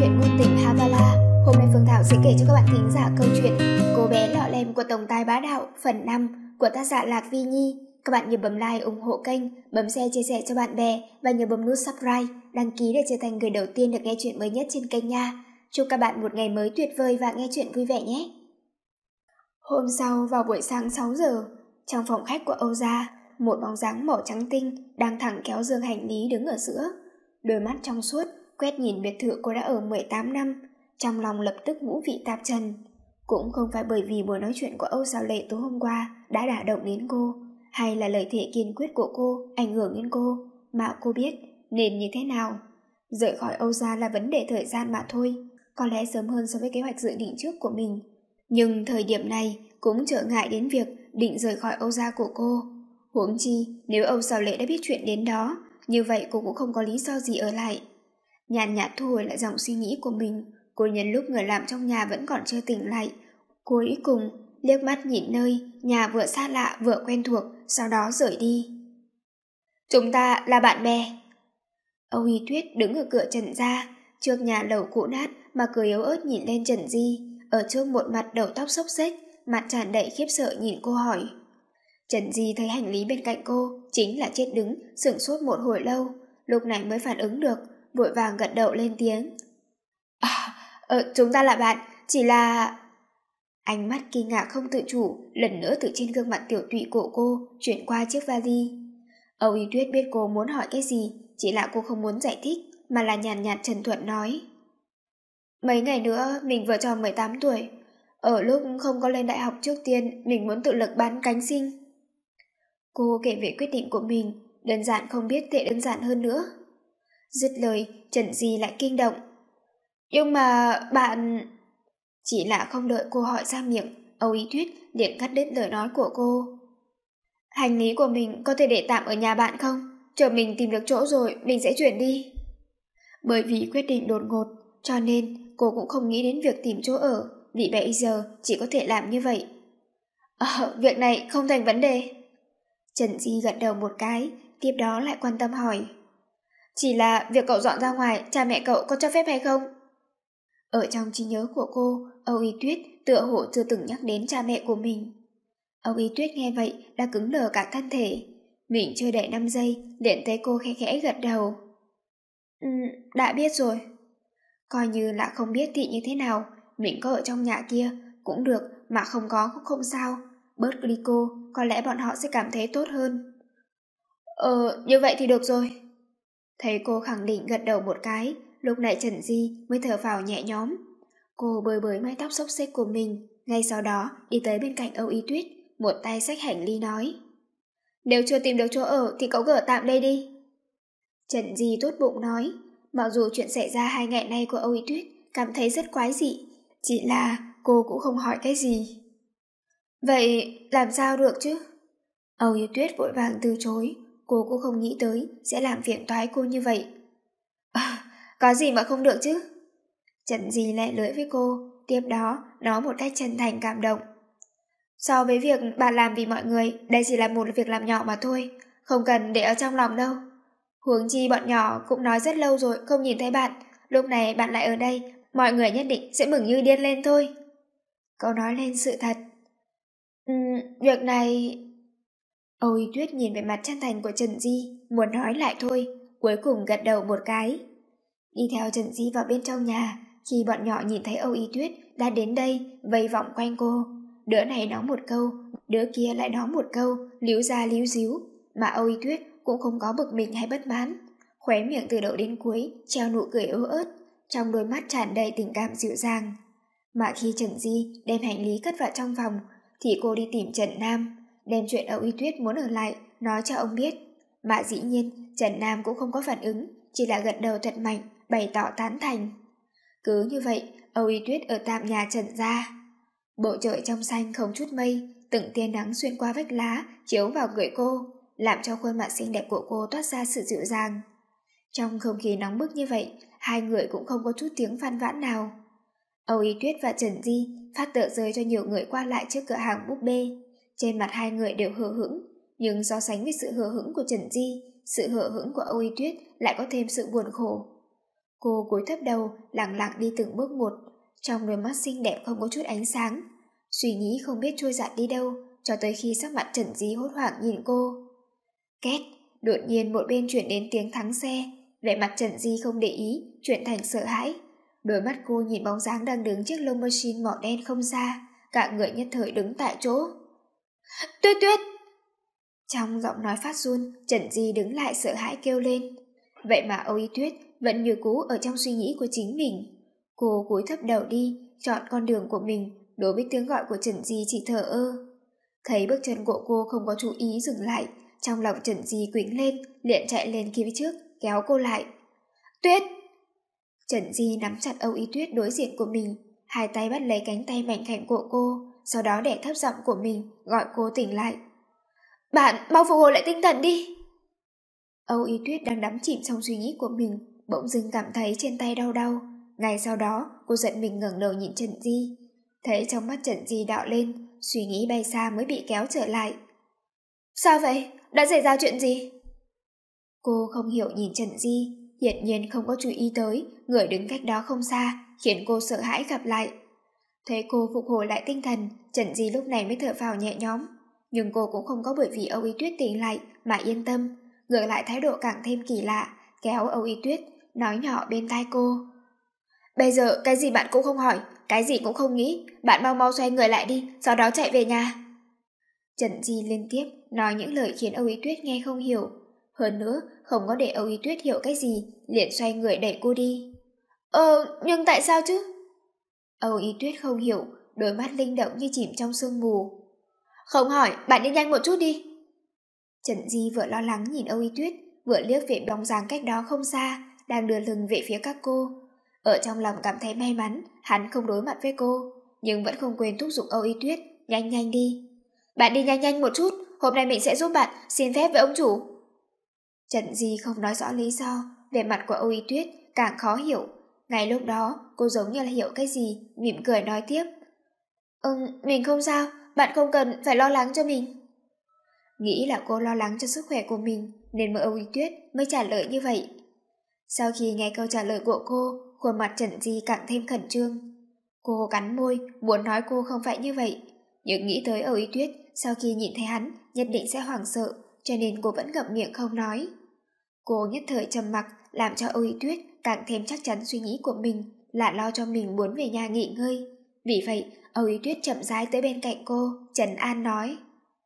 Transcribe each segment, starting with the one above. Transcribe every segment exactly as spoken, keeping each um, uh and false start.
truyện ngôn tình Havala. Hôm nay Phương Thảo sẽ kể cho các bạn thính giả câu chuyện Cô bé lọ lem của tổng tài bá đạo phần năm của tác giả Lạc Vi Nhi. Các bạn nhớ bấm like ủng hộ kênh, bấm share chia sẻ cho bạn bè và nhớ bấm nút subscribe, đăng ký để trở thành người đầu tiên được nghe chuyện mới nhất trên kênh nha. Chúc các bạn một ngày mới tuyệt vời và nghe chuyện vui vẻ nhé. Hôm sau vào buổi sáng sáu giờ, trong phòng khách của Âu gia, một bóng dáng màu trắng tinh đang thẳng kéo giường hành lý đứng ở giữa. Đôi mắt trong suốt quét nhìn biệt thự cô đã ở mười tám năm, trong lòng lập tức ngũ vị tạp trần. Cũng không phải bởi vì buổi nói chuyện của Âu Sào Lệ tối hôm qua đã đả động đến cô, hay là lời thề kiên quyết của cô ảnh hưởng đến cô, mà cô biết nên như thế nào. Rời khỏi Âu gia là vấn đề thời gian mà thôi, có lẽ sớm hơn so với kế hoạch dự định trước của mình. Nhưng thời điểm này cũng trở ngại đến việc định rời khỏi Âu gia của cô. Huống chi nếu Âu Sào Lệ đã biết chuyện đến đó, như vậy cô cũng không có lý do gì ở lại. Nhàn nhạt thu hồi lại dòng suy nghĩ của mình, cô nhân lúc người làm trong nhà vẫn còn chưa tỉnh lại, cuối cùng liếc mắt nhìn nơi nhà vừa xa lạ vừa quen thuộc, sau đó rời đi. Chúng ta là bạn bè. Âu Y Tuyết đứng ở cửa Trần gia, trước nhà lầu cũ nát mà cười yếu ớt nhìn lên Trần Di, ở trước một mặt đầu tóc xốc xếch, mặt tràn đầy khiếp sợ nhìn cô hỏi. Trần Di thấy hành lý bên cạnh cô chính là chết đứng, sửng sốt một hồi lâu, lúc này mới phản ứng được, vội vàng gật đầu lên tiếng. À, ờ, chúng ta là bạn, chỉ là... Ánh mắt kinh ngạc không tự chủ lần nữa từ trên gương mặt tiểu tụy của cô chuyển qua chiếc vali. Âu Y Tuyết biết cô muốn hỏi cái gì, chỉ là cô không muốn giải thích, mà là nhàn nhạt trần thuận nói. Mấy ngày nữa mình vừa tròn mười tám tuổi, ở lúc không có lên đại học trước tiên mình muốn tự lực bán cánh sinh. Cô kể về quyết định của mình, đơn giản không biết tệ đơn giản hơn nữa. Dứt lời, Trần Di lại kinh động. Nhưng mà bạn... Chỉ là không đợi cô hỏi ra miệng, Âu Y Tuyết liền cắt đứt lời nói của cô. Hành lý của mình có thể để tạm ở nhà bạn không? Chờ mình tìm được chỗ rồi mình sẽ chuyển đi. Bởi vì quyết định đột ngột, cho nên cô cũng không nghĩ đến việc tìm chỗ ở, vì bây giờ chỉ có thể làm như vậy. Ờ, việc này không thành vấn đề. Trần Di gật đầu một cái, tiếp đó lại quan tâm hỏi. Chỉ là việc cậu dọn ra ngoài, cha mẹ cậu có cho phép hay không? Ở trong trí nhớ của cô, Âu Y Tuyết tựa hồ chưa từng nhắc đến cha mẹ của mình. Âu Y Tuyết nghe vậy đã cứng đờ cả thân thể. Mình chưa đợi năm giây, liền thấy cô khẽ khẽ gật đầu. Ừ, đã biết rồi. Coi như là không biết thì như thế nào, mình có ở trong nhà kia cũng được, mà không có cũng không sao. Bớt đi cô, có lẽ bọn họ sẽ cảm thấy tốt hơn. Ờ, như vậy thì được rồi. Thấy cô khẳng định gật đầu một cái, lúc này Trần Di mới thở phào nhẹ nhõm. Cô bới bới mái tóc xốc xếch của mình, ngay sau đó đi tới bên cạnh Âu Y Tuyết, một tay xách hành lý nói. Nếu chưa tìm được chỗ ở thì cậu gỡ tạm đây đi. Trần Di tốt bụng nói, mặc dù chuyện xảy ra hai ngày nay của Âu Y Tuyết cảm thấy rất quái dị, chỉ là cô cũng không hỏi cái gì. Vậy làm sao được chứ? Âu Y Tuyết vội vàng từ chối, cô cũng không nghĩ tới sẽ làm phiền toái cô như vậy. À, có gì mà không được chứ? Trần Di lẹ lưỡi với cô, tiếp đó nói một cách chân thành cảm động. So với việc bạn làm vì mọi người, đây chỉ là một việc làm nhỏ mà thôi, không cần để ở trong lòng đâu. Huống chi bọn nhỏ cũng nói rất lâu rồi không nhìn thấy bạn, lúc này bạn lại ở đây, mọi người nhất định sẽ mừng như điên lên thôi. Câu nói lên sự thật. Ừm, việc này... Âu Y Tuyết nhìn về mặt chân thành của Trần Di, muốn nói lại thôi, cuối cùng gật đầu một cái. Đi theo Trần Di vào bên trong nhà, khi bọn nhỏ nhìn thấy Âu Y Tuyết đã đến đây, vây vòng quanh cô. Đứa này nói một câu, đứa kia lại nói một câu, líu ra líu díu, mà Âu Y Tuyết cũng không có bực mình hay bất mãn. Khóe miệng từ đầu đến cuối treo nụ cười yếu ớt, trong đôi mắt tràn đầy tình cảm dịu dàng. Mà khi Trần Di đem hành lý cất vào trong phòng, thì cô đi tìm Trần Nam, đem chuyện Âu Y Tuyết muốn ở lại nói cho ông biết. Mà dĩ nhiên Trần Nam cũng không có phản ứng, chỉ là gật đầu thật mạnh, bày tỏ tán thành. Cứ như vậy, Âu Y Tuyết ở tạm nhà Trần gia. Bầu trời trong xanh không chút mây, từng tia nắng xuyên qua vách lá chiếu vào người cô, làm cho khuôn mặt xinh đẹp của cô toát ra sự dịu dàng. Trong không khí nóng bức như vậy, hai người cũng không có chút tiếng phan vãn nào. Âu Y Tuyết và Trần Di phát tờ rơi cho nhiều người qua lại trước cửa hàng búp bê. Trên mặt hai người đều hờ hững, nhưng so sánh với sự hờ hững của Trần Di, sự hờ hững của Âu Y Tuyết lại có thêm sự buồn khổ. Cô cúi thấp đầu, lặng lặng đi từng bước một, trong đôi mắt xinh đẹp không có chút ánh sáng. Suy nghĩ không biết trôi dạt đi đâu, cho tới khi sắc mặt Trần Di hốt hoảng nhìn cô. Két, đột nhiên một bên chuyển đến tiếng thắng xe, vẻ mặt Trần Di không để ý, chuyển thành sợ hãi. Đôi mắt cô nhìn bóng dáng đang đứng chiếc lông machine màu đen không xa, cả người nhất thời đứng tại chỗ. Tuyết Tuyết! Trong giọng nói phát run, Trần Di đứng lại sợ hãi kêu lên. Vậy mà Âu Y Tuyết vẫn như cũ ở trong suy nghĩ của chính mình. Cô cúi thấp đầu đi, chọn con đường của mình, đối với tiếng gọi của Trần Di chỉ thờ ơ. Thấy bước chân của cô không có chú ý dừng lại, trong lòng Trần Di quĩnh lên, liền chạy lên phía trước, kéo cô lại. Tuyết! Trần Di nắm chặt Âu Y Tuyết đối diện của mình, hai tay bắt lấy cánh tay mảnh khảnh của cô, sau đó đè thấp giọng của mình, gọi cô tỉnh lại. Bạn, mau phục hồi lại tinh thần đi! Âu Y Tuyết đang đắm chìm trong suy nghĩ của mình, bỗng dưng cảm thấy trên tay đau đau. Ngay sau đó, cô giận mình ngẩng đầu nhìn Trần Di. Thấy trong mắt Trần Di đỏ lên, suy nghĩ bay xa mới bị kéo trở lại. Sao vậy? Đã xảy ra chuyện gì? Cô không hiểu nhìn Trần Di, hiển nhiên không có chú ý tới người đứng cách đó không xa, khiến cô sợ hãi gặp lại. Thấy cô phục hồi lại tinh thần, Trần Di lúc này mới thở phào nhẹ nhõm. Nhưng cô cũng không có bởi vì Âu Y Tuyết tỉnh lại mà yên tâm, ngược lại thái độ càng thêm kỳ lạ, kéo Âu Y Tuyết, nói nhỏ bên tai cô. Bây giờ cái gì bạn cũng không hỏi, cái gì cũng không nghĩ, bạn mau mau xoay người lại đi, sau đó chạy về nhà. Trần Di liên tiếp nói những lời khiến Âu Y Tuyết nghe không hiểu. Hơn nữa, không có để Âu Y Tuyết hiểu cái gì, liền xoay người đẩy cô đi. Ờ, nhưng tại sao chứ? Âu Y Tuyết không hiểu, đôi mắt linh động như chìm trong sương mù. Không hỏi, bạn đi nhanh một chút đi. Trần Di vừa lo lắng nhìn Âu Y Tuyết, vừa liếc về bóng dáng cách đó không xa, đang đưa lưng về phía các cô. Ở trong lòng cảm thấy may mắn, hắn không đối mặt với cô, nhưng vẫn không quên thúc giục Âu Y Tuyết, nhanh nhanh đi. Bạn đi nhanh nhanh một chút, hôm nay mình sẽ giúp bạn, xin phép với ông chủ. Trần Di không nói rõ lý do, vẻ mặt của Âu Y Tuyết càng khó hiểu. Ngay lúc đó, cô giống như là hiểu cái gì, mỉm cười nói tiếp. Ừ, mình không sao, bạn không cần phải lo lắng cho mình. Nghĩ là cô lo lắng cho sức khỏe của mình, nên mơ Âu Y Tuyết mới trả lời như vậy. Sau khi nghe câu trả lời của cô, khuôn mặt Trần Di càng thêm khẩn trương. Cô cắn môi, muốn nói cô không phải như vậy, nhưng nghĩ tới Âu Y Tuyết sau khi nhìn thấy hắn nhất định sẽ hoảng sợ, cho nên cô vẫn ngậm miệng không nói. Cô nhất thời trầm mặc, làm cho Âu Y Tuyết càng thêm chắc chắn suy nghĩ của mình là lo cho mình muốn về nhà nghỉ ngơi. Vì vậy, Âu Y Tuyết chậm rãi tới bên cạnh cô, trấn an nói.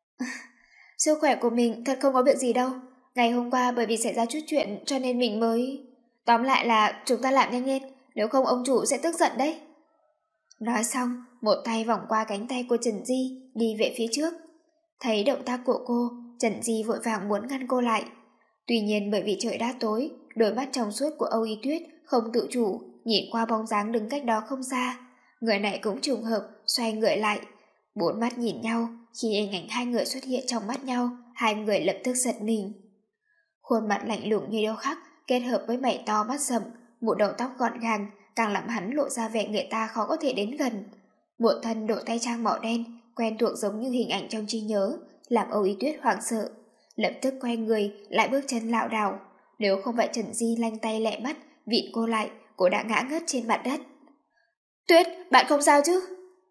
Sức khỏe của mình thật không có việc gì đâu. Ngày hôm qua bởi vì xảy ra chút chuyện cho nên mình mới... Tóm lại là chúng ta làm nhanh lên, nếu không ông chủ sẽ tức giận đấy. Nói xong, một tay vòng qua cánh tay của Trần Di, đi về phía trước. Thấy động tác của cô, Trần Di vội vàng muốn ngăn cô lại. Tuy nhiên bởi vì trời đã tối, đôi mắt trong suốt của Âu Y Tuyết không tự chủ, nhìn qua bóng dáng đứng cách đó không xa. Người này cũng trùng hợp, xoay người lại. Bốn mắt nhìn nhau, khi hình ảnh hai người xuất hiện trong mắt nhau, hai người lập tức giật mình. Khuôn mặt lạnh lùng như điêu khắc, kết hợp với mày to mắt sậm, một đầu tóc gọn gàng, càng làm hắn lộ ra vẻ người ta khó có thể đến gần. Một thân đội tay trang màu đen, quen thuộc giống như hình ảnh trong trí nhớ, làm Âu Y Tuyết hoảng sợ. Lập tức quay người, lại bước chân lảo đảo. Nếu không phải Trần Di lanh tay lẹ mắt, vịn cô lại, cô đã ngã ngất trên mặt đất. Tuyết, bạn không sao chứ?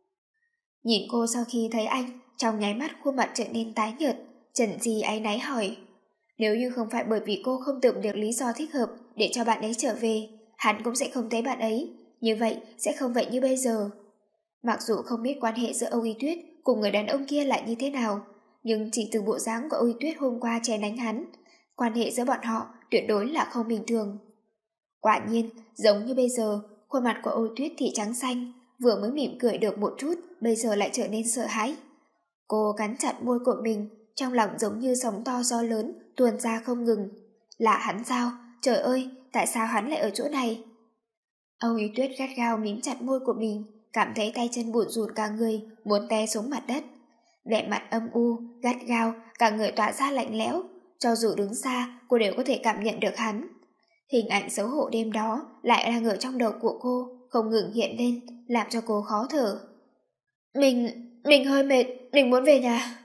Nhìn cô sau khi thấy anh, trong nháy mắt khuôn mặt trở nên tái nhợt, Trần Di áy náy hỏi. Nếu như không phải bởi vì cô không tưởng được lý do thích hợp để cho bạn ấy trở về, hắn cũng sẽ không thấy bạn ấy. Như vậy sẽ không vậy như bây giờ. Mặc dù không biết quan hệ giữa Âu Y Tuyết cùng người đàn ông kia lại như thế nào, nhưng chỉ từ bộ dáng của Âu Y Tuyết hôm qua chèn đánh hắn, quan hệ giữa bọn họ tuyệt đối là không bình thường. Quả nhiên, giống như bây giờ, khuôn mặt của Âu Y Tuyết thì trắng xanh, vừa mới mỉm cười được một chút, bây giờ lại trở nên sợ hãi. Cô cắn chặt môi của mình, trong lòng giống như sóng to gió lớn tuôn ra không ngừng. Là hắn sao? Trời ơi, tại sao hắn lại ở chỗ này? Âu Y Tuyết gắt gao mím chặt môi của mình, cảm thấy tay chân bủn rủn cả người, muốn té xuống mặt đất. Vẻ mặt âm u, gắt gao, cả người tỏa ra lạnh lẽo, cho dù đứng xa, cô đều có thể cảm nhận được hắn. Hình ảnh xấu hổ đêm đó lại đang ở trong đầu của cô, không ngừng hiện lên, làm cho cô khó thở. Mình, mình hơi mệt, mình muốn về nhà.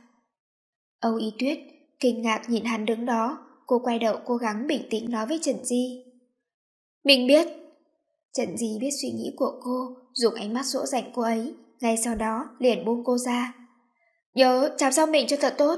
Âu Y Tuyết kinh ngạc nhìn hắn đứng đó, cô quay đầu cố gắng bình tĩnh nói với Trần Di. Mình biết, Trần Di biết suy nghĩ của cô, dùng ánh mắt dỗ dành cô ấy, ngay sau đó liền buông cô ra. Nhớ chăm sóc mình cho thật tốt.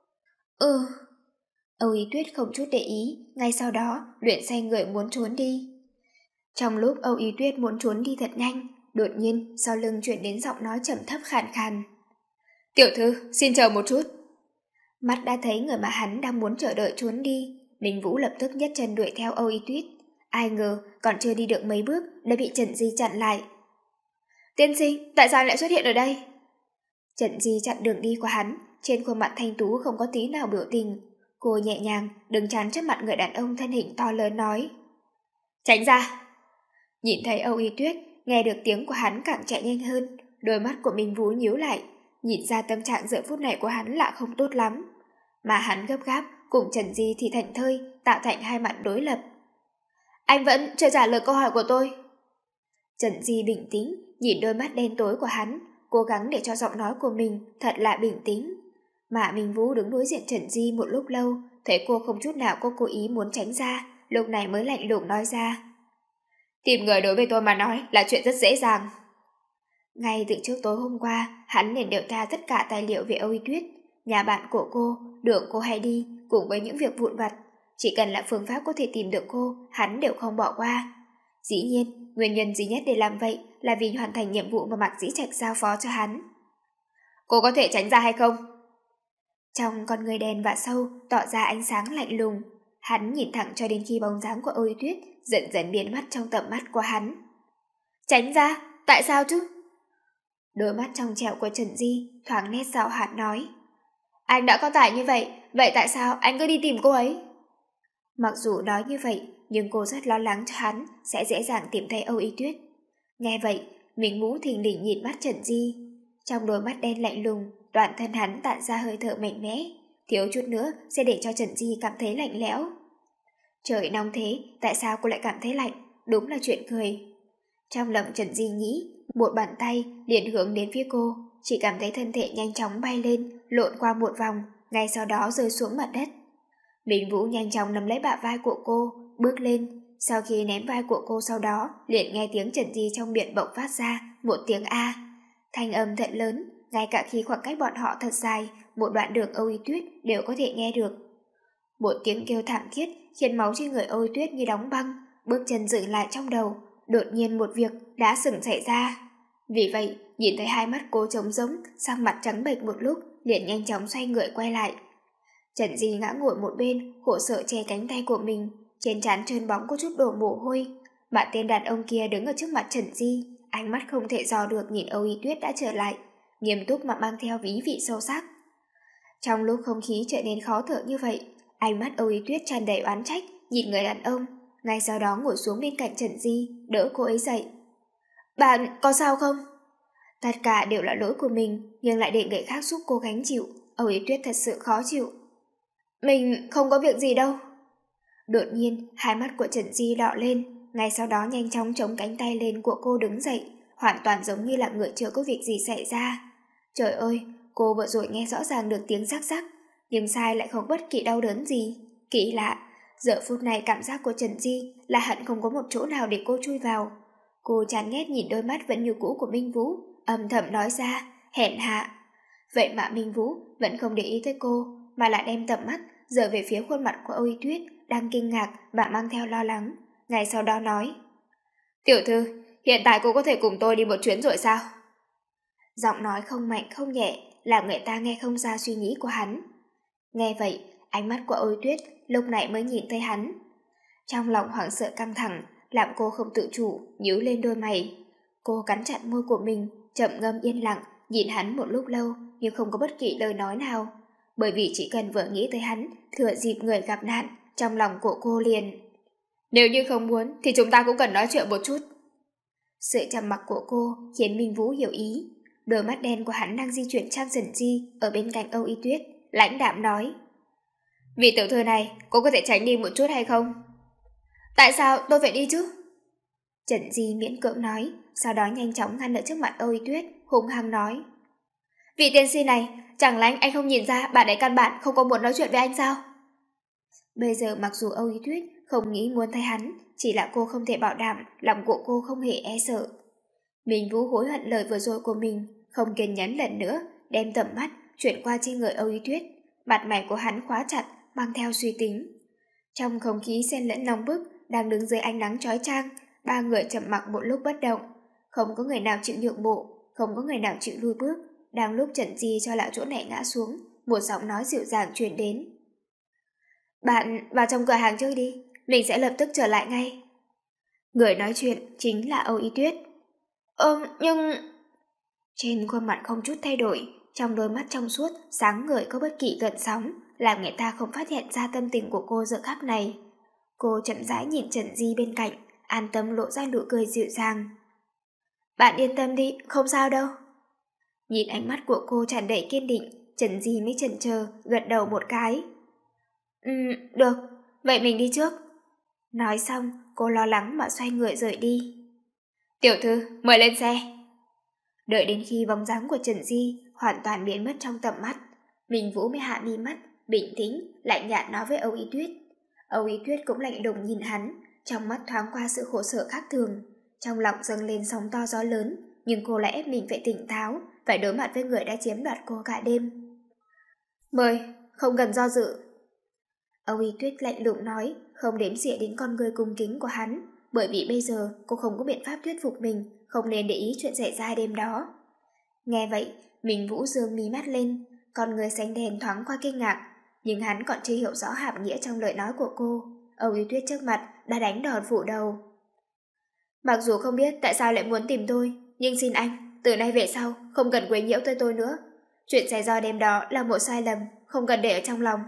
Ừ. Âu Ý Tuyết không chút để ý, ngay sau đó luyện xoay người muốn trốn đi. Trong lúc Âu Ý Tuyết muốn trốn đi thật nhanh, đột nhiên sau lưng chuyển đến giọng nói trầm thấp khàn khàn. Tiểu thư, xin chờ một chút. Mắt đã thấy người mà hắn đang muốn chờ đợi trốn đi, Minh Vũ lập tức nhấc chân đuổi theo Âu Ý Tuyết. Ai ngờ còn chưa đi được mấy bước đã bị Trần Di chặn lại. Tiên sinh, tại sao lại xuất hiện ở đây? Trần Di chặn đường đi của hắn, trên khuôn mặt thanh tú không có tí nào biểu tình. Cô nhẹ nhàng đứng chắn trước mặt người đàn ông thân hình to lớn nói. Tránh ra. Nhìn thấy Âu Y Tuyết, nghe được tiếng của hắn càng chạy nhanh hơn, đôi mắt của Minh Vũ nhíu lại, nhìn ra tâm trạng giờ phút này của hắn là không tốt lắm. Mà hắn gấp gáp cùng Trần Di thì thành thơi, tạo thành hai mặt đối lập. Anh vẫn chưa trả lời câu hỏi của tôi. Trần Di bình tĩnh, nhìn đôi mắt đen tối của hắn, cố gắng để cho giọng nói của mình thật là bình tĩnh. Mà Minh Vũ đứng đối diện Trần Di một lúc lâu, thấy cô không chút nào có cố ý muốn tránh ra, lúc này mới lạnh lùng nói ra. Tìm người đối với tôi mà nói là chuyện rất dễ dàng. Ngay từ trước tối hôm qua, hắn liền điều tra tất cả tài liệu về Âu Y Tuyết, nhà bạn của cô, đường cô hay đi, cùng với những việc vụn vặt. Chỉ cần là phương pháp có thể tìm được cô, hắn đều không bỏ qua. Dĩ nhiên, nguyên nhân duy nhất để làm vậy là vì hoàn thành nhiệm vụ mà Mạc Dĩ Trạch giao phó cho hắn. Cô có thể tránh ra hay không? Trong con người đen và sâu tỏ ra ánh sáng lạnh lùng, hắn nhìn thẳng cho đến khi bóng dáng của Âu Y Tuyết dần dần biến mất trong tầm mắt của hắn. Tránh ra? Tại sao chứ? Đôi mắt trong trẻo của Trần Di thoáng nét giảo hoạt nói. Anh đã có tài như vậy, vậy tại sao anh cứ đi tìm cô ấy? Mặc dù nói như vậy, nhưng cô rất lo lắng cho hắn sẽ dễ dàng tìm thấy Âu Y Tuyết. Nghe vậy, Minh Vũ thình lình nhìn mắt Trần Di. Trong đôi mắt đen lạnh lùng, toàn thân hắn tản ra hơi thở mạnh mẽ, thiếu chút nữa sẽ để cho Trần Di cảm thấy lạnh lẽo. Trời nóng thế, tại sao cô lại cảm thấy lạnh? Đúng là chuyện cười. Trong lòng Trần Di nghĩ, một bàn tay liền hướng đến phía cô, chỉ cảm thấy thân thể nhanh chóng bay lên, lộn qua một vòng, ngay sau đó rơi xuống mặt đất. Minh Vũ nhanh chóng nắm lấy bả vai của cô, bước lên. Sau khi ném vai của cô sau đó, liền nghe tiếng Trần Di trong miệng bộc phát ra một tiếng A. Thanh âm thật lớn, ngay cả khi khoảng cách bọn họ thật dài, một đoạn đường Âu Y Tuyết đều có thể nghe được. Một tiếng kêu thảm thiết khiến máu trên người Âu Y Tuyết như đóng băng, bước chân dừng lại trong đầu. Đột nhiên một việc đã sừng xảy ra. Vì vậy, nhìn thấy hai mắt cô trống rỗng, sắc mặt trắng bệch một lúc, liền nhanh chóng xoay người quay lại. Trần Di ngã ngồi một bên, khổ sở che cánh tay của mình, trên trán trơn bóng có chút đổ mồ hôi. Mà tên đàn ông kia đứng ở trước mặt Trần Di, ánh mắt không thể dò được nhìn Âu Y Tuyết đã trở lại, nghiêm túc mà mang theo ví vị sâu sắc. Trong lúc không khí trở nên khó thở như vậy, ánh mắt Âu Y Tuyết tràn đầy oán trách, nhìn người đàn ông, ngay sau đó ngồi xuống bên cạnh Trần Di, đỡ cô ấy dậy. Bạn có sao không? Tất cả đều là lỗi của mình, nhưng lại để người khác giúp cô gánh chịu. Âu Y Tuyết thật sự khó chịu. Mình không có việc gì đâu. Đột nhiên, hai mắt của Trần Di đỏ lên, ngay sau đó nhanh chóng chống cánh tay lên của cô đứng dậy, hoàn toàn giống như là người chưa có việc gì xảy ra. Trời ơi, cô vừa rồi nghe rõ ràng được tiếng rắc rắc, nhưng sai lại không bất kỳ đau đớn gì. Kỳ lạ, giờ phút này cảm giác của Trần Di là hẳn không có một chỗ nào để cô chui vào. Cô chán ghét nhìn đôi mắt vẫn như cũ của Minh Vũ, âm thầm nói ra, hèn hạ. Vậy mà Minh Vũ vẫn không để ý tới cô, mà lại đem tầm mắt dời về phía khuôn mặt của Âu Y Tuyết đang kinh ngạc và mang theo lo lắng. Ngay sau đó nói, tiểu thư, hiện tại cô có thể cùng tôi đi một chuyến rồi sao? Giọng nói không mạnh không nhẹ, làm người ta nghe không ra suy nghĩ của hắn. Nghe vậy, ánh mắt của Âu Y Tuyết lúc này mới nhìn thấy hắn. Trong lòng hoảng sợ căng thẳng, làm cô không tự chủ, nhíu lên đôi mày. Cô cắn chặt môi của mình, chậm ngâm yên lặng, nhìn hắn một lúc lâu nhưng không có bất kỳ lời nói nào. Bởi vì chỉ cần vừa nghĩ tới hắn, thừa dịp người gặp nạn, trong lòng của cô liền. Nếu như không muốn thì chúng ta cũng cần nói chuyện một chút. Sự trầm mặc của cô khiến Minh Vũ hiểu ý. Đôi mắt đen của hắn đang di chuyển sang Trần Di ở bên cạnh Âu Y Tuyết, lãnh đạm nói. Vị tiểu thư này, cô có thể tránh đi một chút hay không? Tại sao tôi phải đi chứ? Trần Di miễn cưỡng nói, sau đó nhanh chóng ngăn ở trước mặt Âu Y Tuyết, hung hăng nói. Vị tiên sinh này, chẳng lẽ anh không nhìn ra bạn ấy căn bản không có muốn nói chuyện với anh sao? Bây giờ mặc dù Âu Ý Tuyết không nghĩ muốn thấy hắn, chỉ là cô không thể bảo đảm lòng của cô không hề e sợ. Minh Vũ hối hận lời vừa rồi của mình, không kiên nhẫn lần nữa, đem tầm mắt chuyển qua trên người Âu Ý Tuyết. Mặt mày của hắn khóa chặt, mang theo suy tính. Trong không khí xen lẫn nóng bức, đang đứng dưới ánh nắng chói chang, ba người trầm mặc một lúc bất động. Không có người nào chịu nhượng bộ, không có người nào chịu lùi bước. Đang lúc Trần Di cho lão chỗ này ngã xuống, một giọng nói dịu dàng truyền đến. Bạn vào trong cửa hàng chơi đi, mình sẽ lập tức trở lại ngay. Người nói chuyện chính là Âu Ý Tuyết. Ơ, nhưng... Trên khuôn mặt không chút thay đổi, trong đôi mắt trong suốt, sáng ngời có bất kỳ gợn sóng, làm người ta không phát hiện ra tâm tình của cô giờ khắc này. Cô chậm rãi nhìn Trần Di bên cạnh, an tâm lộ ra nụ cười dịu dàng. Bạn yên tâm đi, không sao đâu. Nhìn ánh mắt của cô tràn đầy kiên định, Trần Di mới chần chờ, gật đầu một cái. Ừ, được, vậy mình đi trước. Nói xong, cô lo lắng mà xoay người rời đi. Tiểu thư, mời lên xe. Đợi đến khi bóng dáng của Trần Di hoàn toàn biến mất trong tầm mắt, Minh Vũ mới hạ mi mắt, bình tĩnh, lạnh nhạt nói với Âu Ý Tuyết. Âu Ý Tuyết cũng lạnh lùng nhìn hắn, trong mắt thoáng qua sự khổ sở khác thường. Trong lòng dâng lên sóng to gió lớn, nhưng cô lại ép mình phải tỉnh táo, phải đối mặt với người đã chiếm đoạt cô cả đêm. Mời, không cần do dự. Âu Ý Tuyết lạnh lùng nói, không đếm xỉa đến con người cung kính của hắn, bởi vì bây giờ cô không có biện pháp thuyết phục mình, không nên để ý chuyện xảy ra đêm đó. Nghe vậy, Minh Vũ dương mí mắt lên, con người xanh đen thoáng qua kinh ngạc, nhưng hắn còn chưa hiểu rõ hàm nghĩa trong lời nói của cô. Âu Ý Tuyết trước mặt đã đánh đòn phủ đầu. Mặc dù không biết tại sao lại muốn tìm tôi, nhưng xin anh, từ nay về sau không cần quấy nhiễu tới tôi nữa. Chuyện xảy ra đêm đó là một sai lầm, không cần để ở trong lòng.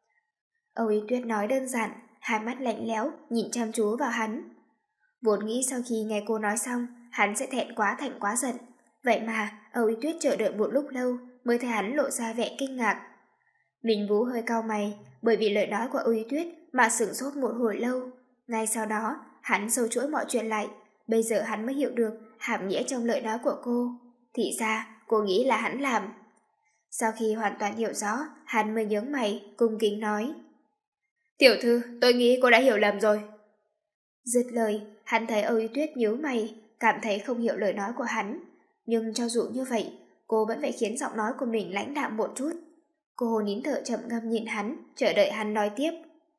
Âu Ý Tuyết nói đơn giản, hai mắt lạnh lẽo nhìn chăm chú vào hắn. Vốn nghĩ sau khi nghe cô nói xong, hắn sẽ thẹn quá thành quá giận. Vậy mà Âu Ý Tuyết chờ đợi một lúc lâu mới thấy hắn lộ ra vẻ kinh ngạc. Minh Vũ hơi cau mày, bởi vì lời nói của Âu Ý Tuyết mà sửng sốt một hồi lâu. Ngay sau đó, hắn sâu chuỗi mọi chuyện lại. Bây giờ hắn mới hiểu được hàm nghĩa trong lời nói của cô. Thì ra, cô nghĩ là hắn làm. Sau khi hoàn toàn hiểu rõ, hắn mới nhướng mày, cung kính nói. Tiểu thư, tôi nghĩ cô đã hiểu lầm rồi. Dứt lời, hắn thấy Âu Ý Tuyết nhíu mày, cảm thấy không hiểu lời nói của hắn. Nhưng cho dù như vậy, cô vẫn phải khiến giọng nói của mình lãnh đạm một chút. Cô nín thở chậm ngâm nhìn hắn, chờ đợi hắn nói tiếp.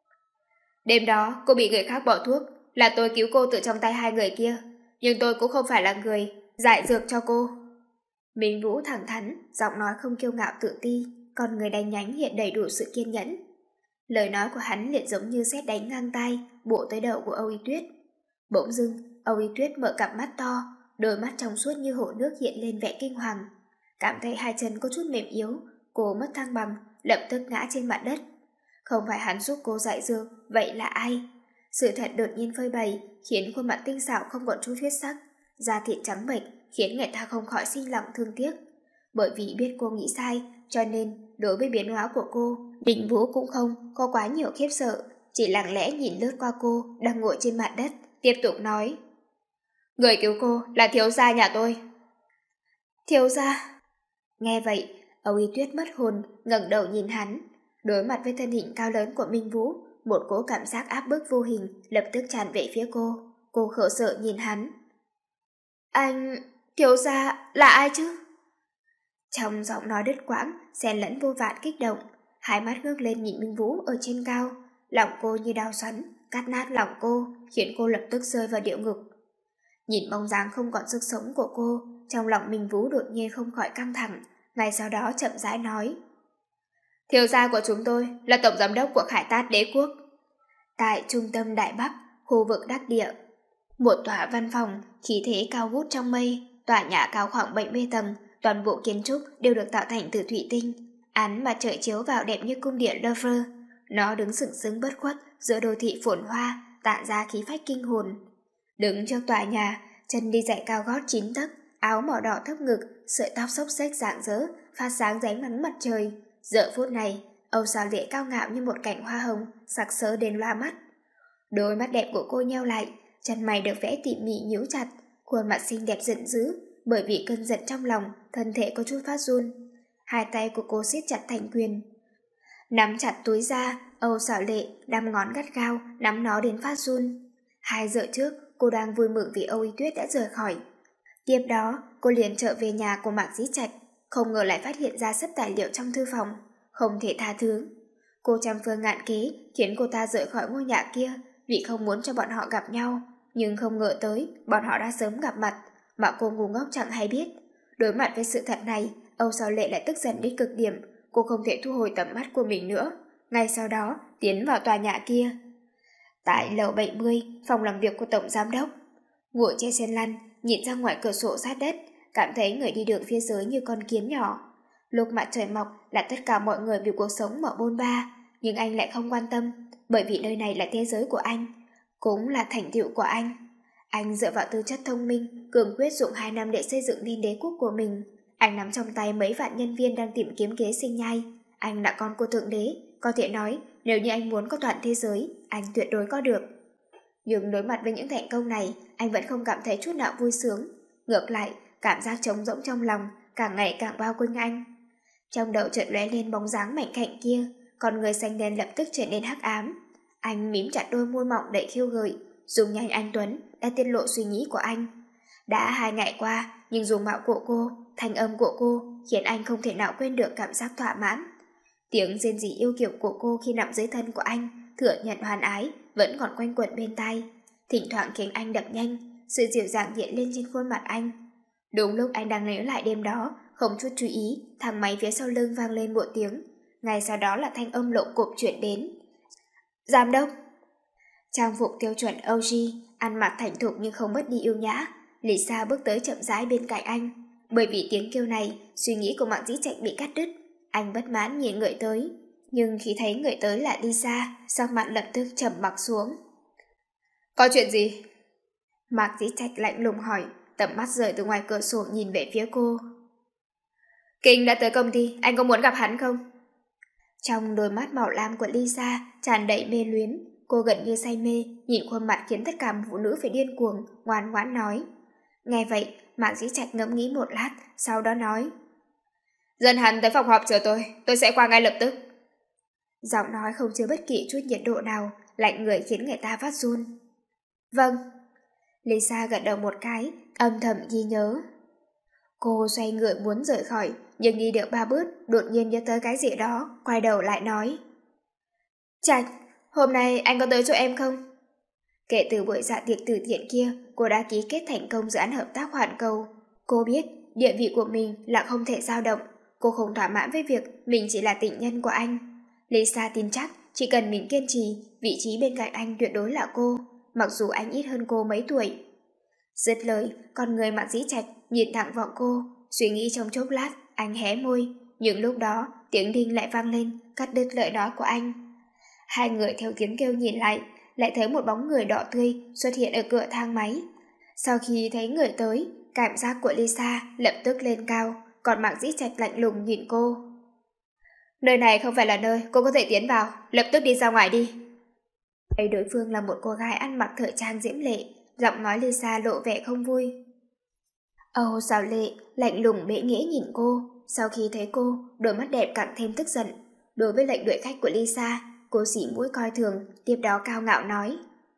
Đêm đó, cô bị người khác bỏ thuốc, là tôi cứu cô từ trong tay hai người kia. Nhưng tôi cũng không phải là người giải dược cho cô. Minh Vũ thẳng thắn, giọng nói không kiêu ngạo tự ti, còn người đành nhánh hiện đầy đủ sự kiên nhẫn. Lời nói của hắn liền giống như sét đánh ngang tai, bổ tới đầu của Âu Ý Tuyết. Bỗng dưng, Âu Ý Tuyết mở cặp mắt to, đôi mắt trong suốt như hồ nước hiện lên vẻ kinh hoàng. Cảm thấy hai chân có chút mềm yếu, cô mất thăng bằng, lập tức ngã trên mặt đất. Không phải hắn giúp cô giải dược, vậy là ai? Sự thật đột nhiên phơi bày, khiến khuôn mặt tinh xảo không còn chút huyết sắc, da thịt trắng bệch, khiến người ta không khỏi sinh lòng thương tiếc. Bởi vì biết cô nghĩ sai, cho nên đối với biến hóa của cô, Đình Vũ cũng không có quá nhiều khiếp sợ, chỉ lặng lẽ nhìn lướt qua cô đang ngồi trên mặt đất, tiếp tục nói. Người cứu cô là thiếu gia nhà tôi. Thiếu gia? Nghe vậy, Âu Ý Tuyết mất hồn, ngẩng đầu nhìn hắn. Đối mặt với thân hình cao lớn của Minh Vũ, một cỗ cảm giác áp bức vô hình lập tức tràn về phía cô. Cô khổ sở nhìn hắn. Anh... thiếu gia là ai chứ? Trong giọng nói đứt quãng, xen lẫn vô vàn kích động, hai mắt ngước lên nhìn Minh Vũ ở trên cao. Lòng cô như đao xoắn, cắt nát lòng cô, khiến cô lập tức rơi vào địa ngục. Nhìn bóng dáng không còn sức sống của cô, trong lòng Minh Vũ đột nhiên không khỏi căng thẳng, ngay sau đó chậm rãi nói. Thiếu gia của chúng tôi là tổng giám đốc của Khải Tát Đế Quốc. Tại trung tâm Đại Bắc, khu vực đắc địa, một tòa văn phòng, khí thế cao vút trong mây, tòa nhà cao khoảng bảy mươi tầng, toàn bộ kiến trúc đều được tạo thành từ thủy tinh. Ánh mặt trời chiếu vào đẹp như cung điện Louvre. Nó đứng sừng sững bất khuất giữa đô thị phồn hoa, tản ra khí phách kinh hồn. Đứng trước tòa nhà, chân đi giày cao gót chín tấc, áo màu đỏ thấp ngực, sợi tóc xốc xếch rạng rỡ, phát sáng ránh nắng mặt trời. Giờ phút này, Âu Sao Lệ cao ngạo như một cành hoa hồng, sặc sỡ đến loa mắt. Đôi mắt đẹp của cô nheo lại, chân mày được vẽ tỉ mỉ nhíu chặt, khuôn mặt xinh đẹp giận dữ, bởi vì cơn giận trong lòng, thân thể có chút phát run. Hai tay của cô siết chặt thành quyền, nắm chặt túi da, Âu Xảo Lệ đăm ngón gắt gao, nắm nó đến phát run. Hai giờ trước, cô đang vui mừng vì Âu Y Tuyết đã rời khỏi. Tiếp đó, cô liền trở về nhà của Mạc Dĩ Trạch, không ngờ lại phát hiện ra sấp tài liệu trong thư phòng, không thể tha thứ. Cô trăm phương ngàn kế khiến cô ta rời khỏi ngôi nhà kia vì không muốn cho bọn họ gặp nhau, nhưng không ngờ tới bọn họ đã sớm gặp mặt, mà cô ngu ngốc chẳng hay biết. Đối mặt với sự thật này, Âu Xảo Lệ lại tức giận đến cực điểm, cô không thể thu hồi tầm mắt của mình nữa. Ngay sau đó, tiến vào tòa nhà kia. Tại lầu bảy mươi, phòng làm việc của tổng giám đốc. Ngồi trên xe lăn, nhìn ra ngoài cửa sổ sát đất, cảm thấy người đi đường phía dưới như con kiến nhỏ. Lúc mặt trời mọc là tất cả mọi người vì cuộc sống mở bôn ba, nhưng anh lại không quan tâm, bởi vì nơi này là thế giới của anh, cũng là thành tựu của anh. Anh dựa vào tư chất thông minh, cường quyết dùng hai năm để xây dựng nên đế quốc của mình. Anh nắm trong tay mấy vạn nhân viên đang tìm kiếm kế sinh nhai. Anh là con của thượng đế, có thể nói nếu như anh muốn có toàn thế giới, anh tuyệt đối có được. Nhưng đối mặt với những thành công này, anh vẫn không cảm thấy chút nào vui sướng. Ngược lại, cảm giác trống rỗng trong lòng càng ngày càng bao quanh anh. Trong đầu chợt lóe lên bóng dáng mảnh khảnh kia, con người xanh đen lập tức trở nên hắc ám. Anh mím chặt đôi môi mọng đầy khiêu gợi, dùng nhanh anh tuấn đã tiết lộ suy nghĩ của anh. Đã hai ngày qua, nhưng dùng mạo của cô, thanh âm của cô khiến anh không thể nào quên được cảm giác thỏa mãn. Tiếng rên rỉ yêu kiều của cô khi nằm dưới thân của anh, thừa nhận hoàn ái, vẫn còn quanh quẩn bên tai, thỉnh thoảng khiến anh đập nhanh, sự dịu dàng hiện lên trên khuôn mặt anh. Đúng lúc anh đang nhớ lại đêm đó, không chút chú ý, thang máy phía sau lưng vang lên một tiếng, ngay sau đó là thanh âm lộn cộp chuyển đến. Giám đốc! Trang phục tiêu chuẩn o giê, ăn mặc thành thục nhưng không mất đi yêu nhã. Lisa bước tới chậm rãi bên cạnh anh. Bởi vì tiếng kêu này, suy nghĩ của Mạc Dĩ Trạch bị cắt đứt. Anh bất mãn nhìn người tới, nhưng khi thấy người tới là Lisa, sắc mặt lập tức trầm mặc xuống. Có chuyện gì? Mạc Dĩ Trạch lạnh lùng hỏi, tầm mắt rời từ ngoài cửa sổ nhìn về phía cô. Kinh đã tới công ty, anh có muốn gặp hắn không? Trong đôi mắt màu lam của Lisa tràn đầy mê luyến, cô gần như say mê, nhìn khuôn mặt khiến tất cả phụ nữ phải điên cuồng, ngoan ngoãn nói. Nghe vậy, Mạc Dĩ Trạch ngẫm nghĩ một lát, sau đó nói. Dẫn hắn tới phòng họp chờ tôi, tôi sẽ qua ngay lập tức. Giọng nói không chứa bất kỳ chút nhiệt độ nào, lạnh người khiến người ta phát run. Vâng. Lisa gật đầu một cái, âm thầm ghi nhớ. Cô xoay người muốn rời khỏi, nhưng đi được ba bước, đột nhiên nhớ tới cái gì đó, quay đầu lại nói. Trạch, hôm nay anh có tới chỗ em không? Kể từ buổi dạ tiệc từ thiện kia, cô đã ký kết thành công dự án hợp tác hoàn cầu. Cô biết địa vị của mình là không thể dao động. Cô không thỏa mãn với việc mình chỉ là tình nhân của anh. Lisa tin chắc chỉ cần mình kiên trì, vị trí bên cạnh anh tuyệt đối là cô, mặc dù anh ít hơn cô mấy tuổi. Dứt lời, con người Mạc Dĩ Trạch nhìn thẳng vào cô, suy nghĩ trong chốc lát, anh hé môi, nhưng lúc đó tiếng đinh lại vang lên, cắt đứt lời nói của anh. Hai người theo tiếng kêu nhìn lại, lại thấy một bóng người đỏ tươi xuất hiện ở cửa thang máy. Sau khi thấy người tới, cảm giác của Lisa lập tức lên cao, còn Mạc Dĩ Trạch lạnh lùng nhìn cô. Nơi này không phải là nơi cô có thể tiến vào, lập tức đi ra ngoài đi. Ấy đối phương là một cô gái ăn mặc thời trang diễm lệ, giọng nói Lisa lộ vẻ không vui. Âu Xảo Lệ lạnh lùng bẽ nghĩa nhìn cô, sau khi thấy cô, đôi mắt đẹp càng thêm tức giận. Đối với lệnh đuổi khách của Lisa, cô xỉ mũi coi thường, tiếp đó cao ngạo nói.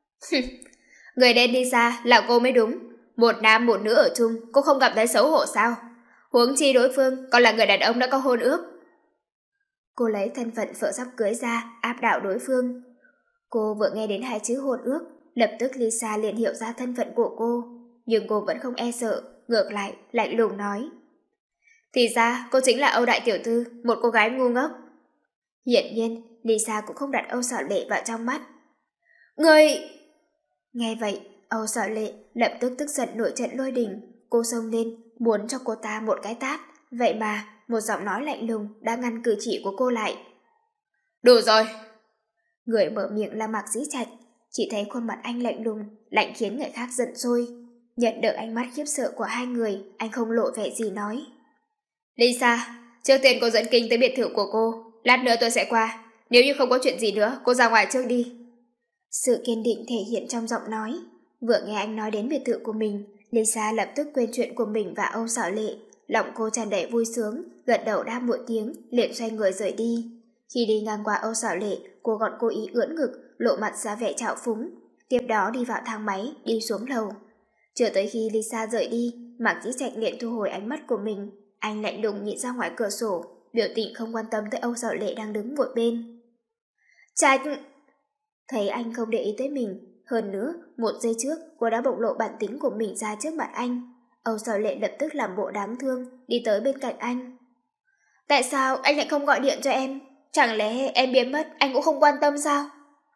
Người đen đi xa là cô mới đúng, một nam một nữ ở chung, cô không cảm thấy xấu hổ sao? Huống chi đối phương còn là người đàn ông đã có hôn ước. Cô lấy thân phận vợ sắp cưới ra, áp đảo đối phương. Cô vừa nghe đến hai chữ hôn ước, lập tức Lisa liền hiểu ra thân phận của cô, nhưng cô vẫn không e sợ, ngược lại, lạnh lùng nói. Thì ra, cô chính là Âu Đại Tiểu Thư, một cô gái ngu ngốc. Hiển nhiên, Lisa cũng không đặt Âu Xảo Lệ vào trong mắt. Người... Nghe vậy, Âu Xảo Lệ lập tức tức giận nổi trận lôi đình. Cô xông lên, muốn cho cô ta một cái tát. Vậy mà, một giọng nói lạnh lùng đã ngăn cử chỉ của cô lại. Đủ rồi! Người mở miệng là Mạc Dĩ Trạch. Chỉ thấy khuôn mặt anh lạnh lùng, lạnh khiến người khác giận sôi. Nhận được ánh mắt khiếp sợ của hai người, anh không lộ vẻ gì nói. Lisa, trước tiên cô dẫn Kinh tới biệt thự của cô. Lát nữa tôi sẽ qua. Nếu như không có chuyện gì nữa, cô ra ngoài trước đi. Sự kiên định thể hiện trong giọng nói. Vừa nghe anh nói đến biệt thự của mình, Lisa lập tức quên chuyện của mình và Âu Xảo Lệ. Lòng cô tràn đầy vui sướng, gật đầu đáp một tiếng, liền xoay người rời đi. Khi đi ngang qua Âu Xảo Lệ, cô còn cố ý ưỡn ngực, lộ mặt ra vẻ trào phúng. Tiếp đó đi vào thang máy, đi xuống lầu. Chờ tới khi Lisa rời đi, Mạc Dĩ Trạch liền thu hồi ánh mắt của mình. Anh lạnh lùng nhìn ra ngoài cửa sổ, biểu tình không quan tâm tới Âu Sở Lệ đang đứng một bên. Trạch! Thấy anh không để ý tới mình, hơn nữa, một giây trước cô đã bộc lộ bản tính của mình ra trước mặt anh. Âu Sở Lệ lập tức làm bộ đáng thương, đi tới bên cạnh anh. Tại sao anh lại không gọi điện cho em? Chẳng lẽ em biến mất anh cũng không quan tâm sao?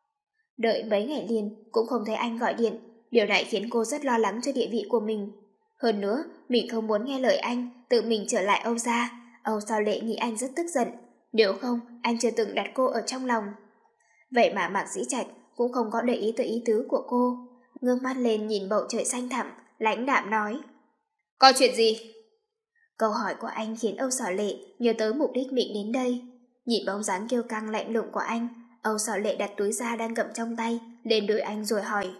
Đợi mấy ngày liền cũng không thấy anh gọi điện. Điều này khiến cô rất lo lắng cho địa vị của mình. Hơn nữa, mình không muốn nghe lời anh, tự mình trở lại Âu gia. Âu Sở Lệ nghĩ anh rất tức giận. Nếu không, anh chưa từng đặt cô ở trong lòng. Vậy mà Mạc Dĩ Trạch cũng không có để ý tới ý tứ của cô. Ngước mắt lên nhìn bầu trời xanh thẳm, lãnh đạm nói. Có chuyện gì? Câu hỏi của anh khiến Âu Sở Lệ nhớ tới mục đích mình đến đây. Nhìn bóng dáng kiêu căng lạnh lùng của anh, Âu Sở Lệ đặt túi da đang cầm trong tay lên đôi anh rồi hỏi.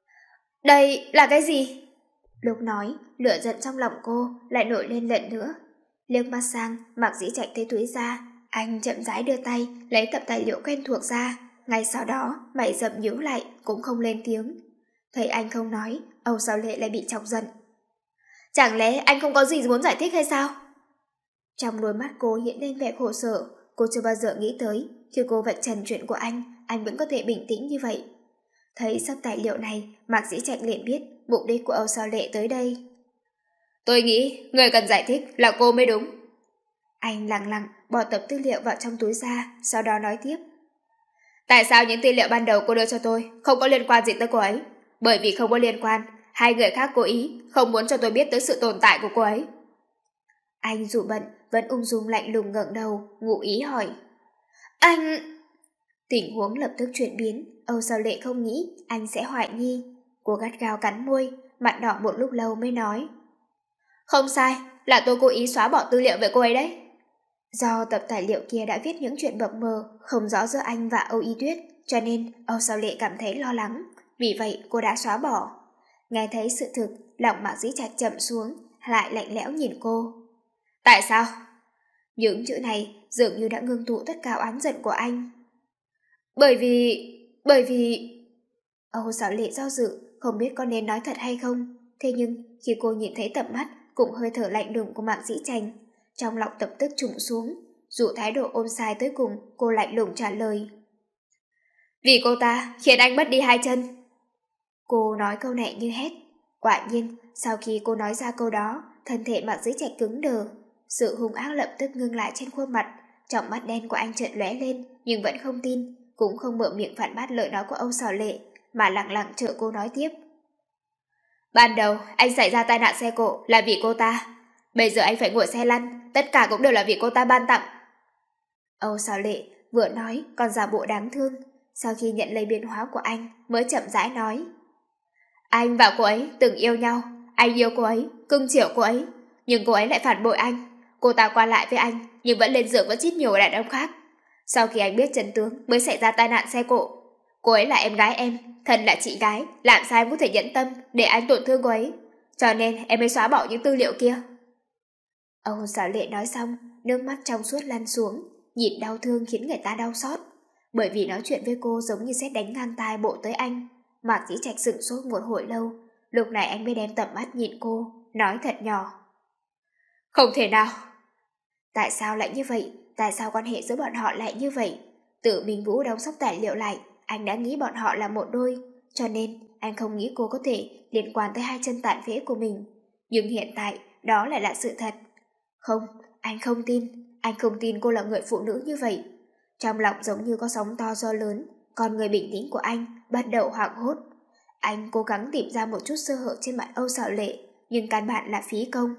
Đây là cái gì? Lúc nói, lửa giận trong lòng cô lại nổi lên lần nữa. Liếc mắt sang, Mạc Dĩ Trạch thấy túi da, anh chậm rãi đưa tay lấy tập tài liệu quen thuộc ra. Ngay sau đó, mày rậm nhíu lại cũng không lên tiếng. Thấy anh không nói, Âu Sở Lệ lại bị chọc giận. Chẳng lẽ anh không có gì muốn giải thích hay sao? Trong đôi mắt cô hiện lên vẻ khổ sở. Cô chưa bao giờ nghĩ tới khi cô vạch trần chuyện của anh, anh vẫn có thể bình tĩnh như vậy. Thấy sắp tài liệu này, Mạc Dĩ Trạch liền biết mục đích của Âu Sở Lệ tới đây. Tôi nghĩ người cần giải thích là cô mới đúng. Anh lặng lặng bỏ tập tư liệu vào trong túi ra, sau đó nói tiếp. Tại sao những tư liệu ban đầu cô đưa cho tôi không có liên quan gì tới cô ấy? Bởi vì không có liên quan, hai người khác cố ý không muốn cho tôi biết tới sự tồn tại của cô ấy. Anh dù bận vẫn ung dung lạnh lùng ngẩng đầu, ngụ ý hỏi. Anh... Tình huống lập tức chuyển biến. Âu Sở Lệ không nghĩ anh sẽ hoài nghi. Cô gắt gao cắn môi, mặt đỏ một lúc lâu mới nói. Không sai, là tôi cố ý xóa bỏ tư liệu về cô ấy đấy. Do tập tài liệu kia đã viết những chuyện bập mờ không rõ giữa anh và Âu Y Tuyết, cho nên Âu Sở Lệ cảm thấy lo lắng. Vì vậy cô đã xóa bỏ. Nghe thấy sự thực, lòng Mạc Dĩ Trạch chậm xuống, lại lạnh lẽo nhìn cô. Tại sao? Những chữ này dường như đã ngưng tụ tất cả oán giận của anh. Bởi vì... bởi vì... Âu Sở Lệ do dự, không biết có nên nói thật hay không. Thế nhưng khi cô nhìn thấy tầm mắt cũng hơi thở lạnh lùng của Mạc Dĩ Trạch, trong lòng lập tức trùng xuống. Dù thái độ ôm sai tới cùng, cô lạnh lùng trả lời. Vì cô ta khiến anh mất đi hai chân. Cô nói câu này như hét. Quả nhiên, sau khi cô nói ra câu đó, thân thể Mạc Dĩ Trạch cứng đờ. Sự hung ác lập tức ngưng lại trên khuôn mặt. Trong mắt đen của anh chợt lóe lên, nhưng vẫn không tin, cũng không mở miệng phản bác lời nói của Âu Sở Lệ, mà lặng lặng chờ cô nói tiếp. Ban đầu, anh xảy ra tai nạn xe cộ là vì cô ta. Bây giờ anh phải ngồi xe lăn, tất cả cũng đều là vì cô ta ban tặng. Âu Sở Lệ vừa nói còn giả bộ đáng thương. Sau khi nhận lấy biến hóa của anh, mới chậm rãi nói. Anh và cô ấy từng yêu nhau, anh yêu cô ấy, cưng chiều cô ấy, nhưng cô ấy lại phản bội anh. Cô ta qua lại với anh, nhưng vẫn lên giường với rất nhiều đàn ông khác. Sau khi anh biết chân tướng, mới xảy ra tai nạn xe cộ. Cô ấy là em gái em, thân là chị gái, làm sao em có thể nhẫn tâm để anh tổn thương cô ấy? Cho nên em mới xóa bỏ những tư liệu kia. Âu Sở Lệ nói xong, nước mắt trong suốt lăn xuống, nhìn đau thương khiến người ta đau xót. Bởi vì nói chuyện với cô giống như sét đánh ngang tai bộ tới anh. Mạc Dĩ Trạch sửng sốt một hồi lâu, lúc này anh mới đem tầm mắt nhìn cô, nói thật nhỏ. Không thể nào. Tại sao lại như vậy? Tại sao quan hệ giữa bọn họ lại như vậy? Tự Minh Vũ đóng sóc tài liệu lại, anh đã nghĩ bọn họ là một đôi, cho nên anh không nghĩ cô có thể liên quan tới hai chân tàn phế của mình. Nhưng hiện tại, đó lại là sự thật. Không, anh không tin, anh không tin cô là người phụ nữ như vậy. Trong lòng giống như có sóng to gió lớn, còn người bình tĩnh của anh bắt đầu hoảng hốt. Anh cố gắng tìm ra một chút sơ hở trên mặt Âu Sở Lệ, nhưng căn bản là phí công.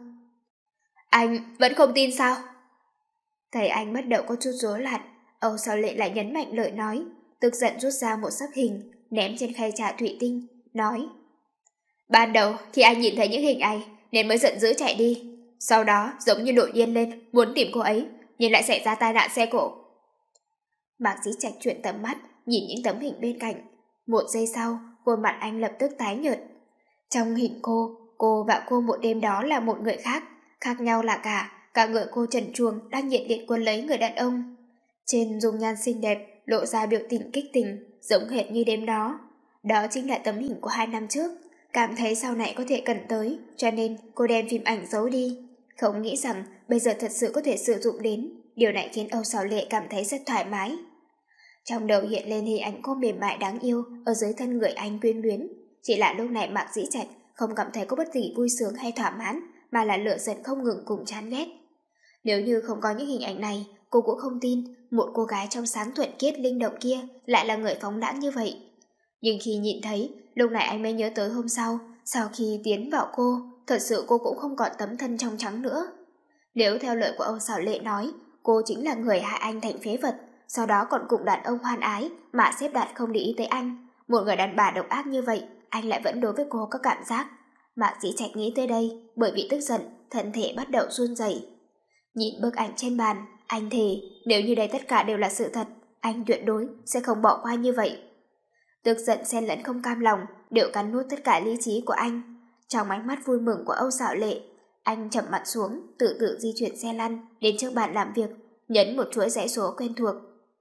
Anh vẫn không tin sao? Thấy anh bắt đầu có chút rối loạn, Âu Sở Lệ lại nhấn mạnh lời nói, tức giận rút ra một sấp hình, ném trên khay trà thủy tinh, nói. Ban đầu khi anh nhìn thấy những hình ảnh nên mới giận dữ chạy đi. Sau đó giống như nổi điên lên, muốn tìm cô ấy, nhưng lại xảy ra tai nạn xe cộ. Mạc Dĩ Trạch chuyển tầm mắt, nhìn những tấm hình bên cạnh. Một giây sau, khuôn mặt anh lập tức tái nhợt. Trong hình cô, cô và cô một đêm đó là một người khác. Khác nhau là cả, cả người cô trần truồng đang nhiệt liệt cuốn lấy người đàn ông. Trên dung nhan xinh đẹp, lộ ra biểu tình kích tình, giống hệt như đêm đó. Đó chính là tấm hình của hai năm trước. Cảm thấy sau này có thể cần tới, cho nên cô đem phim ảnh giấu đi. Không nghĩ rằng bây giờ thật sự có thể sử dụng đến. Điều này khiến Âu Sảo Lệ cảm thấy rất thoải mái. Trong đầu hiện lên hình ảnh cô mềm mại đáng yêu ở dưới thân người anh quyến luyến. Chỉ là lúc này Mạc Dĩ Trạch không cảm thấy có bất kỳ vui sướng hay thỏa mãn, mà là lửa giận không ngừng cùng chán ghét. Nếu như không có những hình ảnh này, cô cũng không tin một cô gái trong sáng thuận khiết linh động kia lại là người phóng đãng như vậy. Nhưng khi nhìn thấy, lúc này anh mới nhớ tới hôm sau, sau khi tiến vào cô, thật sự cô cũng không còn tấm thân trong trắng nữa. Nếu theo lời của Âu Sảo Lệ nói, cô chính là người hại anh thành phế vật, sau đó còn cùng đàn ông hoan ái mà xếp đặt không để ý tới anh. Một người đàn bà độc ác như vậy, anh lại vẫn đối với cô có cảm giác. Mạc Dĩ Trạch nghĩ tới đây, bởi vì tức giận, thân thể bắt đầu run rẩy. Nhìn bức ảnh trên bàn, anh thề nếu như đây tất cả đều là sự thật, anh tuyệt đối sẽ không bỏ qua như vậy. Tức giận xen lẫn không cam lòng đều cắn nuốt tất cả lý trí của anh. Trong ánh mắt vui mừng của Âu Sảo Lệ, anh chậm mặt xuống, tự tự di chuyển xe lăn đến trước bàn làm việc, nhấn một chuỗi dãy số quen thuộc.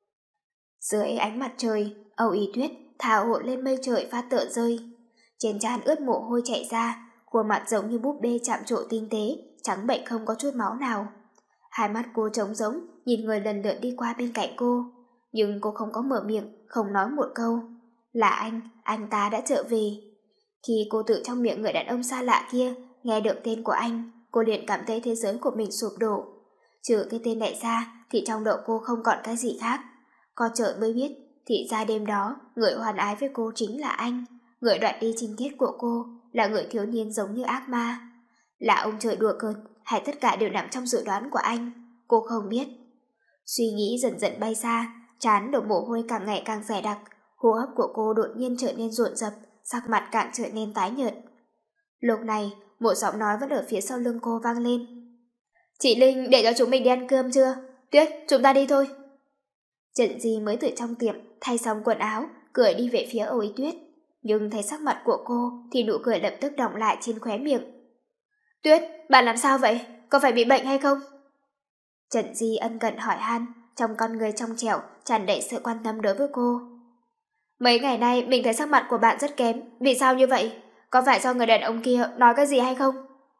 Dưới ánh mặt trời, Âu Ý Tuyết thả hộ lên mây trời phát tựa rơi. Trên trán ướt mồ hôi chảy ra, khuôn mặt giống như búp bê chạm trổ tinh tế, trắng bệch không có chút máu nào. Hai mắt cô trống rỗng, nhìn người lần lượt đi qua bên cạnh cô, nhưng cô không có mở miệng, không nói một câu. Là anh, anh ta đã trở về. Khi cô tự trong miệng người đàn ông xa lạ kia nghe được tên của anh, cô liền cảm thấy thế giới của mình sụp đổ. Trừ cái tên này ra thì trong đầu cô không còn cái gì khác. Có chợt mới biết, thì ra đêm đó người hoàn ái với cô chính là anh. Người đoạt đi trinh tiết của cô là người thiếu niên giống như ác ma. Là ông trời đùa cợt hay tất cả đều nằm trong dự đoán của anh, cô không biết. Suy nghĩ dần dần bay xa, trán đổ mồ hôi càng ngày càng dày đặc, hô hấp của cô đột nhiên trở nên rộn rập, sắc mặt càng trở nên tái nhợt. Lúc này, một giọng nói vẫn ở phía sau lưng cô vang lên. Chị Linh để cho chúng mình đi ăn cơm chưa? Tuyết, chúng ta đi thôi. Trần Di mới từ trong tiệm thay xong quần áo, cười đi về phía Âu Ý Tuyết. Nhưng thấy sắc mặt của cô thì nụ cười lập tức đọng lại trên khóe miệng. Tuyết, bạn làm sao vậy? Có phải bị bệnh hay không? Trần Di ân cần hỏi han, trong con người trong trẻo tràn đầy sự quan tâm đối với cô. Mấy ngày nay mình thấy sắc mặt của bạn rất kém, vì sao như vậy? Có phải do người đàn ông kia nói cái gì hay không?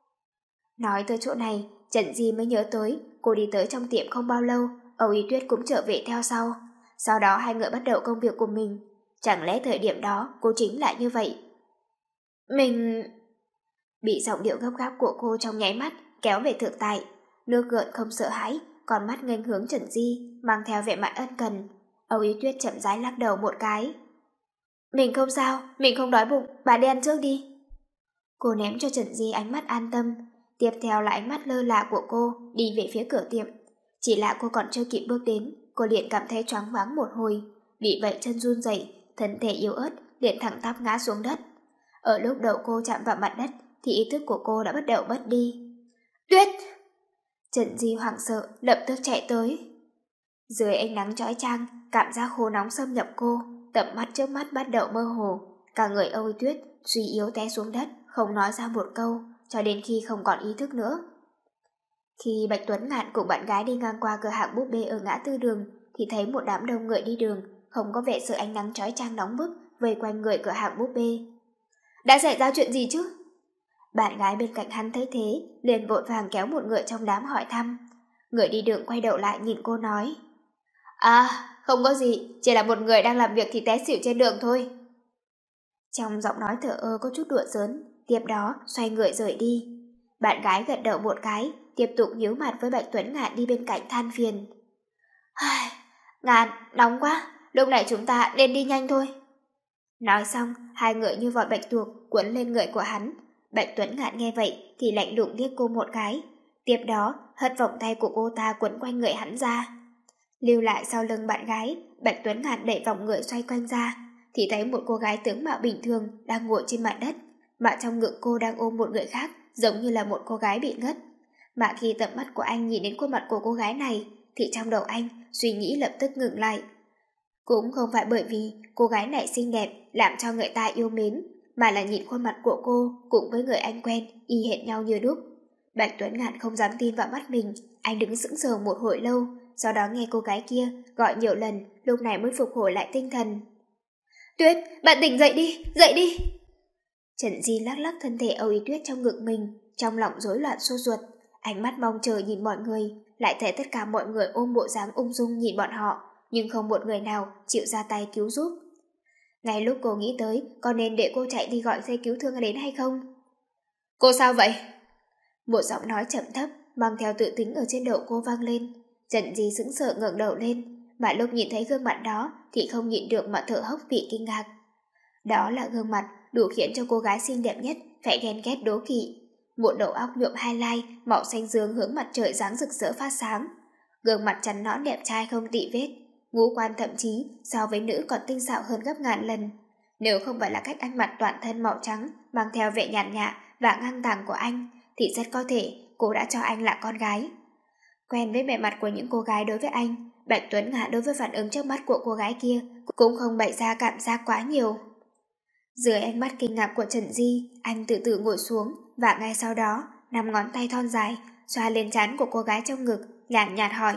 Nói tới chỗ này, Trần Di mới nhớ tới cô đi tới trong tiệm không bao lâu, Âu Ý Tuyết cũng trở về theo sau. Sau đó hai người bắt đầu công việc của mình. Chẳng lẽ thời điểm đó cô chính là như vậy? Mình... Bị giọng điệu gấp gáp của cô trong nháy mắt kéo về thực tại. Nước gợn không sợ hãi, còn mắt nghênh hướng Trần Di, mang theo vẻ mặt ân cần. Âu Ý Tuyết chậm rãi lắc đầu một cái. Mình không sao, mình không đói bụng, bạn đi ăn trước đi. Cô ném cho Trần Di ánh mắt an tâm, tiếp theo là ánh mắt lơ là của cô đi về phía cửa tiệm. Chỉ là cô còn chưa kịp bước đến, cô liền cảm thấy choáng váng một hồi, bị vậy chân run rẩy, thân thể yếu ớt liền thẳng tắp ngã xuống đất. Ở lúc đầu cô chạm vào mặt đất thì ý thức của cô đã bắt đầu mất đi. Tuyết! Trần Di hoảng sợ lập tức chạy tới. Dưới ánh nắng chói chang, cảm giác khô nóng xâm nhập cô, tầm mắt trước mắt bắt đầu mơ hồ, cả người Âu Ý Tuyết suy yếu té xuống đất, không nói ra một câu, cho đến khi không còn ý thức nữa. Khi Bạch Tuấn Ngạn cùng bạn gái đi ngang qua cửa hàng búp bê ở ngã tư đường, thì thấy một đám đông người đi đường, không có vẻ sự ánh nắng chói chang nóng bức vây quanh người cửa hàng búp bê. Đã xảy ra chuyện gì chứ? Bạn gái bên cạnh hắn thấy thế, liền vội vàng kéo một người trong đám hỏi thăm. Người đi đường quay đầu lại nhìn cô nói. À, không có gì, chỉ là một người đang làm việc thì té xỉu trên đường thôi. Trong giọng nói thở ơ có chút đùa giỡn, tiếp đó xoay người rời đi. Bạn gái gật đầu một cái, tiếp tục nhíu mặt với Bạch Tuấn Ngạn đi bên cạnh than phiền. Ngạn, nóng quá, lúc này chúng ta nên đi nhanh thôi. Nói xong, hai người như vòi bạch tuộc cuốn lên người của hắn. Bạch Tuấn Ngạn nghe vậy thì lạnh lùng liếc cô một cái, tiếp đó hất vòng tay của cô ta quấn quanh người hắn ra. Lưu lại sau lưng bạn gái, Bạch Tuấn Ngạn đẩy vòng người xoay quanh ra, thì thấy một cô gái tướng mạo bình thường đang ngồi trên mặt đất, mà trong ngực cô đang ôm một người khác, giống như là một cô gái bị ngất. Mà khi tầm mắt của anh nhìn đến khuôn mặt của cô gái này, thì trong đầu anh suy nghĩ lập tức ngừng lại. Cũng không phải bởi vì cô gái này xinh đẹp làm cho người ta yêu mến, mà là nhìn khuôn mặt của cô cùng với người anh quen y hệt nhau như đúc. Bạch Tuấn Ngạn không dám tin vào mắt mình, anh đứng sững sờ một hồi lâu, sau đó nghe cô gái kia gọi nhiều lần, lúc này mới phục hồi lại tinh thần. Tuyết, bạn tỉnh dậy đi, dậy đi. Trần Di lắc lắc thân thể Âu Yến Tuyết trong ngực mình, trong lòng rối loạn sốt ruột, ánh mắt mong chờ nhìn mọi người, lại thấy tất cả mọi người ôm bộ dáng ung dung nhìn bọn họ, nhưng không một người nào chịu ra tay cứu giúp. Ngay lúc cô nghĩ tới có nên để cô chạy đi gọi xe cứu thương đến hay không. Cô sao vậy? Một giọng nói chậm thấp mang theo tự tính ở trên đầu cô vang lên. Trần Di sững sờ ngẩng đầu lên, mà lúc nhìn thấy gương mặt đó thì không nhịn được mà thở hốc vì kinh ngạc. Đó là gương mặt đủ khiến cho cô gái xinh đẹp nhất phải ghen ghét đố kỵ. Một đầu óc nhuộm highlight màu xanh dương hướng mặt trời sáng rực rỡ phát sáng, gương mặt trắng nõn đẹp trai không tị vết, ngũ quan thậm chí so với nữ còn tinh xảo hơn gấp ngàn lần. Nếu không phải là cách ăn mặc toàn thân màu trắng mang theo vẻ nhàn nhã và ngang tàng của anh, thì rất có thể cô đã cho anh là con gái. Quen với vẻ mặt của những cô gái đối với anh, Bạch Tuấn Ngạn đối với phản ứng trước mắt của cô gái kia cũng không bày ra cảm giác quá nhiều. Dưới ánh mắt kinh ngạc của Trần Di, anh từ từ ngồi xuống và ngay sau đó năm ngón tay thon dài xoa lên trán của cô gái trong ngực, nhàn nhạt hỏi: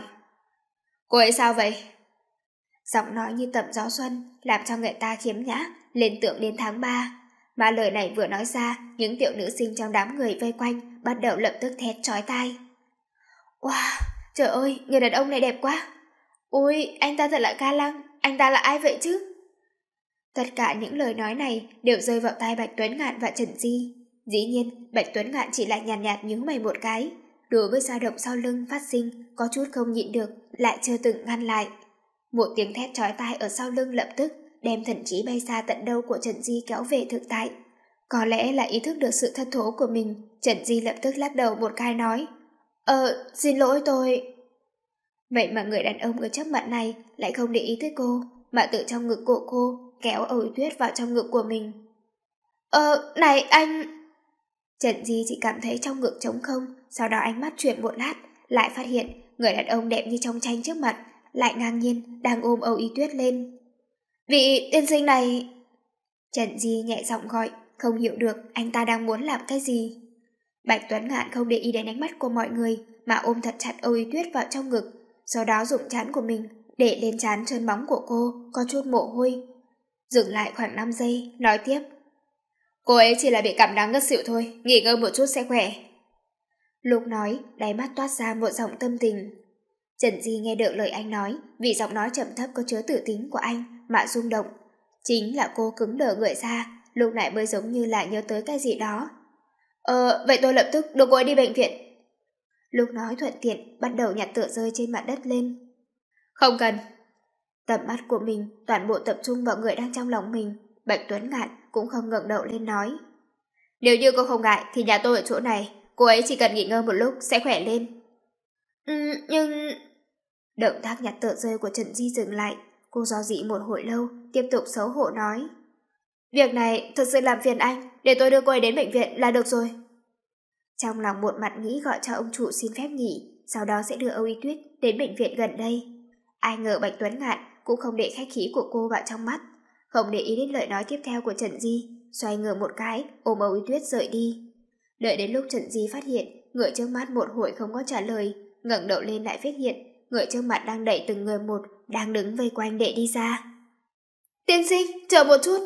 Cô ấy sao vậy? Giọng nói như tầm gió xuân làm cho người ta khiếm nhã, liên tưởng đến tháng ba. Mà lời này vừa nói ra, những tiểu nữ sinh trong đám người vây quanh bắt đầu lập tức thét chói tai. Wow, trời ơi, người đàn ông này đẹp quá. Ôi, anh ta thật là ca lăng, anh ta là ai vậy chứ? Tất cả những lời nói này đều rơi vào tai Bạch Tuấn Ngạn và Trần Di. Dĩ nhiên, Bạch Tuấn Ngạn chỉ là nhàn nhạt, nhạt nhướng mày một cái. Đối với dao động sau lưng phát sinh, có chút không nhịn được, lại chưa từng ngăn lại. Một tiếng thét chói tai ở sau lưng lập tức đem thần trí bay xa tận đâu của Trần Di kéo về thực tại. Có lẽ là ý thức được sự thất thố của mình, Trần Di lập tức lắc đầu một cái nói: Ờ, xin lỗi tôi. Vậy mà người đàn ông ở trước mặt này lại không để ý tới cô, mà tự trong ngực của cô kéo Âu Yến Tuyết vào trong ngực của mình. Ờ, này anh... Trần Di chỉ cảm thấy trong ngực trống không, sau đó ánh mắt chuyển một lát, lại phát hiện người đàn ông đẹp như trong tranh trước mặt lại ngang nhiên đang ôm Âu Yến Tuyết lên. Vị tiên sinh này... Trần Di nhẹ giọng gọi, không hiểu được anh ta đang muốn làm cái gì. Bạch Tuấn Ngạn không để ý đến ánh mắt của mọi người mà ôm thật chặt Âu Yến Tuyết vào trong ngực, sau đó dùng trán của mình để lên trán trơn bóng của cô có chút mồ hôi. Dừng lại khoảng năm giây, nói tiếp: Cô ấy chỉ là bị cảm nắng ngất xỉu thôi, nghỉ ngơi một chút sẽ khỏe. Lúc nói, đáy mắt toát ra một giọng tâm tình. Trần Di nghe được lời anh nói, vì giọng nói trầm thấp có chứa tự tính của anh mà rung động. Chính là cô cứng đờ người ra, lúc này mới giống như là nhớ tới cái gì đó. Ờ, vậy tôi lập tức đưa cô ấy đi bệnh viện. Lúc nói thuận tiện bắt đầu nhặt tựa rơi trên mặt đất lên. Không cần. Tầm mắt của mình toàn bộ tập trung vào người đang trong lòng mình. Bạch Tuấn Ngạn cũng không ngẩng đầu lên nói: Nếu như cô không ngại thì nhà tôi ở chỗ này, cô ấy chỉ cần nghỉ ngơi một lúc sẽ khỏe lên. Ừ, nhưng... Động tác nhặt tựa rơi của Trần Di dừng lại. Cô do dự một hồi lâu, tiếp tục xấu hổ nói: Việc này thực sự làm phiền anh, để tôi đưa cô ấy đến bệnh viện là được rồi. Trong lòng một mặt nghĩ gọi cho ông chủ xin phép nghỉ, sau đó sẽ đưa Âu Yến Tuyết đến bệnh viện gần đây. Ai ngờ Bạch Tuấn Ngạn cũng không để khách khí của cô vào trong mắt, không để ý đến lời nói tiếp theo của Trần Di, xoay người một cái, ôm Âu Yến Tuyết rời đi. Đợi đến lúc Trần Di phát hiện người trước mắt một hồi không có trả lời, ngẩng đầu lên lại phát hiện người trước mặt đang đẩy từng người một, đang đứng vây quanh để đi ra. Tiên sinh, chờ một chút.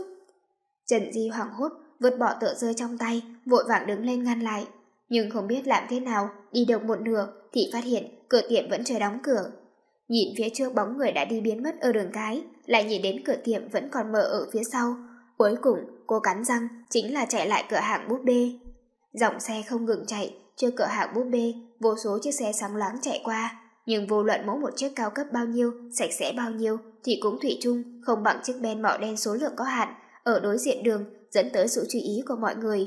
Trần Di hoảng hốt, vứt bỏ tựa rơi trong tay, vội vàng đứng lên ngăn lại. Nhưng không biết làm thế nào, đi được một nửa thì phát hiện cửa tiệm vẫn chưa đóng cửa. Nhìn phía trước bóng người đã đi biến mất ở đường cái, lại nhìn đến cửa tiệm vẫn còn mở ở phía sau. Cuối cùng, cô cắn răng chính là chạy lại cửa hàng búp bê. Dòng xe không ngừng chạy, trước cửa hàng búp bê, vô số chiếc xe sáng láng chạy qua. Nhưng vô luận mỗi một chiếc cao cấp bao nhiêu, sạch sẽ bao nhiêu, thì cũng thủy chung không bằng chiếc Ben màu đen số lượng có hạn, ở đối diện đường, dẫn tới sự chú ý của mọi người.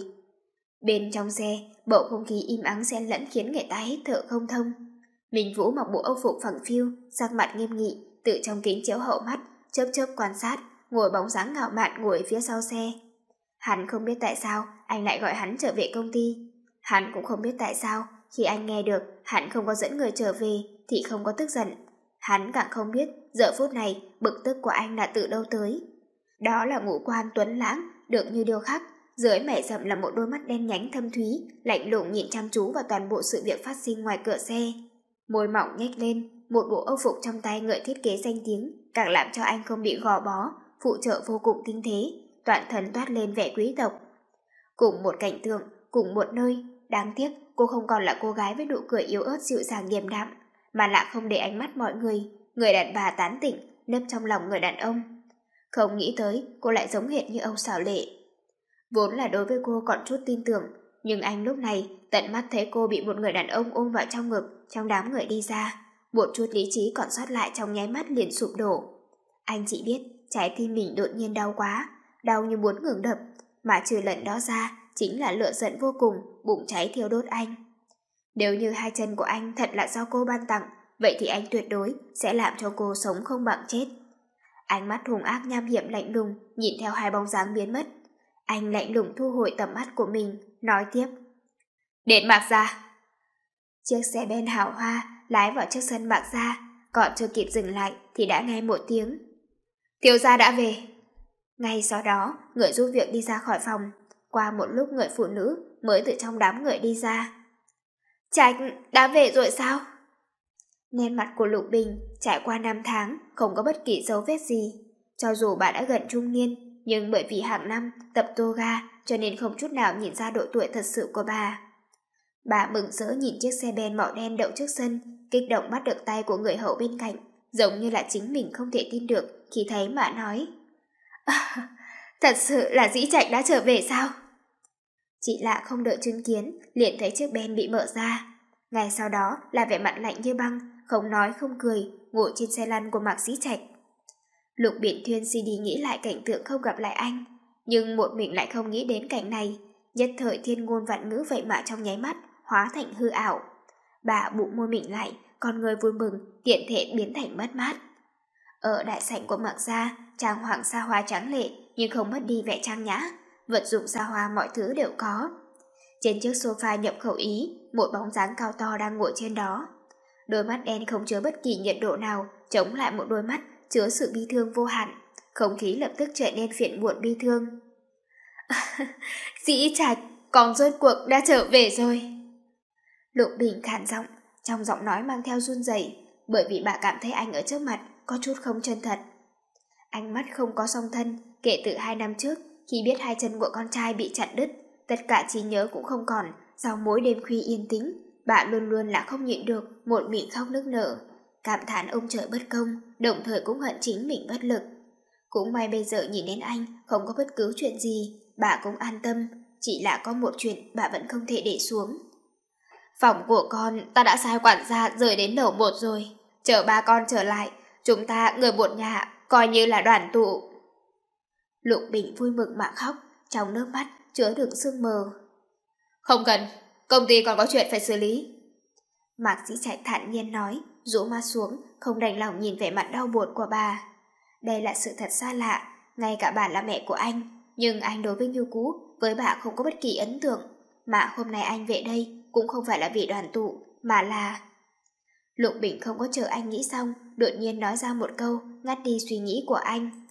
Bên trong xe, bầu không khí im ắng xen lẫn khiến người ta hít thở không thông. Minh Vũ mặc bộ âu phục phẳng phiu, sắc mặt nghiêm nghị, tự trong kính chiếu hậu mắt, chớp chớp quan sát, ngồi bóng dáng ngạo mạn ngồi phía sau xe. Hắn không biết tại sao anh lại gọi hắn trở về công ty. Hắn cũng không biết tại sao khi anh nghe được hắn không có dẫn người trở về thì không có tức giận. Hắn càng không biết giờ phút này bực tức của anh là từ đâu tới. Đó là ngũ quan tuấn lãng, được như điêu khắc, dưới mày rậm là một đôi mắt đen nhánh thâm thúy, lạnh lùng nhìn chăm chú vào toàn bộ sự việc phát sinh ngoài cửa xe. Môi mỏng nhếch lên, một bộ âu phục trong tay người thiết kế danh tiếng càng làm cho anh không bị gò bó, phụ trợ vô cùng tinh tế, toàn thân toát lên vẻ quý tộc. Cùng một cảnh tượng, cùng một nơi, đáng tiếc cô không còn là cô gái với nụ cười yếu ớt dịu dàng điềm đạm, mà lại không để ánh mắt mọi người, người đàn bà tán tỉnh, nấp trong lòng người đàn ông. Không nghĩ tới cô lại giống hệt như Âu Xảo Lệ. Vốn là đối với cô còn chút tin tưởng, nhưng anh lúc này tận mắt thấy cô bị một người đàn ông ôm vào trong ngực, trong đám người đi ra. Một chút lý trí còn sót lại trong nháy mắt liền sụp đổ. Anh chỉ biết trái tim mình đột nhiên đau quá, đau như muốn ngừng đập, mà trừ lần đó ra chính là lửa giận vô cùng, bụng cháy thiêu đốt anh. Nếu như hai chân của anh thật là do cô ban tặng, vậy thì anh tuyệt đối sẽ làm cho cô sống không bằng chết. Ánh mắt hung ác nham hiểm lạnh lùng nhìn theo hai bóng dáng biến mất. Anh lạnh lùng thu hồi tầm mắt của mình, nói tiếp: "Đến Mạc Gia." Chiếc xe ben hào hoa lái vào trước sân Mạc Gia, còn chưa kịp dừng lại thì đã nghe một tiếng: "Thiếu gia đã về." Ngay sau đó, người giúp việc đi ra khỏi phòng. Qua một lúc người phụ nữ mới từ trong đám người đi ra. "Trạch, đã về rồi sao?" Nét mặt của Lục Bình trải qua năm tháng không có bất kỳ dấu vết gì. Cho dù bà đã gần trung niên, nhưng bởi vì hàng năm tập yoga cho nên không chút nào nhìn ra độ tuổi thật sự của bà. Bà mừng rỡ nhìn chiếc xe ben màu đen đậu trước sân, kích động bắt được tay của người hậu bên cạnh, giống như là chính mình không thể tin được khi thấy mà nói: à, "Thật sự là Dĩ Trạch đã trở về sao?" Chị lạ không đợi chứng kiến, liền thấy chiếc ben bị mở ra. Ngay sau đó là vẻ mặt lạnh như băng, không nói không cười, ngồi trên xe lăn của Mạc Dĩ Trạch. Lục Biển Thuyên suy đi nghĩ lại cảnh tượng không gặp lại anh, nhưng một mình lại không nghĩ đến cảnh này. Nhất thời thiên ngôn vạn ngữ vậy mà trong nháy mắt hóa thành hư ảo. Bà bụng môi mình lại, con người vui mừng tiện thể biến thành mất mát. Ở đại sảnh của Mạc Gia, trang hoàng xa hoa tráng lệ nhưng không mất đi vẻ trang nhã, vật dụng xa hoa mọi thứ đều có. Trên chiếc sofa nhập khẩu Ý, một bóng dáng cao to đang ngồi trên đó. Đôi mắt đen không chứa bất kỳ nhiệt độ nào chống lại một đôi mắt chứa sự bi thương vô hạn. Không khí lập tức trở nên phiền muộn bi thương. "Dĩ Trạch, con rốt cuộc đã trở về rồi." Lục Bình khàn giọng, trong giọng nói mang theo run rẩy, bởi vì bà cảm thấy anh ở trước mặt có chút không chân thật. Ánh mắt không có song thân, kể từ hai năm trước, khi biết hai chân của con trai bị chặt đứt, tất cả trí nhớ cũng không còn. Sau mỗi đêm khuya yên tĩnh, bà luôn luôn là không nhịn được, một miệng khóc nức nở, cảm thán ông trời bất công, đồng thời cũng hận chính mình bất lực. Cũng may bây giờ nhìn đến anh không có bất cứ chuyện gì, bà cũng an tâm. Chỉ là có một chuyện bà vẫn không thể để xuống. "Phòng của con ta đã sai quản gia rời đến lầu một rồi. Chờ ba con trở lại, chúng ta người một nhà coi như là đoàn tụ." Lục Bình vui mừng mà khóc, trong nước mắt chứa đựng sương mờ. "Không cần, công ty còn có chuyện phải xử lý." Mạc Dĩ Trạch thản nhiên nói, rũ mắt xuống, không đành lòng nhìn vẻ mặt đau buồn của bà. Đây là sự thật xa lạ, ngay cả bà là mẹ của anh, nhưng anh đối với Như Cú, với bà không có bất kỳ ấn tượng. Mà hôm nay anh về đây cũng không phải là vì đoàn tụ, mà là... Lục Bình không có chờ anh nghĩ xong, đột nhiên nói ra một câu, ngắt đi suy nghĩ của anh.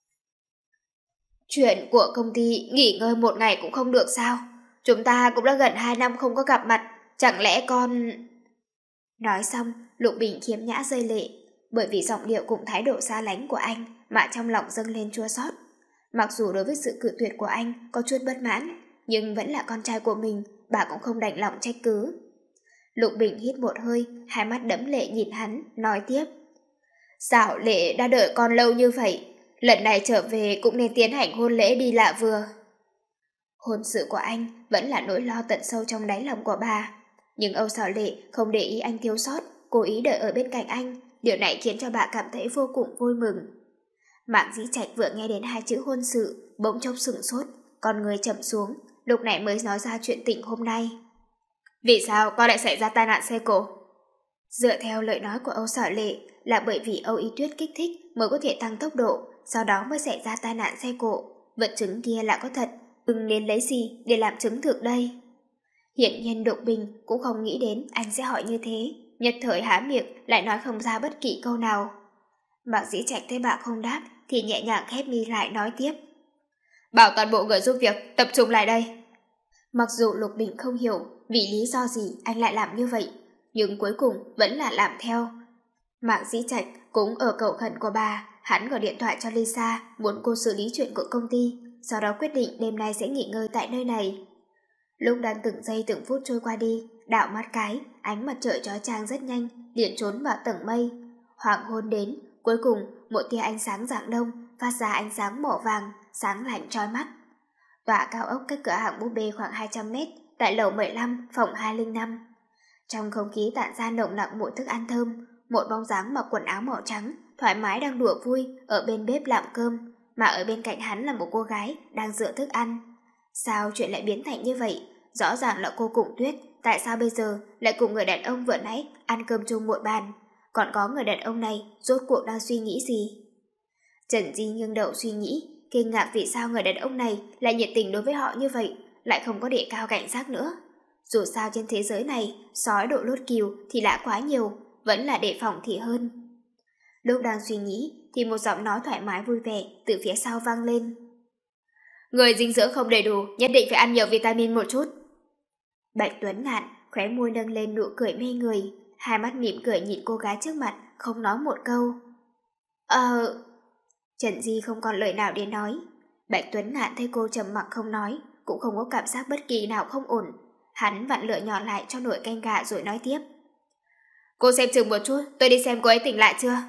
"Chuyện của công ty nghỉ ngơi một ngày cũng không được sao? Chúng ta cũng đã gần hai năm không có gặp mặt, chẳng lẽ con..." Nói xong, Lục Bình khiếm nhã rơi lệ, bởi vì giọng điệu cùng thái độ xa lánh của anh mà trong lòng dâng lên chua xót. Mặc dù đối với sự cự tuyệt của anh có chút bất mãn, nhưng vẫn là con trai của mình, bà cũng không đành lòng trách cứ. Lục Bình hít một hơi, hai mắt đẫm lệ nhìn hắn, nói tiếp. "Xảo Lệ đã đợi con lâu như vậy, lần này trở về cũng nên tiến hành hôn lễ đi lạ vừa." Hôn sự của anh vẫn là nỗi lo tận sâu trong đáy lòng của bà. Nhưng Âu Xảo Lệ không để ý anh thiếu sót, cố ý đợi ở bên cạnh anh, điều này khiến cho bà cảm thấy vô cùng vui mừng. Mạc Dĩ Trạch vừa nghe đến hai chữ hôn sự, bỗng chốc sửng sốt, con người chậm xuống, lúc này mới nói ra chuyện tình hôm nay. "Vì sao con lại xảy ra tai nạn xe cộ?" Dựa theo lời nói của Âu Xảo Lệ, là bởi vì Âu Y Tuyết kích thích mới có thể tăng tốc độ, sau đó mới xảy ra tai nạn xe cộ. Vật chứng kia là có thật, đừng nên lấy gì để làm chứng thực đây. Hiển nhiên Độc Bình cũng không nghĩ đến anh sẽ hỏi như thế, nhất thời há miệng lại nói không ra bất kỳ câu nào. Mạc Dĩ Trạch thấy bà không đáp thì nhẹ nhàng khép mi lại nói tiếp. "Bảo toàn bộ người giúp việc tập trung lại đây." Mặc dù Lục Bình không hiểu vì lý do gì anh lại làm như vậy, nhưng cuối cùng vẫn là làm theo. Mạc Dĩ Trạch cũng ở cầu khẩn của bà, hắn gọi điện thoại cho Lisa, muốn cô xử lý chuyện của công ty, sau đó quyết định đêm nay sẽ nghỉ ngơi tại nơi này. Lúc đang từng giây từng phút trôi qua đi, đảo mắt cái, ánh mặt trời chói chang rất nhanh, liền trốn vào tầng mây. Hoàng hôn đến, cuối cùng một tia ánh sáng rạng đông phát ra ánh sáng màu vàng, sáng lạnh chói mắt. Tòa cao ốc cách cửa hàng búp bê khoảng hai trăm mét, tại lầu mười lăm, phòng hai không năm. Trong không khí tản ra nồng nặc mùi thức ăn thơm, một bóng dáng mặc quần áo màu trắng, thoải mái đang đùa vui ở bên bếp làm cơm, mà ở bên cạnh hắn là một cô gái đang rửa thức ăn. Sao chuyện lại biến thành như vậy? Rõ ràng là cô cùng Tuyết, tại sao bây giờ lại cùng người đàn ông vừa nãy ăn cơm chung một bàn? Còn có người đàn ông này rốt cuộc đang suy nghĩ gì? Trần Di nghiêng đầu suy nghĩ, kinh ngạc vì sao người đàn ông này lại nhiệt tình đối với họ như vậy, lại không có đề cao cảnh giác nữa. Dù sao trên thế giới này, sói đội lốt kiều thì đã quá nhiều, vẫn là đề phòng thì hơn. Lúc đang suy nghĩ thì một giọng nói thoải mái vui vẻ từ phía sau vang lên. Người dinh dưỡng không đầy đủ, nhất định phải ăn nhiều vitamin một chút. Bạch Tuấn Ngạn khóe môi nâng lên nụ cười mê người, hai mắt mỉm cười nhìn cô gái trước mặt, không nói một câu. Ờ... Trần Di không còn lời nào để nói. Bạch Tuấn Ngạn thấy cô trầm mặc không nói, cũng không có cảm giác bất kỳ nào không ổn. Hắn vặn lửa nhỏ lại cho nồi canh gà rồi nói tiếp. Cô xem chừng một chút, tôi đi xem cô ấy tỉnh lại chưa.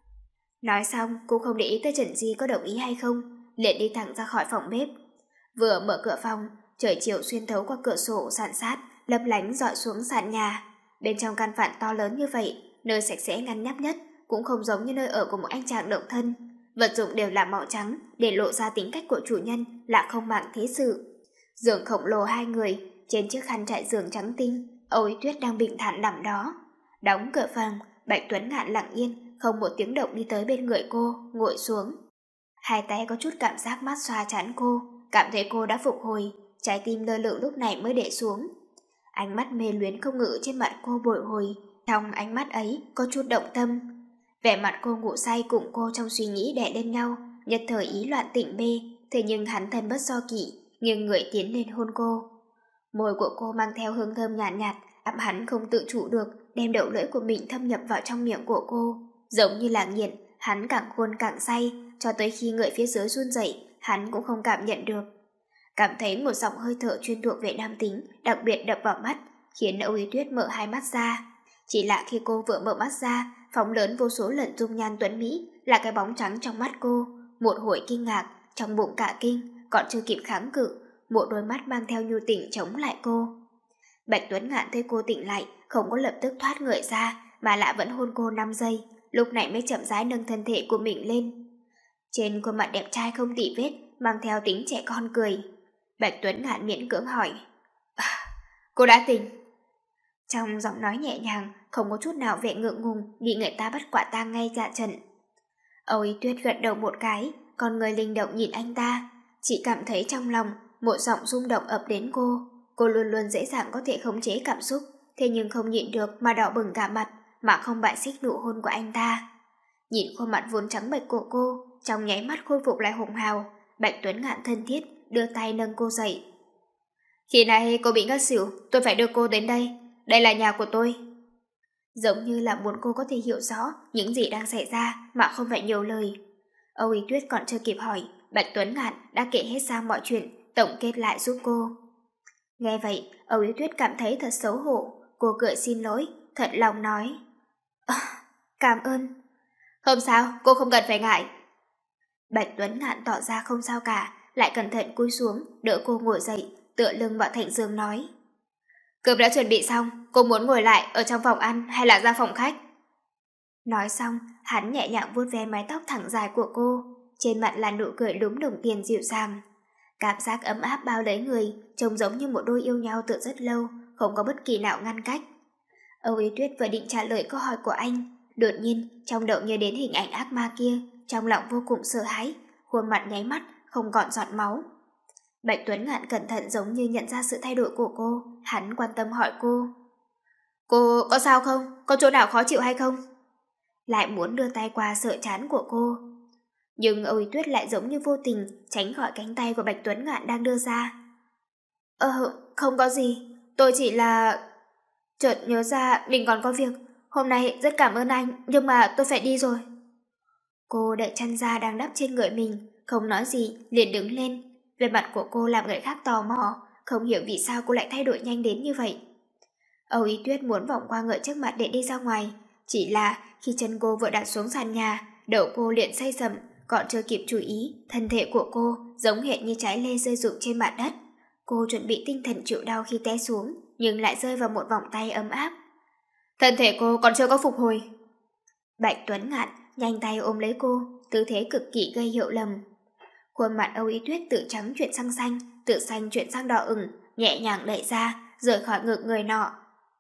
Nói xong, cô không để ý tới Trần Di có đồng ý hay không, liền đi thẳng ra khỏi phòng bếp. Vừa mở cửa phòng, trời chiều xuyên thấu qua cửa sổ sàn sát, lấp lánh rọi xuống sàn nhà. Bên trong căn phòng to lớn như vậy, nơi sạch sẽ ngăn nắp nhất, cũng không giống như nơi ở của một anh chàng độc thân. Vật dụng đều là màu trắng, để lộ ra tính cách của chủ nhân là không màng thế sự. Giường khổng lồ hai người, trên chiếc khăn trải giường trắng tinh, Âu Yến Tuyết đang bình thản nằm đó. Đóng cửa phòng, Bạch Tuấn Ngạn lặng yên, không một tiếng động đi tới bên người cô, ngồi xuống. Hai tay có chút cảm giác mát xoa trán cô, cảm thấy cô đã phục hồi, trái tim lơ lửng lúc này mới để xuống. Ánh mắt mê luyến không ngự trên mặt cô bồi hồi, trong ánh mắt ấy có chút động tâm. Vẻ mặt cô ngủ say cùng cô trong suy nghĩ đè lên nhau, nhất thời ý loạn tỉnh mê, thế nhưng hắn thân bất do kỷ, nghiêng người tiến lên hôn cô. Môi của cô mang theo hương thơm nhạt nhạt, ẵm hắn không tự chủ được, đem đầu lưỡi của mình thâm nhập vào trong miệng của cô. Giống như là nghiện, hắn càng hôn càng say, cho tới khi người phía dưới run rẩy, hắn cũng không cảm nhận được. Cảm thấy một dòng hơi thở chuyên thuộc về nam tính, đặc biệt đập vào mắt, khiến Âu Yến Tuyết mở hai mắt ra. Chỉ là khi cô vừa mở mắt ra, phóng lớn vô số lần dung nhan tuấn mỹ, là cái bóng trắng trong mắt cô, một hồi kinh ngạc, trong bụng cả kinh, còn chưa kịp kháng cự, một đôi mắt mang theo nhu tình chống lại cô. Bạch Tuấn Ngạn thấy cô tỉnh lại, không có lập tức thoát người ra, mà lại vẫn hôn cô năm giây, lúc này mới chậm rãi nâng thân thể của mình lên. Trên khuôn mặt đẹp trai không tì vết, mang theo tính trẻ con cười. Bạch Tuấn Ngạn miễn cưỡng hỏi, à, cô đã tỉnh. Trong giọng nói nhẹ nhàng, không có chút nào vẻ ngượng ngùng, bị người ta bắt quả tang ngay dạ trận. Âu Yến Tuyết gật đầu một cái, còn người linh động nhìn anh ta, chỉ cảm thấy trong lòng một giọng rung động ập đến cô. Cô luôn luôn dễ dàng có thể khống chế cảm xúc, thế nhưng không nhịn được mà đỏ bừng cả mặt, mà không bại xích nụ hôn của anh ta. Nhìn khuôn mặt vốn trắng bệch của cô, trong nháy mắt khôi phục lại hùng hào, Bạch Tuấn Ngạn thân thiết đưa tay nâng cô dậy. Khi này cô bị ngất xỉu, tôi phải đưa cô đến đây, đây là nhà của tôi. Giống như là muốn cô có thể hiểu rõ những gì đang xảy ra mà không phải nhiều lời. Âu Yến Tuyết còn chưa kịp hỏi, Bạch Tuấn Ngạn đã kể hết sang mọi chuyện, tổng kết lại giúp cô. Nghe vậy, Âu Yến Tuyết cảm thấy thật xấu hổ, cô cười xin lỗi, thật lòng nói. À, cảm ơn. Không sao, cô không cần phải ngại. Bạch Tuấn Ngạn tỏ ra không sao cả, lại cẩn thận cúi xuống, đỡ cô ngồi dậy, tựa lưng vào thành giường nói. Cơm đã chuẩn bị xong, cô muốn ngồi lại ở trong phòng ăn hay là ra phòng khách? Nói xong, hắn nhẹ nhàng vuốt ve mái tóc thẳng dài của cô, trên mặt là nụ cười lúm đồng tiền dịu dàng. Cảm giác ấm áp bao lấy người, trông giống như một đôi yêu nhau từ rất lâu, không có bất kỳ nào ngăn cách. Âu Yến Tuyết vừa định trả lời câu hỏi của anh, đột nhiên trong đầu nhớ đến hình ảnh ác ma kia, trong lòng vô cùng sợ hãi, khuôn mặt nháy mắt không còn giọt máu. Bạch Tuấn Ngạn cẩn thận giống như nhận ra sự thay đổi của cô, hắn quan tâm hỏi cô. Cô có sao không? Có chỗ nào khó chịu hay không? Lại muốn đưa tay qua sợ trán của cô. Nhưng Âu Yến Tuyết lại giống như vô tình tránh khỏi cánh tay của Bạch Tuấn Ngạn đang đưa ra. Ờ, không có gì, tôi chỉ là... Chợt nhớ ra mình còn có việc, hôm nay rất cảm ơn anh, nhưng mà tôi phải đi rồi. Cô đợi chăn da đang đắp trên người mình, không nói gì, liền đứng lên. Về mặt của cô làm người khác tò mò, không hiểu vì sao cô lại thay đổi nhanh đến như vậy. Âu Ý Tuyết muốn vòng qua ngựa trước mặt để đi ra ngoài, chỉ là khi chân cô vừa đặt xuống sàn nhà, đầu cô liền say sầm, còn chưa kịp chú ý, thân thể của cô giống hệt như trái lê rơi rụng trên mặt đất. Cô chuẩn bị tinh thần chịu đau khi té xuống, nhưng lại rơi vào một vòng tay ấm áp. Thân thể cô còn chưa có phục hồi. Bạch Tuấn Ngạn nhanh tay ôm lấy cô, tư thế cực kỳ gây hiệu lầm. Khuôn mặt Âu Ý Tuyết tự trắng chuyển sang xanh, tự xanh chuyển sang đỏ ửng, nhẹ nhàng đẩy ra, rời khỏi ngực người nọ.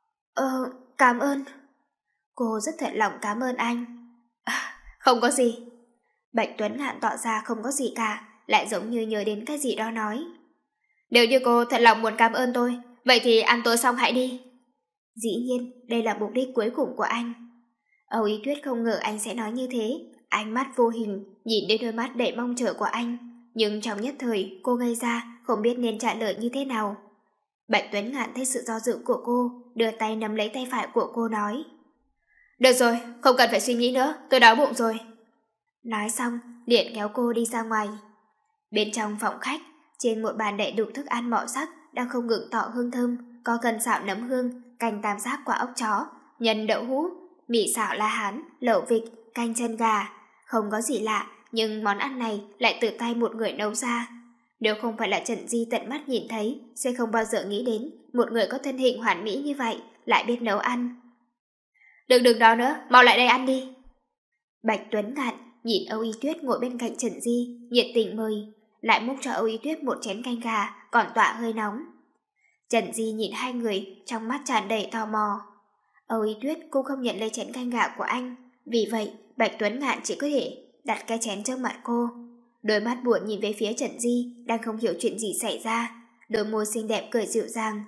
Ờ, cảm ơn. Cô rất thật lòng cảm ơn anh. À, không có gì. Bạch Tuấn Ngạn tỏ ra không có gì cả, lại giống như nhớ đến cái gì đó nói. Nếu như cô thật lòng muốn cảm ơn tôi, vậy thì ăn tối xong hãy đi. Dĩ nhiên, đây là mục đích cuối cùng của anh. Âu Ý Tuyết không ngờ anh sẽ nói như thế, ánh mắt vô hình nhìn đến đôi mắt đầy mong chờ của anh, nhưng trong nhất thời cô ngây ra, không biết nên trả lời như thế nào. Bạch Tuấn Ngạn thấy sự do dự của cô, đưa tay nắm lấy tay phải của cô nói. Được rồi, không cần phải suy nghĩ nữa, tôi đói bụng rồi. Nói xong, liền kéo cô đi ra ngoài. Bên trong phòng khách, trên một bàn đầy đủ thức ăn màu sắc đang không ngừng tỏ hương thơm, có cần xạo nấm hương, canh tam giác quả ốc chó, nhân đậu hũ, mì xào la hán, lẩu vịt, canh chân gà. Không có gì lạ, nhưng món ăn này lại từ tay một người nấu ra. Nếu không phải là Trần Di tận mắt nhìn thấy, sẽ không bao giờ nghĩ đến một người có thân hình hoàn mỹ như vậy lại biết nấu ăn. Đừng đừng đó nữa, mau lại đây ăn đi. Bạch Tuấn Ngạn nhìn Âu Ý Tuyết ngồi bên cạnh Trần Di, nhiệt tình mời, lại múc cho Âu Ý Tuyết một chén canh gà còn tỏa hơi nóng. Trần Di nhìn hai người, trong mắt tràn đầy tò mò. Âu Ý Tuyết cũng không nhận lấy chén canh gà của anh, vì vậy Bạch Tuấn Ngạn chỉ có thể đặt cái chén trước mặt cô. Đôi mắt buồn nhìn về phía Trần Di đang không hiểu chuyện gì xảy ra, đôi môi xinh đẹp cười dịu dàng.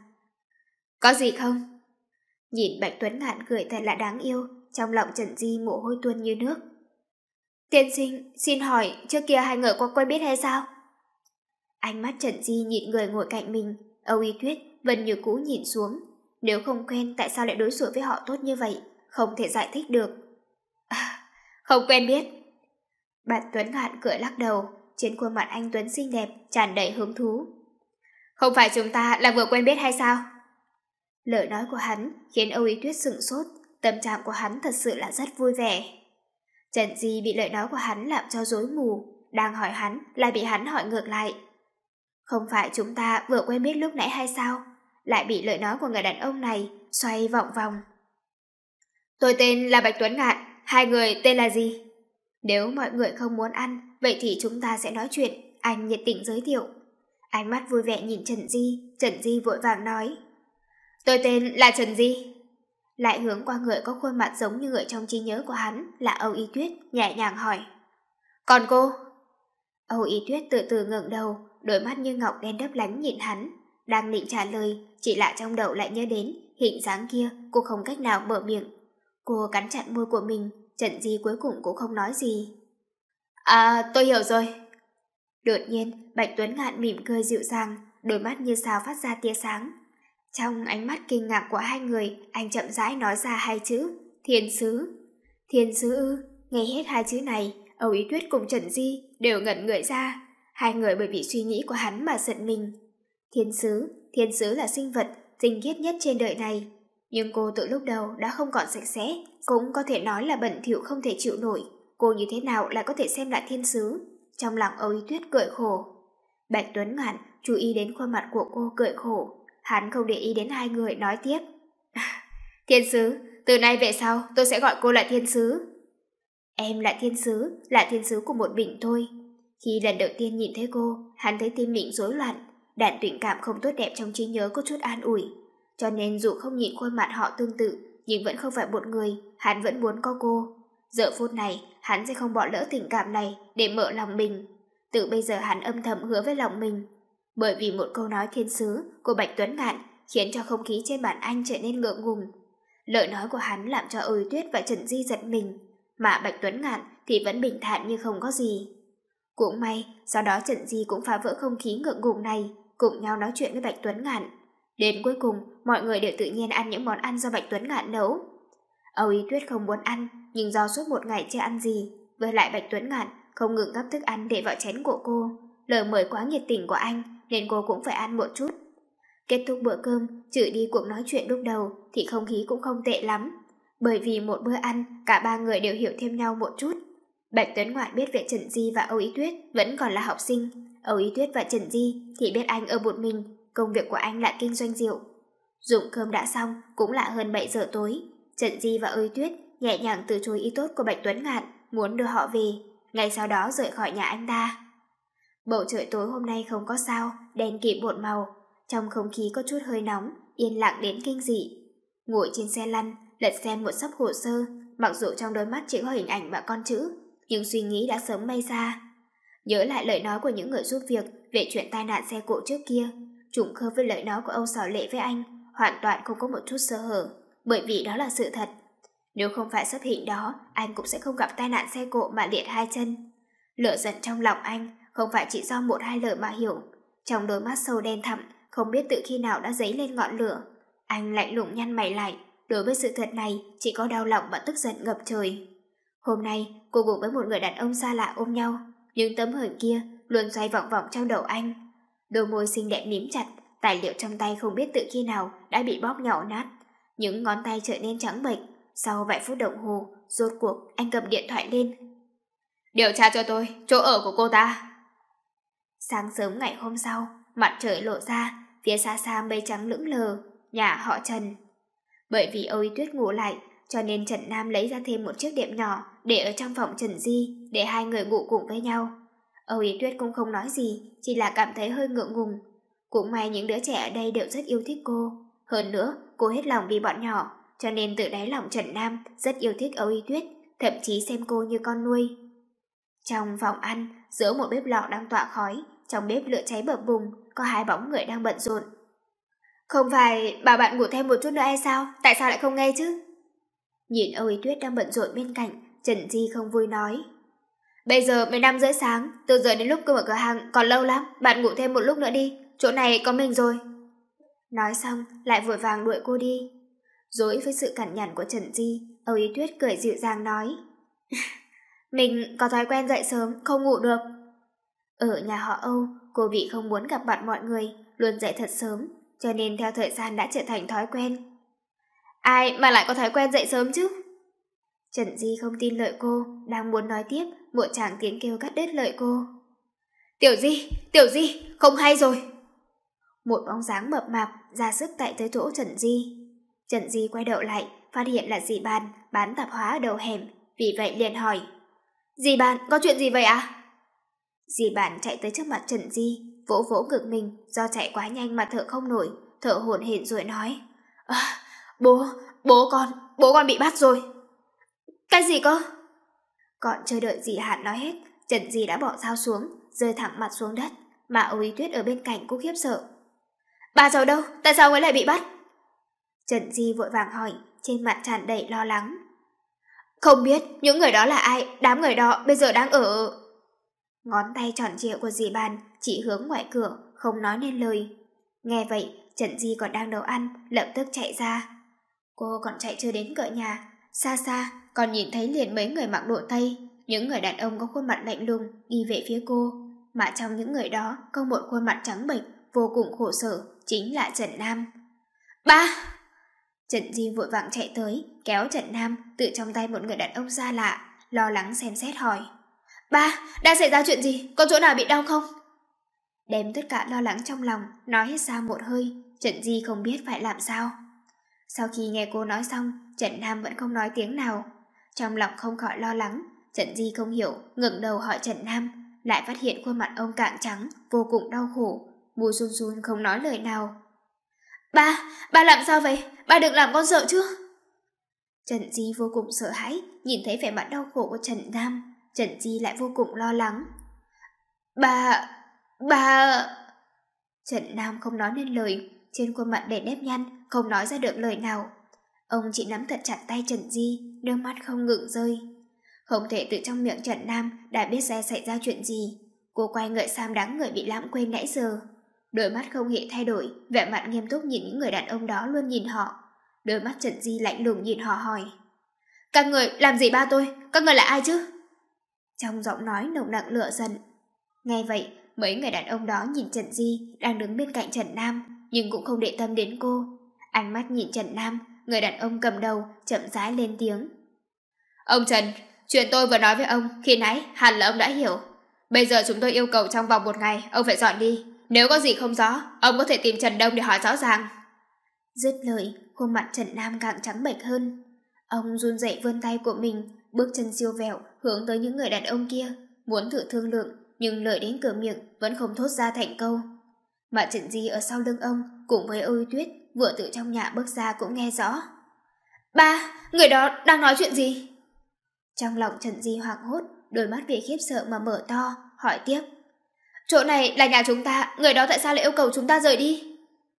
Có gì không? Nhìn Bạch Tuấn Ngạn cười thật là đáng yêu, trong lòng Trần Di mồ hôi tuôn như nước. Tiên sinh, xin hỏi trước kia hai người có quen biết hay sao? Ánh mắt Trần Di nhìn người ngồi cạnh mình, Âu Ý Tuyết vẫn như cũ nhìn xuống. Nếu không quen tại sao lại đối xử với họ tốt như vậy, không thể giải thích được. À, không quen biết. Bạch Tuấn Ngạn cười lắc đầu, trên khuôn mặt anh Tuấn xinh đẹp tràn đầy hứng thú. Không phải chúng ta là vừa quen biết hay sao? Lời nói của hắn khiến Âu Ý Tuyết sửng sốt, tâm trạng của hắn thật sự là rất vui vẻ. Trần Di bị lời nói của hắn làm cho rối mù, đang hỏi hắn lại bị hắn hỏi ngược lại. Không phải chúng ta vừa quen biết lúc nãy hay sao? Lại bị lời nói của người đàn ông này xoay vòng vòng. Tôi tên là Bạch Tuấn Ngạn, hai người tên là gì? Nếu mọi người không muốn ăn, vậy thì chúng ta sẽ nói chuyện, anh nhiệt tình giới thiệu. Ánh mắt vui vẻ nhìn Trần Di, Trần Di vội vàng nói. Tôi tên là Trần Di. Lại hướng qua người có khuôn mặt giống như người trong trí nhớ của hắn là Âu Ý Tuyết, nhẹ nhàng hỏi. Còn cô? Âu Ý Tuyết từ từ ngẩng đầu, đôi mắt như ngọc đen đấp lánh nhìn hắn. Đang định trả lời, chỉ lạ trong đầu lại nhớ đến hình dáng kia, cô không cách nào mở miệng. Cô cắn chặt môi của mình, Trần Di cuối cùng cũng không nói gì. À, tôi hiểu rồi. Đột nhiên, Bạch Tuấn Ngạn mỉm cười dịu dàng, đôi mắt như sao phát ra tia sáng. Trong ánh mắt kinh ngạc của hai người, anh chậm rãi nói ra hai chữ, thiên sứ. Thiên sứ ư? Nghe hết hai chữ này, Âu Ý Tuyết cùng Trần Di đều ngẩn người ra. Hai người bởi vì suy nghĩ của hắn mà giận mình. Thiên sứ, thiên sứ là sinh vật tinh khiết nhất trên đời này. Nhưng cô từ lúc đầu đã không còn sạch sẽ, cũng có thể nói là bẩn thỉu không thể chịu nổi. Cô như thế nào lại có thể xem là thiên sứ? Trong lòng Âu Ý Tuyết cười khổ. Bạch Tuấn Ngạn chú ý đến khuôn mặt của cô cười khổ. Hắn không để ý đến hai người nói tiếp. Thiên sứ, từ nay về sau tôi sẽ gọi cô là thiên sứ. Em là thiên sứ, là thiên sứ của một mình thôi. Khi lần đầu tiên nhìn thấy cô, hắn thấy tim mình rối loạn, đạn tình cảm không tốt đẹp trong trí nhớ có chút an ủi. Cho nên dù không nhìn khuôn mặt họ tương tự, nhưng vẫn không phải một người, hắn vẫn muốn có cô. Giờ phút này, hắn sẽ không bỏ lỡ tình cảm này để mở lòng mình. Từ bây giờ hắn âm thầm hứa với lòng mình. Bởi vì một câu nói thiên sứ của Bạch Tuấn Ngạn khiến cho không khí trên bàn anh trở nên ngượng ngùng. Lời nói của hắn làm cho Âu Ý Tuyết và Trần Di giật mình, mà Bạch Tuấn Ngạn thì vẫn bình thản như không có gì. Cũng may, sau đó Trần Di cũng phá vỡ không khí ngượng ngùng này, cùng nhau nói chuyện với Bạch Tuấn Ngạn. Đến cuối cùng, mọi người đều tự nhiên ăn những món ăn do Bạch Tuấn Ngạn nấu. Âu Ý Tuyết không muốn ăn, nhưng do suốt một ngày chưa ăn gì, với lại Bạch Tuấn Ngạn không ngừng gắp thức ăn để vào chén của cô, lời mời quá nhiệt tình của anh nên cô cũng phải ăn một chút. Kết thúc bữa cơm, trừ đi cuộc nói chuyện lúc đầu thì không khí cũng không tệ lắm, bởi vì một bữa ăn cả ba người đều hiểu thêm nhau một chút. Bạch Tuấn Ngoạn biết về Trần Di và Âu Ý Tuyết vẫn còn là học sinh, Âu Ý Tuyết và Trần Di thì biết anh ở một mình, công việc của anh là kinh doanh rượu. Dụng cơm đã xong, cũng là hơn bảy giờ tối. Trần Di và Âu Ý Tuyết nhẹ nhàng từ chối ý tốt của Bạch Tuấn Ngạn, muốn đưa họ về, ngay sau đó rời khỏi nhà anh ta. Bầu trời tối hôm nay không có sao, đen kịt một màu, trong không khí có chút hơi nóng, yên lặng đến kinh dị. Ngồi trên xe lăn, lật xem một xấp hồ sơ, mặc dù trong đôi mắt chỉ có hình ảnh và con chữ, nhưng suy nghĩ đã sớm bay xa. Nhớ lại lời nói của những người giúp việc về chuyện tai nạn xe cộ trước kia, trùng khớp với lời nói của Âu Sở Lệ với anh, hoàn toàn không có một chút sơ hở, bởi vì đó là sự thật. Nếu không phải xuất hiện đó, anh cũng sẽ không gặp tai nạn xe cộ mà liệt hai chân. Lửa giận trong lòng anh không phải chỉ do một hai lời mà hiểu. Trong đôi mắt sâu đen thẳm, không biết từ khi nào đã dấy lên ngọn lửa. Anh lạnh lùng nhăn mày lại, đối với sự thật này chỉ có đau lòng và tức giận ngập trời. Hôm nay, cô cùng với một người đàn ông xa lạ ôm nhau, nhưng tấm hình kia luôn xoay vòng vòng trong đầu anh. Đôi môi xinh đẹp mím chặt, tài liệu trong tay không biết từ khi nào đã bị bóp nhỏ nát. Những ngón tay trở nên trắng bệch. Sau vài phút đồng hồ, rốt cuộc anh cầm điện thoại lên. Điều tra cho tôi chỗ ở của cô ta. Sáng sớm ngày hôm sau, mặt trời lộ ra, phía xa xa mây trắng lững lờ, nhà họ Trần. Bởi vì Âu Ý Tuyết ngủ lại, cho nên Trần Nam lấy ra thêm một chiếc đệm nhỏ để ở trong phòng Trần Di, để hai người ngủ cùng với nhau. Âu Ý Tuyết cũng không nói gì, chỉ là cảm thấy hơi ngượng ngùng. Cũng may những đứa trẻ ở đây đều rất yêu thích cô. Hơn nữa, cô hết lòng vì bọn nhỏ, cho nên từ đáy lòng Trần Nam rất yêu thích Âu Ý Tuyết, thậm chí xem cô như con nuôi. Trong phòng ăn, giữa một bếp lò đang tỏa khói, trong bếp lửa cháy bập bùng, có hai bóng người đang bận rộn. Không phải bảo bạn ngủ thêm một chút nữa hay sao? Tại sao lại không nghe chứ? Nhìn Âu Ý Tuyết đang bận rộn bên cạnh, Trần Di không vui nói. Bây giờ mười năm rưỡi sáng, từ giờ đến lúc cơ mở cửa hàng còn lâu lắm, bạn ngủ thêm một lúc nữa đi, chỗ này có mình rồi. Nói xong, lại vội vàng đuổi cô đi. Dối với sự cằn nhằn của Trần Di, Âu Ý Tuyết cười dịu dàng nói. Mình có thói quen dậy sớm, không ngủ được. Ở nhà họ Âu, cô vị không muốn gặp mặt mọi người, luôn dậy thật sớm, cho nên theo thời gian đã trở thành thói quen. Ai mà lại có thói quen dậy sớm chứ? Trần Di không tin lời cô, đang muốn nói tiếp, một tràng tiếng kêu cắt đứt lời cô. Tiểu Di, Tiểu Di, không hay rồi. Một bóng dáng mập mạp ra sức tại tới chỗ Trần Di. Trần Di quay đầu lại, phát hiện là dì Bàn bán tạp hóa ở đầu hẻm, vì vậy liền hỏi. Dì Bàn, có chuyện gì vậy ạ? À? Dì Bàn chạy tới trước mặt Trần Di, vỗ vỗ ngực mình do chạy quá nhanh mà thở không nổi, thở hổn hển rồi nói. À, bố, bố con, bố con bị bắt rồi. Cái gì cơ? Còn chưa đợi dì Hạn nói hết, Trần Di đã bỏ dao xuống, rơi thẳng mặt xuống đất, mà Âu Ý Tuyết ở bên cạnh cũng khiếp sợ. Bà rồi đâu? Tại sao ông ấy lại bị bắt? Trần Di vội vàng hỏi, trên mặt tràn đầy lo lắng. Không biết những người đó là ai, đám người đó bây giờ đang ở... Ngón tay tròn trịa của dì Bàn chỉ hướng ngoài cửa, không nói nên lời. Nghe vậy, Trần Di còn đang nấu ăn, lập tức chạy ra. Cô còn chạy chưa đến cửa nhà, xa xa còn nhìn thấy liền mấy người mặc đồ Tây, những người đàn ông có khuôn mặt lạnh lùng đi về phía cô, mà trong những người đó có một khuôn mặt trắng bệch vô cùng khổ sở, chính là Trần Nam. Ba! Trần Di vội vàng chạy tới, kéo Trần Nam từ trong tay một người đàn ông xa lạ, lo lắng xem xét hỏi. Ba, đã xảy ra chuyện gì? Có chỗ nào bị đau không? Đem tất cả lo lắng trong lòng, nói hết ra một hơi, Trần Di không biết phải làm sao. Sau khi nghe cô nói xong, Trần Nam vẫn không nói tiếng nào. Trong lòng không khỏi lo lắng, Trần Di không hiểu, ngẩng đầu hỏi Trần Nam, lại phát hiện khuôn mặt ông cạn trắng, vô cùng đau khổ, môi run run không nói lời nào. Ba, ba làm sao vậy? Ba đừng làm con sợ chứ? Trần Di vô cùng sợ hãi, nhìn thấy vẻ mặt đau khổ của Trần Nam, Trần Di lại vô cùng lo lắng. Ba, ba... Trần Nam không nói nên lời, trên khuôn mặt đầy nếp nhăn, không nói ra được lời nào. Ông chỉ nắm thật chặt tay Trần Di, nước mắt không ngừng rơi. Không thể từ trong miệng Trần Nam đã biết ra xảy ra chuyện gì. Cô quay người sang đám người bị lãng quên nãy giờ. Đôi mắt không hề thay đổi, vẻ mặt nghiêm túc nhìn những người đàn ông đó luôn nhìn họ. Đôi mắt Trần Di lạnh lùng nhìn họ hỏi. Các người làm gì ba tôi? Các người là ai chứ? Trong giọng nói nồng nặc lửa giận. Nghe vậy, mấy người đàn ông đó nhìn Trần Di đang đứng bên cạnh Trần Nam, nhưng cũng không để tâm đến cô. Ánh mắt nhìn Trần Nam, người đàn ông cầm đầu chậm rãi lên tiếng. Ông Trần, chuyện tôi vừa nói với ông khi nãy hẳn là ông đã hiểu. Bây giờ chúng tôi yêu cầu trong vòng một ngày ông phải dọn đi. Nếu có gì không rõ, ông có thể tìm Trần Đông để hỏi rõ ràng. Dứt lời, khuôn mặt Trần Nam càng trắng bệch hơn. Ông run rẩy vươn tay của mình, bước chân siêu vẹo hướng tới những người đàn ông kia, muốn thử thương lượng, nhưng lời đến cửa miệng vẫn không thốt ra thành câu. Mà Trần Di ở sau lưng ông cùng với Âu Tuyết vừa từ trong nhà bước ra cũng nghe rõ. Ba, người đó đang nói chuyện gì? Trong lòng Trần Di hoảng hốt, đôi mắt vì khiếp sợ mà mở to, hỏi tiếp. Chỗ này là nhà chúng ta, người đó tại sao lại yêu cầu chúng ta rời đi?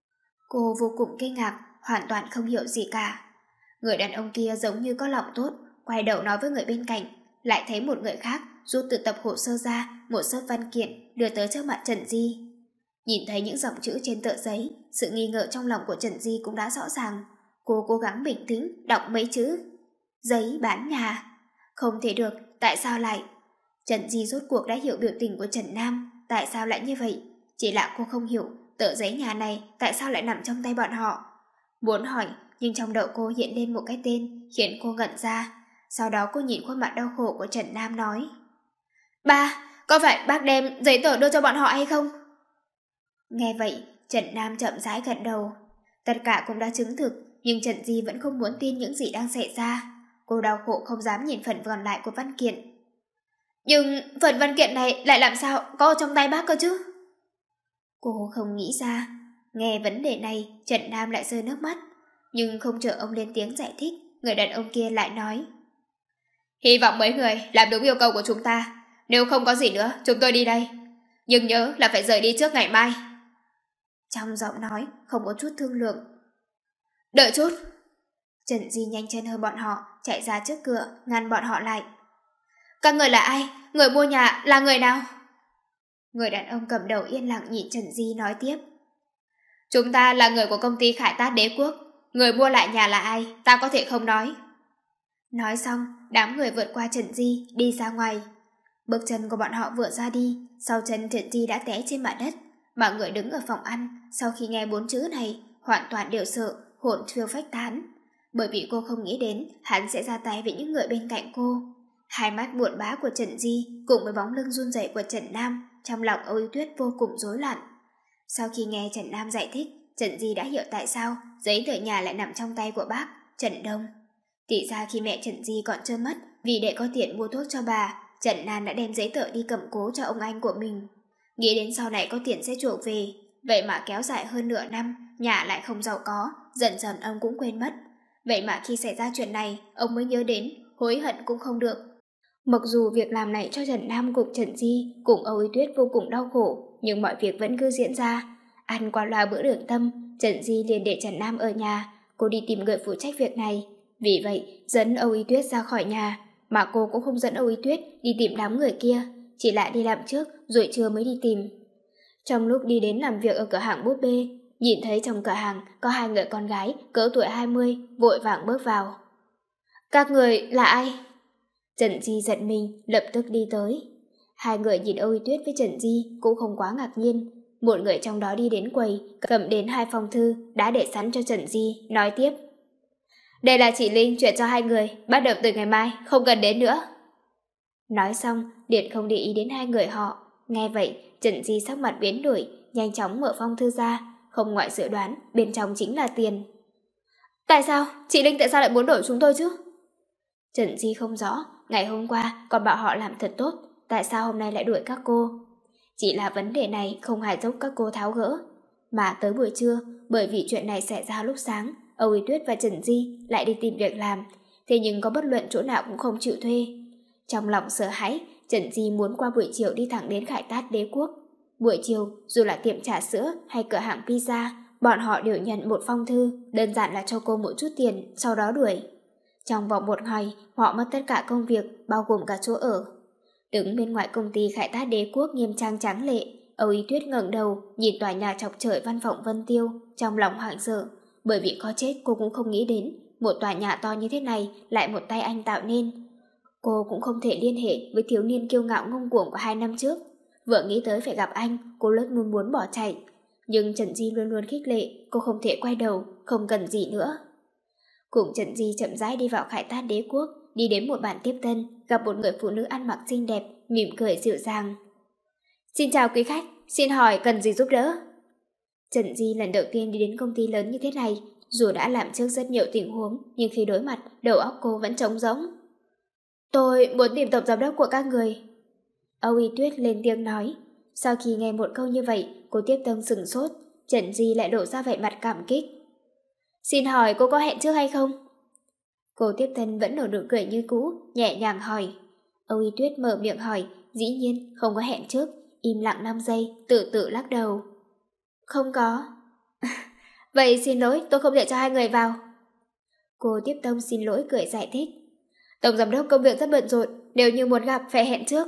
Cô vô cùng kinh ngạc, hoàn toàn không hiểu gì cả. Người đàn ông kia giống như có lòng tốt, quay đầu nói với người bên cạnh, lại thấy một người khác rút từ tập hồ sơ ra một xấp văn kiện đưa tới trước mặt Trần Di. Nhìn thấy những dòng chữ trên tờ giấy, sự nghi ngờ trong lòng của Trần Di cũng đã rõ ràng. Cô cố gắng bình tĩnh đọc mấy chữ. Giấy bán nhà. Không thể được, tại sao lại? Trần Di rốt cuộc đã hiểu biểu tình của Trần Nam, tại sao lại như vậy? Chỉ là cô không hiểu tờ giấy nhà này tại sao lại nằm trong tay bọn họ. Muốn hỏi, nhưng trong đầu cô hiện lên một cái tên khiến cô ngẩn ra. Sau đó cô nhìn khuôn mặt đau khổ của Trần Nam nói. Ba, có phải bác đem giấy tờ đưa cho bọn họ hay không? Nghe vậy, Trần Nam chậm rãi gật đầu. Tất cả cũng đã chứng thực, nhưng Trần Di vẫn không muốn tin những gì đang xảy ra. Cô đau khổ không dám nhìn phần còn lại của văn kiện. Nhưng phần văn kiện này lại làm sao có ở trong tay bác cơ chứ? Cô không nghĩ ra. Nghe vấn đề này, Trần Nam lại rơi nước mắt. Nhưng không chờ ông lên tiếng giải thích, người đàn ông kia lại nói. Hy vọng mấy người làm đúng yêu cầu của chúng ta. Nếu không có gì nữa, chúng tôi đi đây. Nhưng nhớ là phải rời đi trước ngày mai. Trong giọng nói không có chút thương lượng. Đợi chút. Trần Di nhanh chân hơn bọn họ, chạy ra trước cửa, ngăn bọn họ lại. Các người là ai? Người mua nhà là người nào? Người đàn ông cầm đầu yên lặng nhìn Trần Di nói tiếp. Chúng ta là người của công ty Khải Tát Đế Quốc. Người mua lại nhà là ai, ta có thể không nói. Nói xong, đám người vượt qua Trần Di, đi ra ngoài. Bước chân của bọn họ vừa ra đi, sau chân Trần Di đã té trên mặt đất. Mọi người đứng ở phòng ăn, sau khi nghe bốn chữ này, hoàn toàn đều sợ, hồn phiêu phách tán. Bởi vì cô không nghĩ đến hắn sẽ ra tay với những người bên cạnh cô. Hai mắt buồn bã của Trần Di cùng với bóng lưng run rẩy của Trần Nam, trong lòng Âu Yến Tuyết vô cùng rối loạn. Sau khi nghe Trần Nam giải thích, Trần Di đã hiểu tại sao giấy tờ nhà lại nằm trong tay của bác Trần Đông. Thì ra khi mẹ Trần Di còn chưa mất, vì để có tiền mua thuốc cho bà, Trần Nam đã đem giấy tờ đi cầm cố cho ông anh của mình. Nghĩ đến sau này có tiền sẽ chuộc về, vậy mà kéo dài hơn nửa năm, nhà lại không giàu có, dần dần ông cũng quên mất. Vậy mà khi xảy ra chuyện này, ông mới nhớ đến, hối hận cũng không được. Mặc dù việc làm này cho Trần Nam cùng Trần Di cùng Âu Y Tuyết vô cùng đau khổ, nhưng mọi việc vẫn cứ diễn ra. Ăn qua loa bữa đường tâm, Trần Di liền để Trần Nam ở nhà, cô đi tìm người phụ trách việc này. Vì vậy, dẫn Âu Y Tuyết ra khỏi nhà, mà cô cũng không dẫn Âu Y Tuyết đi tìm đám người kia, chỉ lại đi làm trước rồi trưa mới đi tìm. Trong lúc đi đến làm việc ở cửa hàng búp bê, nhìn thấy trong cửa hàng có hai người con gái cỡ tuổi hai mươi, vội vàng bước vào. Các người là ai? Trần Di giật mình, lập tức đi tới. Hai người nhìn Âu Y Tuyết với Trần Di cũng không quá ngạc nhiên. Một người trong đó đi đến quầy, cầm đến hai phong thư đã để sẵn cho Trần Di, nói tiếp. Đây là chị Linh chuyển cho hai người, bắt đầu từ ngày mai, không cần đến nữa. Nói xong, liền không để ý đến hai người họ. Nghe vậy, Trần Di sắc mặt biến đổi, nhanh chóng mở phong thư ra, không ngoại dự đoán, bên trong chính là tiền. Tại sao? Chị Linh tại sao lại muốn đổi chúng tôi chứ? Trần Di không rõ, ngày hôm qua còn bảo họ làm thật tốt, tại sao hôm nay lại đuổi các cô? Chỉ là vấn đề này không hài dốc các cô tháo gỡ. Mà tới buổi trưa, bởi vì chuyện này xảy ra lúc sáng, Âu Y Tuyết và Trần Di lại đi tìm việc làm, thế nhưng có bất luận chỗ nào cũng không chịu thuê. Trong lòng sợ hãi, Trần Di muốn qua buổi chiều đi thẳng đến Khải Tát Đế Quốc. Buổi chiều, dù là tiệm trà sữa hay cửa hàng pizza, bọn họ đều nhận một phong thư, đơn giản là cho cô một chút tiền, sau đó đuổi. Trong vòng một ngày, họ mất tất cả công việc, bao gồm cả chỗ ở. Đứng bên ngoài công ty Khải Tát Đế Quốc nghiêm trang tráng lệ, Âu Y Tuyết ngẩng đầu, nhìn tòa nhà chọc trời văn phòng Vân Tiêu, trong lòng hoảng sợ, bởi vì có chết cô cũng không nghĩ đến một tòa nhà to như thế này lại một tay anh tạo nên. Cô cũng không thể liên hệ với thiếu niên kiêu ngạo ngông cuồng của hai năm trước. Vừa nghĩ tới phải gặp anh, cô rất muốn muốn bỏ chạy. Nhưng Trần Di luôn luôn khích lệ, cô không thể quay đầu, không cần gì nữa. Cùng Trần Di chậm rãi đi vào Khải Tát Đế Quốc, đi đến một bàn tiếp tân, gặp một người phụ nữ ăn mặc xinh đẹp, mỉm cười dịu dàng. Xin chào quý khách, xin hỏi cần gì giúp đỡ? Trần Di lần đầu tiên đi đến công ty lớn như thế này, dù đã làm trước rất nhiều tình huống, nhưng khi đối mặt, đầu óc cô vẫn trống rỗng. Tôi muốn tìm tổng giám đốc của các người. Âu Y Tuyết lên tiếng nói. Sau khi nghe một câu như vậy, cô tiếp tâm sửng sốt, Trần Di lại lộ ra vẻ mặt cảm kích. Xin hỏi cô có hẹn trước hay không? Cô tiếp thân vẫn nở nụ cười như cũ, nhẹ nhàng hỏi. Âu Y Tuyết mở miệng hỏi, dĩ nhiên không có hẹn trước, im lặng năm giây, tự tự lắc đầu. Không có. Vậy xin lỗi, tôi không thể cho hai người vào. Cô tiếp tâm xin lỗi cười giải thích. Tổng giám đốc công việc rất bận rộn, nếu như muốn gặp phải hẹn trước.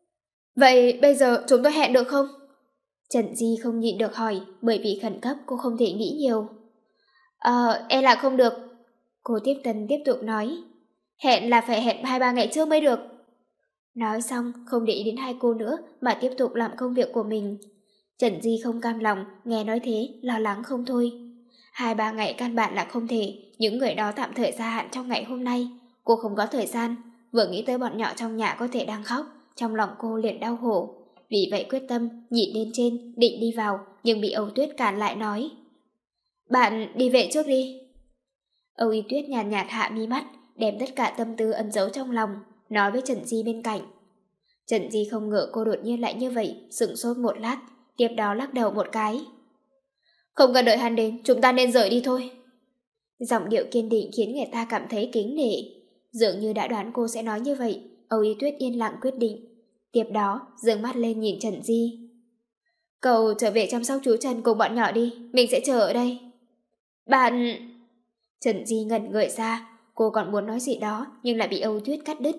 Vậy bây giờ chúng tôi hẹn được không? Trần Di không nhịn được hỏi, bởi vì khẩn cấp cô không thể nghĩ nhiều. Ờ, e là không được. Cô tiếp tân tiếp tục nói. Hẹn là phải hẹn hai ba ngày trước mới được. Nói xong, không để ý đến hai cô nữa mà tiếp tục làm công việc của mình. Trần Di không cam lòng, nghe nói thế, lo lắng không thôi. Hai ba ngày căn bản là không thể, những người đó tạm thời gia hạn trong ngày hôm nay. Cô không có thời gian, vừa nghĩ tới bọn nhỏ trong nhà có thể đang khóc, trong lòng cô liền đau khổ. Vì vậy quyết tâm, nhịn lên trên, định đi vào, nhưng bị Âu Tuyết cản lại nói. Bạn đi về trước đi. Âu Y Tuyết nhàn nhạt, nhạt hạ mi mắt, đem tất cả tâm tư ẩn giấu trong lòng, nói với Trần Di bên cạnh. Trần Di không ngờ cô đột nhiên lại như vậy, sững sốt một lát, tiếp đó lắc đầu một cái. Không cần đợi hắn đến, chúng ta nên rời đi thôi. Giọng điệu kiên định khiến người ta cảm thấy kính nể. Dường như đã đoán cô sẽ nói như vậy, Âu Y Tuyết yên lặng quyết định. Tiếp đó, giương mắt lên nhìn Trần Di. Cậu trở về chăm sóc chú Trần cùng bọn nhỏ đi, mình sẽ chờ ở đây. Bạn... Trần Di ngẩn người ra, cô còn muốn nói gì đó nhưng lại bị Âu Tuyết cắt đứt.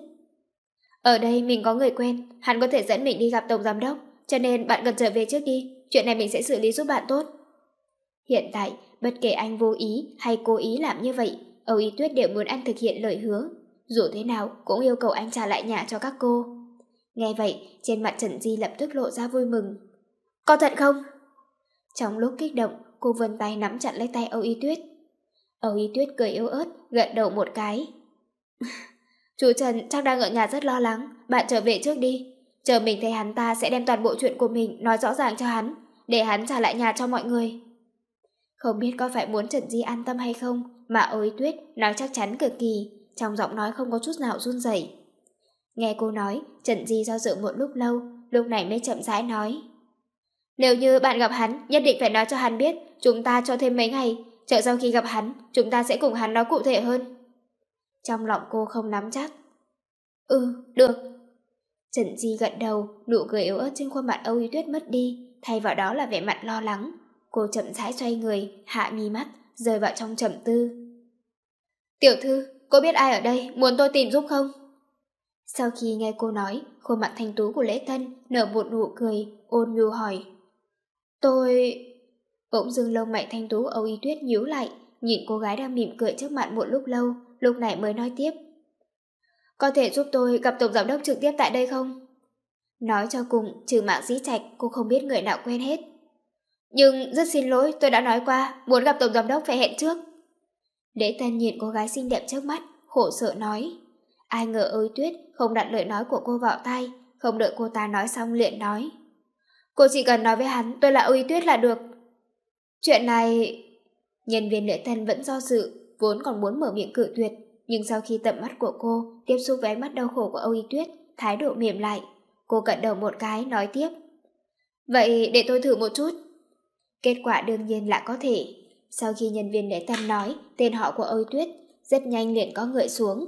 Ở đây mình có người quen, hắn có thể dẫn mình đi gặp tổng giám đốc, cho nên bạn cần trở về trước đi, chuyện này mình sẽ xử lý giúp bạn tốt. Hiện tại, bất kể anh vô ý hay cố ý làm như vậy, Âu Y Tuyết đều muốn anh thực hiện lời hứa. Dù thế nào cũng yêu cầu anh trả lại nhà cho các cô. Nghe vậy, trên mặt Trần Di lập tức lộ ra vui mừng. Có thật không? Trong lúc kích động, cô vươn tay nắm chặt lấy tay Âu Y Tuyết. Âu Y Tuyết cười yếu ớt, gật đầu một cái. Chú Trần chắc đang ở nhà rất lo lắng, bạn trở về trước đi. Chờ mình thấy hắn ta sẽ đem toàn bộ chuyện của mình nói rõ ràng cho hắn, để hắn trả lại nhà cho mọi người. Không biết có phải muốn Trần Di an tâm hay không, mà Âu Y Tuyết nói chắc chắn cực kỳ, trong giọng nói không có chút nào run rẩy. Nghe cô nói, Trần Di do dự một lúc lâu, lúc này mới chậm rãi nói. Nếu như bạn gặp hắn, nhất định phải nói cho hắn biết, chúng ta cho thêm mấy ngày, chờ sau khi gặp hắn, chúng ta sẽ cùng hắn nói cụ thể hơn. Trong lòng cô không nắm chắc. Ừ, được. Trần Di gật đầu, nụ cười yếu ớt trên khuôn mặt Âu Y Tuyết mất đi, thay vào đó là vẻ mặt lo lắng. Cô chậm rãi xoay người, hạ mi mắt, rơi vào trong trầm tư. Tiểu thư, cô biết ai ở đây, muốn tôi tìm giúp không? Sau khi nghe cô nói, khuôn mặt thanh tú của Lễ Tân nở một nụ cười, ôn nhu hỏi. Tôi... Bỗng dưng lông mày thanh tú Âu Y Tuyết nhíu lại, nhìn cô gái đang mỉm cười trước mặt một lúc lâu, lúc này mới nói tiếp. Có thể giúp tôi gặp tổng giám đốc trực tiếp tại đây không? Nói cho cùng, trừ Mạc Dĩ Trạch, cô không biết người nào quen hết. Nhưng rất xin lỗi, tôi đã nói qua, muốn gặp tổng giám đốc phải hẹn trước. Lễ Tân nhìn cô gái xinh đẹp trước mắt, khổ sở nói. Ai ngờ Âu Y Tuyết không đặt lời nói của cô vào tai, không đợi cô ta nói xong liền nói. Cô chỉ cần nói với hắn tôi là Âu Y Tuyết là được. Chuyện này... Nhân viên Lễ Tân vẫn do dự, vốn còn muốn mở miệng cự tuyệt, nhưng sau khi tầm mắt của cô tiếp xúc với ánh mắt đau khổ của Âu Y Tuyết, thái độ mềm lại. Cô gật đầu một cái, nói tiếp. Vậy để tôi thử một chút. Kết quả đương nhiên là có thể. Sau khi nhân viên Lễ Tân nói tên họ của Âu Y Tuyết, rất nhanh liền có người xuống.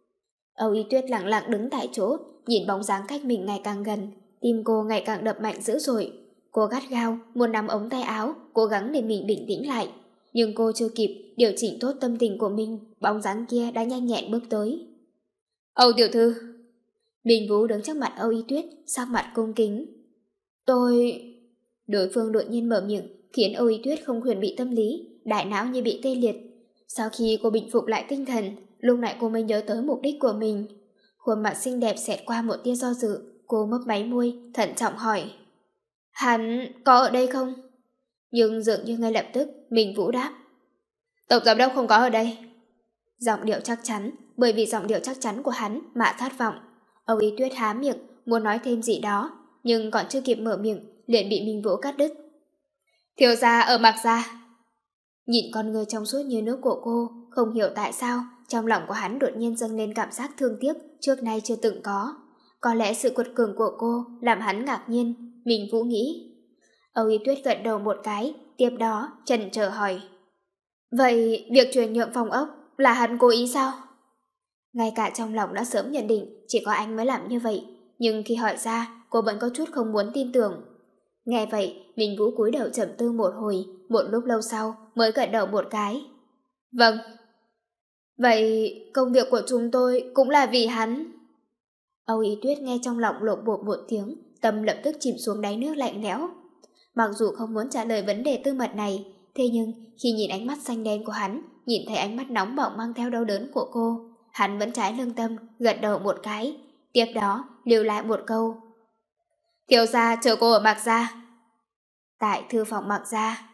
Âu Y Tuyết lặng lặng đứng tại chỗ, nhìn bóng dáng cách mình ngày càng gần, tim cô ngày càng đập mạnh dữ dội. Cô gắt gao muốn nắm ống tay áo, cố gắng để mình bình tĩnh lại. Nhưng cô chưa kịp điều chỉnh tốt tâm tình của mình, bóng dáng kia đã nhanh nhẹn bước tới. Âu tiểu thư. Bình Vũ đứng trước mặt Âu Y Tuyết, sắc mặt cung kính. Tôi... Đối phương đột nhiên mở miệng, khiến Âu Y Tuyết không khuyển bị tâm lý, đại não như bị tê liệt. Sau khi cô bình phục lại tinh thần, lúc này cô mới nhớ tới mục đích của mình. Khuôn mặt xinh đẹp xẹt qua một tia do dự, cô mấp máy môi, thận trọng hỏi. Hắn có ở đây không? Nhưng dường như ngay lập tức, Minh Vũ đáp. Tổng giám đốc không có ở đây. Giọng điệu chắc chắn, bởi vì giọng điệu chắc chắn của hắn mà thất vọng. Âu Ý Tuyết há miệng, muốn nói thêm gì đó, nhưng còn chưa kịp mở miệng, liền bị Minh Vũ cắt đứt. Thiếu gia ở Mạc gia. Nhìn con người trong suốt như nước của cô, không hiểu tại sao, trong lòng của hắn đột nhiên dâng lên cảm giác thương tiếc trước nay chưa từng có. Có lẽ sự quật cường của cô làm hắn ngạc nhiên, Minh Vũ nghĩ. Âu Ý Tuyết gật đầu một cái, tiếp đó chần chờ hỏi. Vậy việc chuyển nhượng phòng ốc là hắn cố ý sao? Ngay cả trong lòng đã sớm nhận định chỉ có anh mới làm như vậy, nhưng khi hỏi ra cô vẫn có chút không muốn tin tưởng. Nghe vậy, Minh Vũ cúi đầu trầm tư một hồi, một lúc lâu sau mới gật đầu một cái. Vâng. Vậy công việc của chúng tôi cũng là vì hắn. Âu Ý Tuyết nghe trong lòng lộn bột một tiếng, tâm lập tức chìm xuống đáy nước lạnh lẽo. Mặc dù không muốn trả lời vấn đề tư mật này, thế nhưng khi nhìn ánh mắt xanh đen của hắn, nhìn thấy ánh mắt nóng bỏng mang theo đau đớn của cô, hắn vẫn trái lương tâm, gật đầu một cái, tiếp đó lưu lại một câu. Thiếu gia chờ cô ở Mạc gia. Tại thư phòng Mạc gia.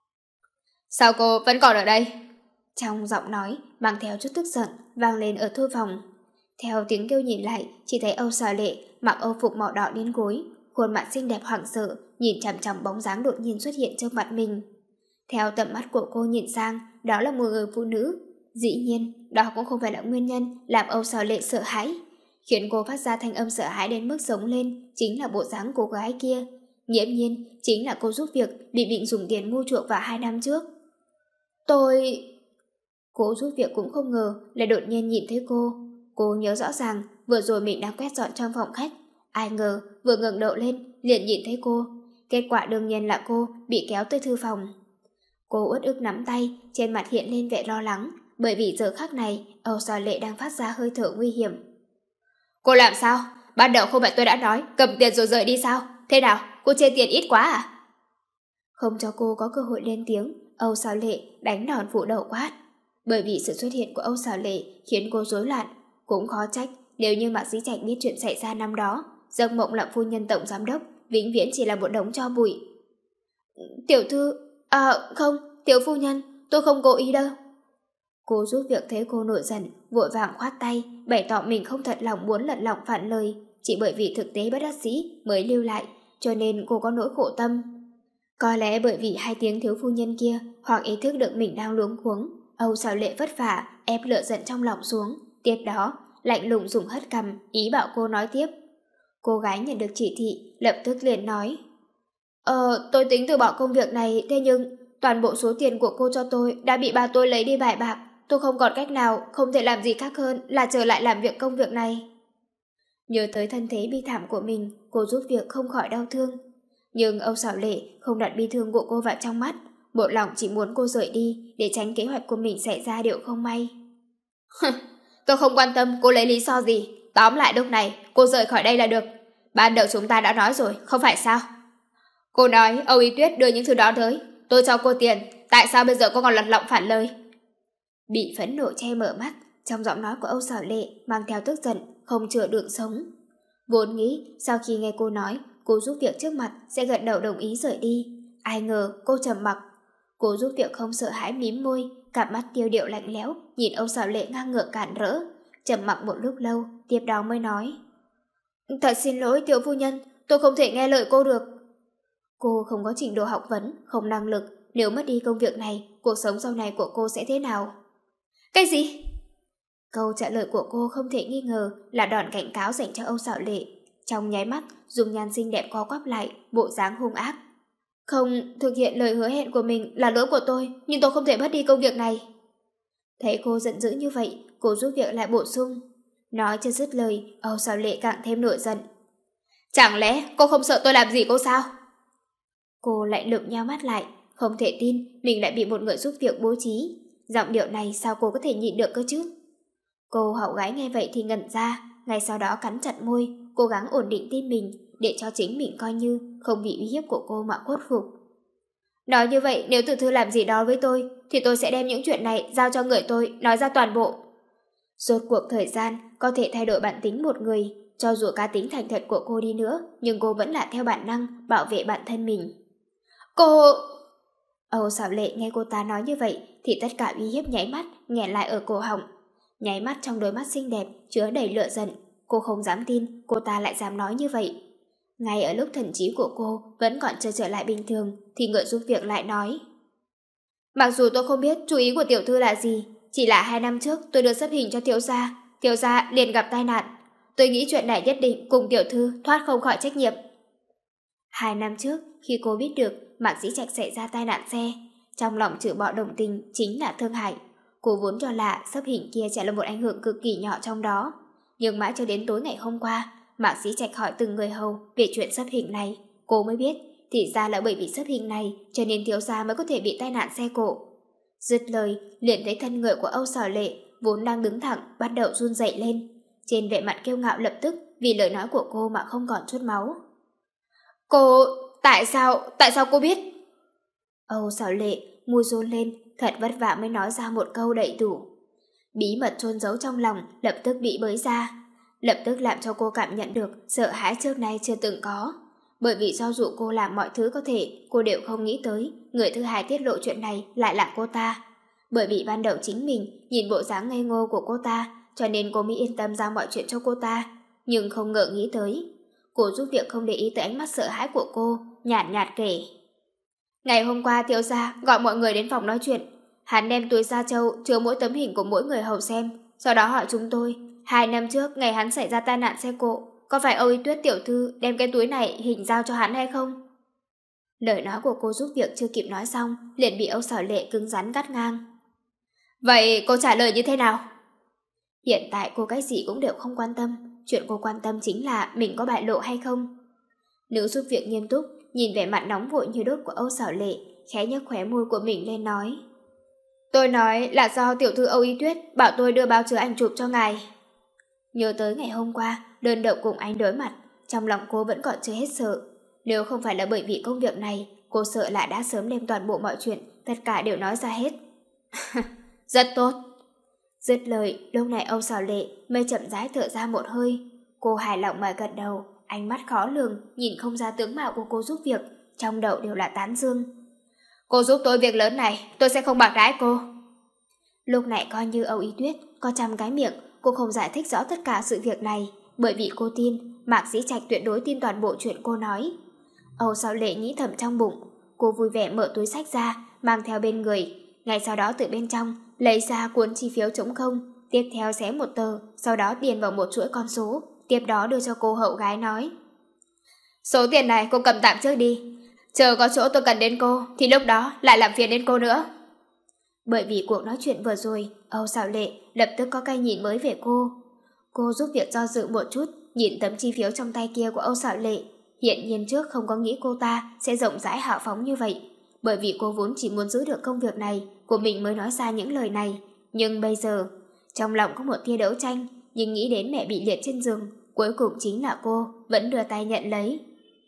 Sao cô vẫn còn ở đây? Trong giọng nói mang theo chút tức giận vang lên ở thư phòng. Theo tiếng kêu nhìn lại, chỉ thấy Âu Sở Lệ mặc âu phục màu đỏ đến gối, khuôn mặt xinh đẹp hoảng sợ, nhìn chằm chằm bóng dáng đột nhiên xuất hiện trước mặt mình. Theo tầm mắt của cô nhìn sang, đó là một người phụ nữ. Dĩ nhiên, đó cũng không phải là nguyên nhân làm Âu Sở Lệ sợ hãi. Khiến cô phát ra thanh âm sợ hãi đến mức sống lên chính là bộ dáng cô gái kia. Nghiễm nhiên, chính là cô giúp việc bị Bịnh dùng tiền mua chuộc vào hai năm trước. Tôi... Cô giúp việc cũng không ngờ lại đột nhiên nhìn thấy cô. Cô nhớ rõ ràng vừa rồi mình đang quét dọn trong phòng khách. Ai ngờ vừa ngẩng đầu lên liền nhìn thấy cô. Kết quả đương nhiên là cô bị kéo tới thư phòng. Cô uất ức nắm tay, trên mặt hiện lên vẻ lo lắng, bởi vì giờ khắc này Âu Sở Lệ đang phát ra hơi thở nguy hiểm. Cô làm sao? Ban đầu không phải tôi đã nói cầm tiền rồi rời đi sao? Thế nào? Cô chê tiền ít quá à? Không cho cô có cơ hội lên tiếng, Âu Sở Lệ đánh đòn phủ đầu quát. Bởi vì sự xuất hiện của Âu Sở Lệ khiến cô rối loạn, cũng khó trách nếu như Mạc Dĩ Trạch biết chuyện xảy ra năm đó, giấc mộng làm phu nhân tổng giám đốc vĩnh viễn chỉ là một đống tro bụi. Tiểu thư, à không, tiểu phu nhân, tôi không cố ý đâu. Cô giúp việc thấy cô nổi giận, vội vàng khoát tay, bày tỏ mình không thật lòng muốn lật lọng phản lời, chỉ bởi vì thực tế bất đắc dĩ mới lưu lại, cho nên cô có nỗi khổ tâm. Có lẽ bởi vì hai tiếng thiếu phu nhân kia hoặc ý thức được mình đang luống cuống, Âu Sở Lệ vất vả ép lửa giận trong lòng xuống, tiếp đó lạnh lùng dùng hất cằm ý bảo cô nói tiếp. Cô gái nhận được chỉ thị lập tức liền nói: Ờ, tôi tính từ bỏ công việc này, thế nhưng toàn bộ số tiền của cô cho tôi đã bị bà tôi lấy đi bài bạc, tôi không còn cách nào, không thể làm gì khác hơn là trở lại làm việc công việc này. Nhớ tới thân thế bi thảm của mình, cô giúp việc không khỏi đau thương. Nhưng Âu Sở Lệ không đặt bi thương của cô vào trong mắt, một lòng chỉ muốn cô rời đi để tránh kế hoạch của mình xảy ra điều không may. Tôi không quan tâm cô lấy lý do gì, tóm lại lúc này cô rời khỏi đây là được. Ban đầu chúng ta đã nói rồi, không phải sao? Cô nói Âu Ý Tuyết đưa những thứ đó tới, tôi cho cô tiền, tại sao bây giờ cô còn lật lọng phản lời? Bị phẫn nộ che mở mắt, trong giọng nói của Âu Sở Lệ mang theo tức giận, không chừa đường sống. Vốn nghĩ sau khi nghe cô nói, cô giúp việc trước mặt sẽ gật đầu đồng ý rời đi. Ai ngờ cô trầm mặc. Cô giúp việc không sợ hãi mím môi, cặp mắt tiêu điệu lạnh lẽo nhìn Âu Sở Lệ ngang ngược cản rỡ, trầm mặc một lúc lâu, tiếp đó mới nói: Thật xin lỗi tiểu phu nhân, tôi không thể nghe lời cô được. Cô không có trình độ học vấn, không năng lực, nếu mất đi công việc này, cuộc sống sau này của cô sẽ thế nào? Cái gì? Câu trả lời của cô không thể nghi ngờ là đòn cảnh cáo dành cho Âu Sở Lệ. Trong nháy mắt, dung nhan xinh đẹp co quắp lại, bộ dáng hung ác. Không thực hiện lời hứa hẹn của mình là lỗi của tôi, nhưng tôi không thể mất đi công việc này. Thấy cô giận dữ như vậy, cô giúp việc lại bổ sung. Nói chưa dứt lời, Âu Sở Lệ càng thêm nổi giận. Chẳng lẽ cô không sợ tôi làm gì cô sao? Cô lại lụm nhao mắt lại, không thể tin mình lại bị một người giúp việc bố trí. Giọng điệu này sao cô có thể nhịn được cơ chứ? Cô hậu gái nghe vậy thì ngẩn ra, ngay sau đó cắn chặt môi, cố gắng ổn định tim mình để cho chính mình coi như không bị uy hiếp của cô mà khuất phục. Nói như vậy, nếu tiểu thư làm gì đó với tôi, thì tôi sẽ đem những chuyện này giao cho người tôi, nói ra toàn bộ. Rốt cuộc thời gian có thể thay đổi bản tính một người, cho dù cá tính thành thật của cô đi nữa, nhưng cô vẫn là theo bản năng bảo vệ bản thân mình. Cô... Âu Sảo Lệ nghe cô ta nói như vậy thì tất cả uy hiếp nháy mắt nghẹn lại ở cổ họng. Nháy mắt trong đôi mắt xinh đẹp chứa đầy lửa giận, cô không dám tin cô ta lại dám nói như vậy. Ngay ở lúc thần trí của cô vẫn còn chưa trở lại bình thường thì người giúp việc lại nói: Mặc dù tôi không biết chú ý của tiểu thư là gì, chỉ là hai năm trước tôi đưa xếp hình cho thiếu gia, thiếu gia liền gặp tai nạn. Tôi nghĩ chuyện này nhất định cùng tiểu thư thoát không khỏi trách nhiệm. Hai năm trước, khi cô biết được Mạc Dĩ Trạch xảy ra tai nạn xe, trong lòng trừ bỏ đồng tình chính là thương hại. Cô vốn cho là xếp hình kia chỉ là một ảnh hưởng cực kỳ nhỏ trong đó. Nhưng mãi cho đến tối ngày hôm qua, Mạc Dĩ Trạch hỏi từng người hầu về chuyện xếp hình này, cô mới biết thì ra là bởi vì xếp hình này cho nên thiếu gia mới có thể bị tai nạn xe cộ. Dứt lời, liền thấy thân người của Âu Sảo Lệ vốn đang đứng thẳng bắt đầu run rẩy lên. Trên vẻ mặt kiêu ngạo lập tức vì lời nói của cô mà không còn chút máu. Cô... tại sao... tại sao cô biết? Âu Sảo Lệ môi run lên, thật vất vả mới nói ra một câu đầy đủ. Bí mật chôn giấu trong lòng lập tức bị bới ra, lập tức làm cho cô cảm nhận được sợ hãi trước nay chưa từng có. Bởi vì do dù cô làm mọi thứ có thể, cô đều không nghĩ tới người thứ hai tiết lộ chuyện này lại là cô ta. Bởi vì ban đầu chính mình nhìn bộ dáng ngây ngô của cô ta, cho nên cô mới yên tâm giao mọi chuyện cho cô ta. Nhưng không ngờ nghĩ tới, cô giúp việc không để ý tới ánh mắt sợ hãi của cô, nhạt nhạt kể: Ngày hôm qua thiếu gia gọi mọi người đến phòng nói chuyện. Hắn đem túi sa châu chứa mỗi tấm hình của mỗi người hầu xem, sau đó hỏi chúng tôi, hai năm trước ngày hắn xảy ra tai nạn xe cộ, có phải Âu Y Tuyết tiểu thư đem cái túi này hình giao cho hắn hay không? Lời nói của cô giúp việc chưa kịp nói xong, liền bị Âu Sảo Lệ cứng rắn cắt ngang. Vậy cô trả lời như thế nào? Hiện tại cô cái gì cũng đều không quan tâm, chuyện cô quan tâm chính là mình có bại lộ hay không. Nữ giúp việc nghiêm túc nhìn vẻ mặt nóng vội như đốt của Âu Sảo Lệ, khẽ nhấc khóe môi của mình lên nói: Tôi nói là do tiểu thư Âu Y Tuyết bảo tôi đưa báo chứa ảnh chụp cho ngài. Nhớ tới ngày hôm qua đơn độc cùng anh đối mặt, trong lòng cô vẫn còn chưa hết sợ. Nếu không phải là bởi vì công việc này, cô sợ là đã sớm đem toàn bộ mọi chuyện tất cả đều nói ra hết. Rất tốt. Dứt lời, lúc này Âu Sảo Lệ mới chậm rãi thở ra một hơi. Cô hài lòng mà gật đầu, ánh mắt khó lường nhìn không ra tướng mạo của cô giúp việc, trong đầu đều là tán dương. Cô giúp tôi việc lớn này, tôi sẽ không bạc đãi cô. Lúc này coi như Âu Y Tuyết có trăm cái miệng, cô không giải thích rõ tất cả sự việc này, bởi vì cô tin Mạc Dĩ Trạch tuyệt đối tin toàn bộ chuyện cô nói. Âu Sảo Lệ nghĩ thầm trong bụng, cô vui vẻ mở túi sách ra, mang theo bên người, ngay sau đó từ bên trong lấy ra cuốn chi phiếu trống không, tiếp theo xé một tờ, sau đó điền vào một chuỗi con số, tiếp đó đưa cho cô hậu gái nói: Số tiền này cô cầm tạm trước đi, chờ có chỗ tôi cần đến cô thì lúc đó lại làm phiền đến cô nữa. Bởi vì cuộc nói chuyện vừa rồi, Âu Sảo Lệ lập tức có cái nhìn mới về cô. Cô giúp việc do dự một chút, nhìn tấm chi phiếu trong tay kia của Âu Sảo Lệ. Hiện nhiên trước không có nghĩ cô ta sẽ rộng rãi hào phóng như vậy, bởi vì cô vốn chỉ muốn giữ được công việc này của mình mới nói ra những lời này. Nhưng bây giờ, trong lòng có một tia đấu tranh, nhưng nghĩ đến mẹ bị liệt trên giường, cuối cùng chính là cô vẫn đưa tay nhận lấy.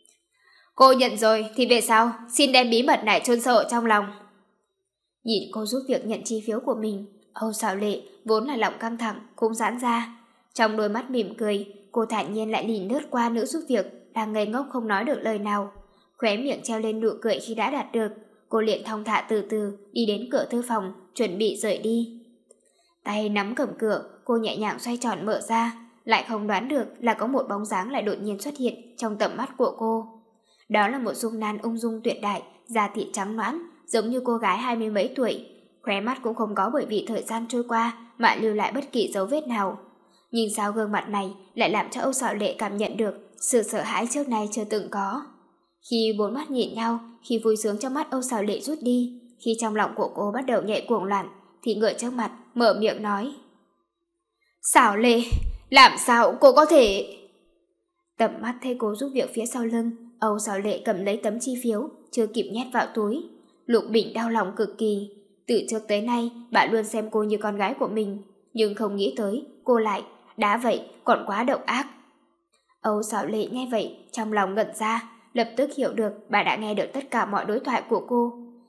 Cô nhận rồi thì về sau xin đem bí mật này chôn sâu ở trong lòng. Nhìn cô giúp việc nhận chi phiếu của mình, Âu Sảo Lệ vốn là lòng căng thẳng cũng giãn ra. Trong đôi mắt mỉm cười, cô thản nhiên lại nhìn lướt qua nữ giúp việc đang ngây ngốc không nói được lời nào. Khóe miệng treo lên nụ cười khi đã đạt được, cô liền thong thả từ từ đi đến cửa thư phòng, chuẩn bị rời đi. Tay nắm cầm cửa, cô nhẹ nhàng xoay tròn mở ra, lại không đoán được là có một bóng dáng lại đột nhiên xuất hiện trong tầm mắt của cô. Đó là một dung nhan ung dung tuyệt đại, da thịt trắng nõn, giống như cô gái hai mươi mấy tuổi. Khóe mắt cũng không có bởi vì thời gian trôi qua mà lưu lại bất kỳ dấu vết nào. Nhưng sao gương mặt này lại làm cho Âu Sảo Lệ cảm nhận được sự sợ hãi trước nay chưa từng có. Khi bốn mắt nhìn nhau, khi vui sướng trong mắt Âu Sảo Lệ rút đi, khi trong lòng của cô bắt đầu nhảy cuồng loạn, thì người trước mặt mở miệng nói: Sảo Lệ, làm sao cô có thể... Tầm mắt thấy cô giúp việc phía sau lưng, Âu Sảo Lệ cầm lấy tấm chi phiếu, chưa kịp nhét vào túi. Lục Bình đau lòng cực kỳ. Từ trước tới nay, bạn luôn xem cô như con gái của mình, nhưng không nghĩ tới cô lại đã vậy còn quá độc ác. Âu Sảo Lệ nghe vậy, trong lòng ngẩn ra, lập tức hiểu được bà đã nghe được tất cả mọi đối thoại của cô.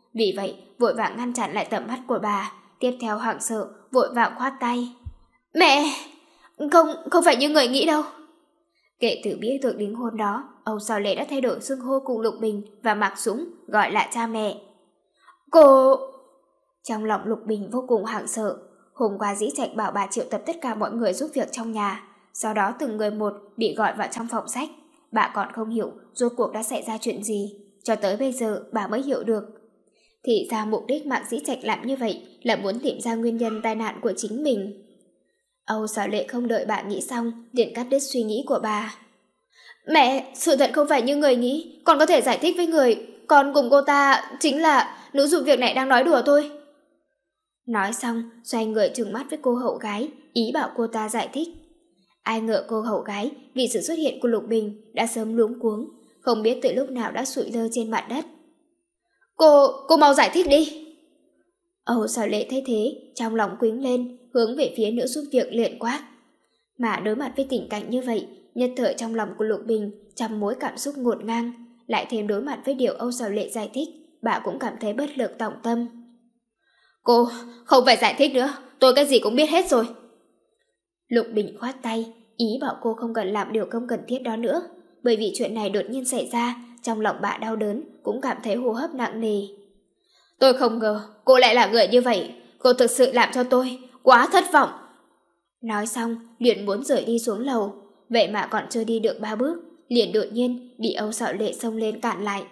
vì vậy vội vàng ngăn chặn lại tầm mắt của bà, tiếp theo hoảng sợ, vội vàng khoát tay. Mẹ! Không, không phải như người nghĩ đâu. Kể từ biết được đính hôn đó, Âu Sào Lệ đã thay đổi xưng hô cùng Lục Bình và Mạc Dũng, gọi lại cha mẹ. Cô... Trong lòng Lục Bình vô cùng hoảng sợ. Hôm qua Dĩ Trạch bảo bà triệu tập tất cả mọi người giúp việc trong nhà, sau đó từng người một bị gọi vào trong phòng sách. Bà còn không hiểu rốt cuộc đã xảy ra chuyện gì, cho tới bây giờ bà mới hiểu được. Thì ra mục đích Mạc Dĩ Trạch làm như vậy là muốn tìm ra nguyên nhân tai nạn của chính mình. Âu Sào Lệ không đợi bà nghĩ xong, liền cắt đứt suy nghĩ của bà. Mẹ, sự thật không phải như người nghĩ, con có thể giải thích với người, con cùng cô ta chính là nữ giúp việc này đang nói đùa thôi. Nói xong, xoay người trừng mắt với cô hậu gái, ý bảo cô ta giải thích. Ai ngờ cô hậu gái vì sự xuất hiện của Lục Bình đã sớm luống cuống, không biết từ lúc nào đã sụi lơ trên mặt đất. Cô, cô mau giải thích đi. Âu Sào Lệ thấy thế, trong lòng quýnh lên, hướng về phía nữ giúp việc liền quát. Mà đối mặt với tình cảnh như vậy, nhất thời trong lòng của Lục Bình trăm mối cảm xúc ngổn ngang, lại thêm đối mặt với điều Âu Sào Lệ giải thích, bà cũng cảm thấy bất lực tỏng tâm. Cô, không phải giải thích nữa, tôi cái gì cũng biết hết rồi. Lục Bình khoát tay, ý bảo cô không cần làm điều không cần thiết đó nữa, bởi vì chuyện này đột nhiên xảy ra, trong lòng bà đau đớn, cũng cảm thấy hô hấp nặng nề. Tôi không ngờ cô lại là người như vậy, cô thực sự làm cho tôi quá thất vọng. Nói xong, liền muốn rời đi xuống lầu, vậy mà còn chưa đi được ba bước, liền đột nhiên bị Âu Sạo Lệ xông lên cản lại.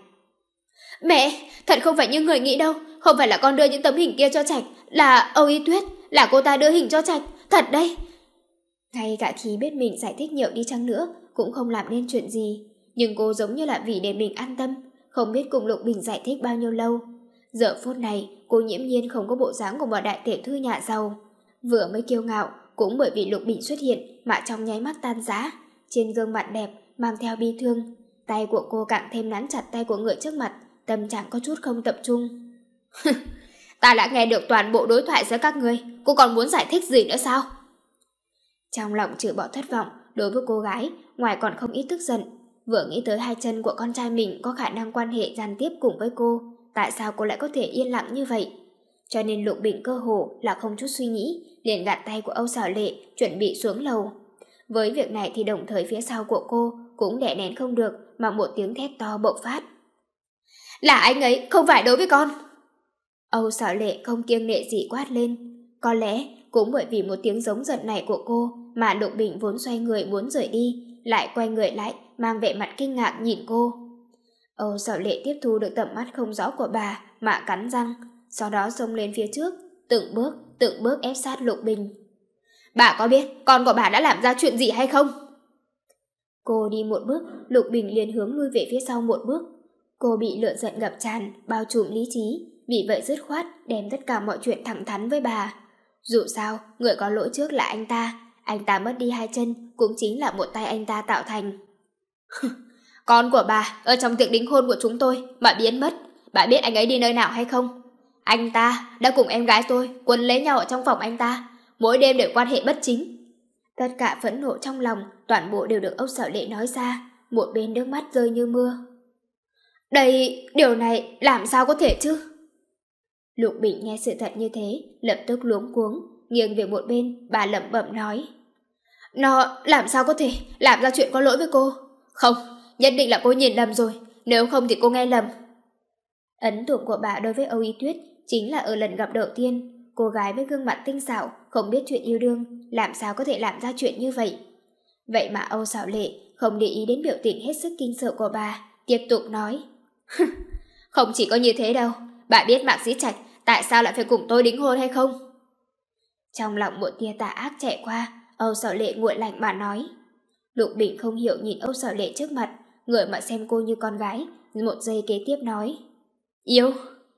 Mẹ, thật không phải như người nghĩ đâu, không phải là con đưa những tấm hình kia cho Trạch, là Âu Y Tuyết, là cô ta đưa hình cho Trạch, thật đấy. Ngay cả khi biết mình giải thích nhiều đi chăng nữa, cũng không làm nên chuyện gì, nhưng cô giống như là vì để mình an tâm, không biết cùng Lục Bình giải thích bao nhiêu lâu. Giờ phút này, cô nhiễm nhiên không có bộ dáng của một đại tiểu thư nhà giàu. Vừa mới kiêu ngạo, cũng bởi vì Lục Bình xuất hiện mà trong nháy mắt tan rã. Trên gương mặt đẹp, mang theo bi thương. Tay của cô càng thêm nắn chặt tay của người trước mặt, tâm trạng có chút không tập trung. Ta đã nghe được toàn bộ đối thoại giữa các ngươi, cô còn muốn giải thích gì nữa sao? Trong lòng trừ bỏ thất vọng, đối với cô gái, ngoài còn không ít tức giận. Vừa nghĩ tới hai chân của con trai mình có khả năng quan hệ gián tiếp cùng với cô, tại sao cô lại có thể yên lặng như vậy? Cho nên Lục Bình cơ hồ là không chút suy nghĩ, liền gạt tay của Âu Sảo Lệ, chuẩn bị xuống lầu. Với việc này thì đồng thời phía sau của cô cũng đè nén không được mà một tiếng thét to bộc phát. Là anh ấy, không phải đối với con. Âu Sảo Lệ không kiêng nệ gì quát lên. Có lẽ cũng bởi vì một tiếng giống giận này của cô mà Lục Bình vốn xoay người muốn rời đi, lại quay người lại mang vẻ mặt kinh ngạc nhìn cô. Âu Sảo Lệ tiếp thu được tầm mắt không rõ của bà mà cắn răng, sau đó xông lên phía trước, từng bước, từng bước ép sát Lục Bình. Bà có biết con của bà đã làm ra chuyện gì hay không? Cô đi một bước, Lục Bình liền hướng lui về phía sau một bước. Cô bị lửa giận ngập tràn, bao trùm lý trí, vì vậy dứt khoát đem tất cả mọi chuyện thẳng thắn với bà. Dù sao, người có lỗi trước là anh ta, anh ta mất đi hai chân cũng chính là một tay anh ta tạo thành. Con của bà ở trong tiệc đính hôn của chúng tôi mà biến mất, bà biết anh ấy đi nơi nào hay không? Anh ta đã cùng em gái tôi quấn lấy nhau ở trong phòng anh ta, mỗi đêm đều quan hệ bất chính. Tất cả phẫn nộ trong lòng toàn bộ đều được Âu Sảo Lệ nói ra, một bên nước mắt rơi như mưa. Đây, điều này làm sao có thể chứ? Lục Bình nghe sự thật như thế, lập tức luống cuống, nghiêng về một bên, bà lẩm bẩm nói. Nó làm sao có thể làm ra chuyện có lỗi với cô? Không, nhất định là cô nhìn lầm rồi, nếu không thì cô nghe lầm. Ấn tượng của bà đối với Âu Y Tuyết chính là ở lần gặp đầu tiên, cô gái với gương mặt tinh xảo, không biết chuyện yêu đương, làm sao có thể làm ra chuyện như vậy. Vậy mà Âu Sảo Lệ không để ý đến biểu tình hết sức kinh sợ của bà, tiếp tục nói. Không chỉ có như thế đâu, bà biết Mạc Dĩ Trạch tại sao lại phải cùng tôi đính hôn hay không? Trong lòng một tia tà ác chạy qua, Âu Sảo Lệ nguội lạnh mà nói. Lục Bình không hiểu nhìn Âu Sảo Lệ trước mặt, người mà xem cô như con gái, một giây kế tiếp nói. Yêu.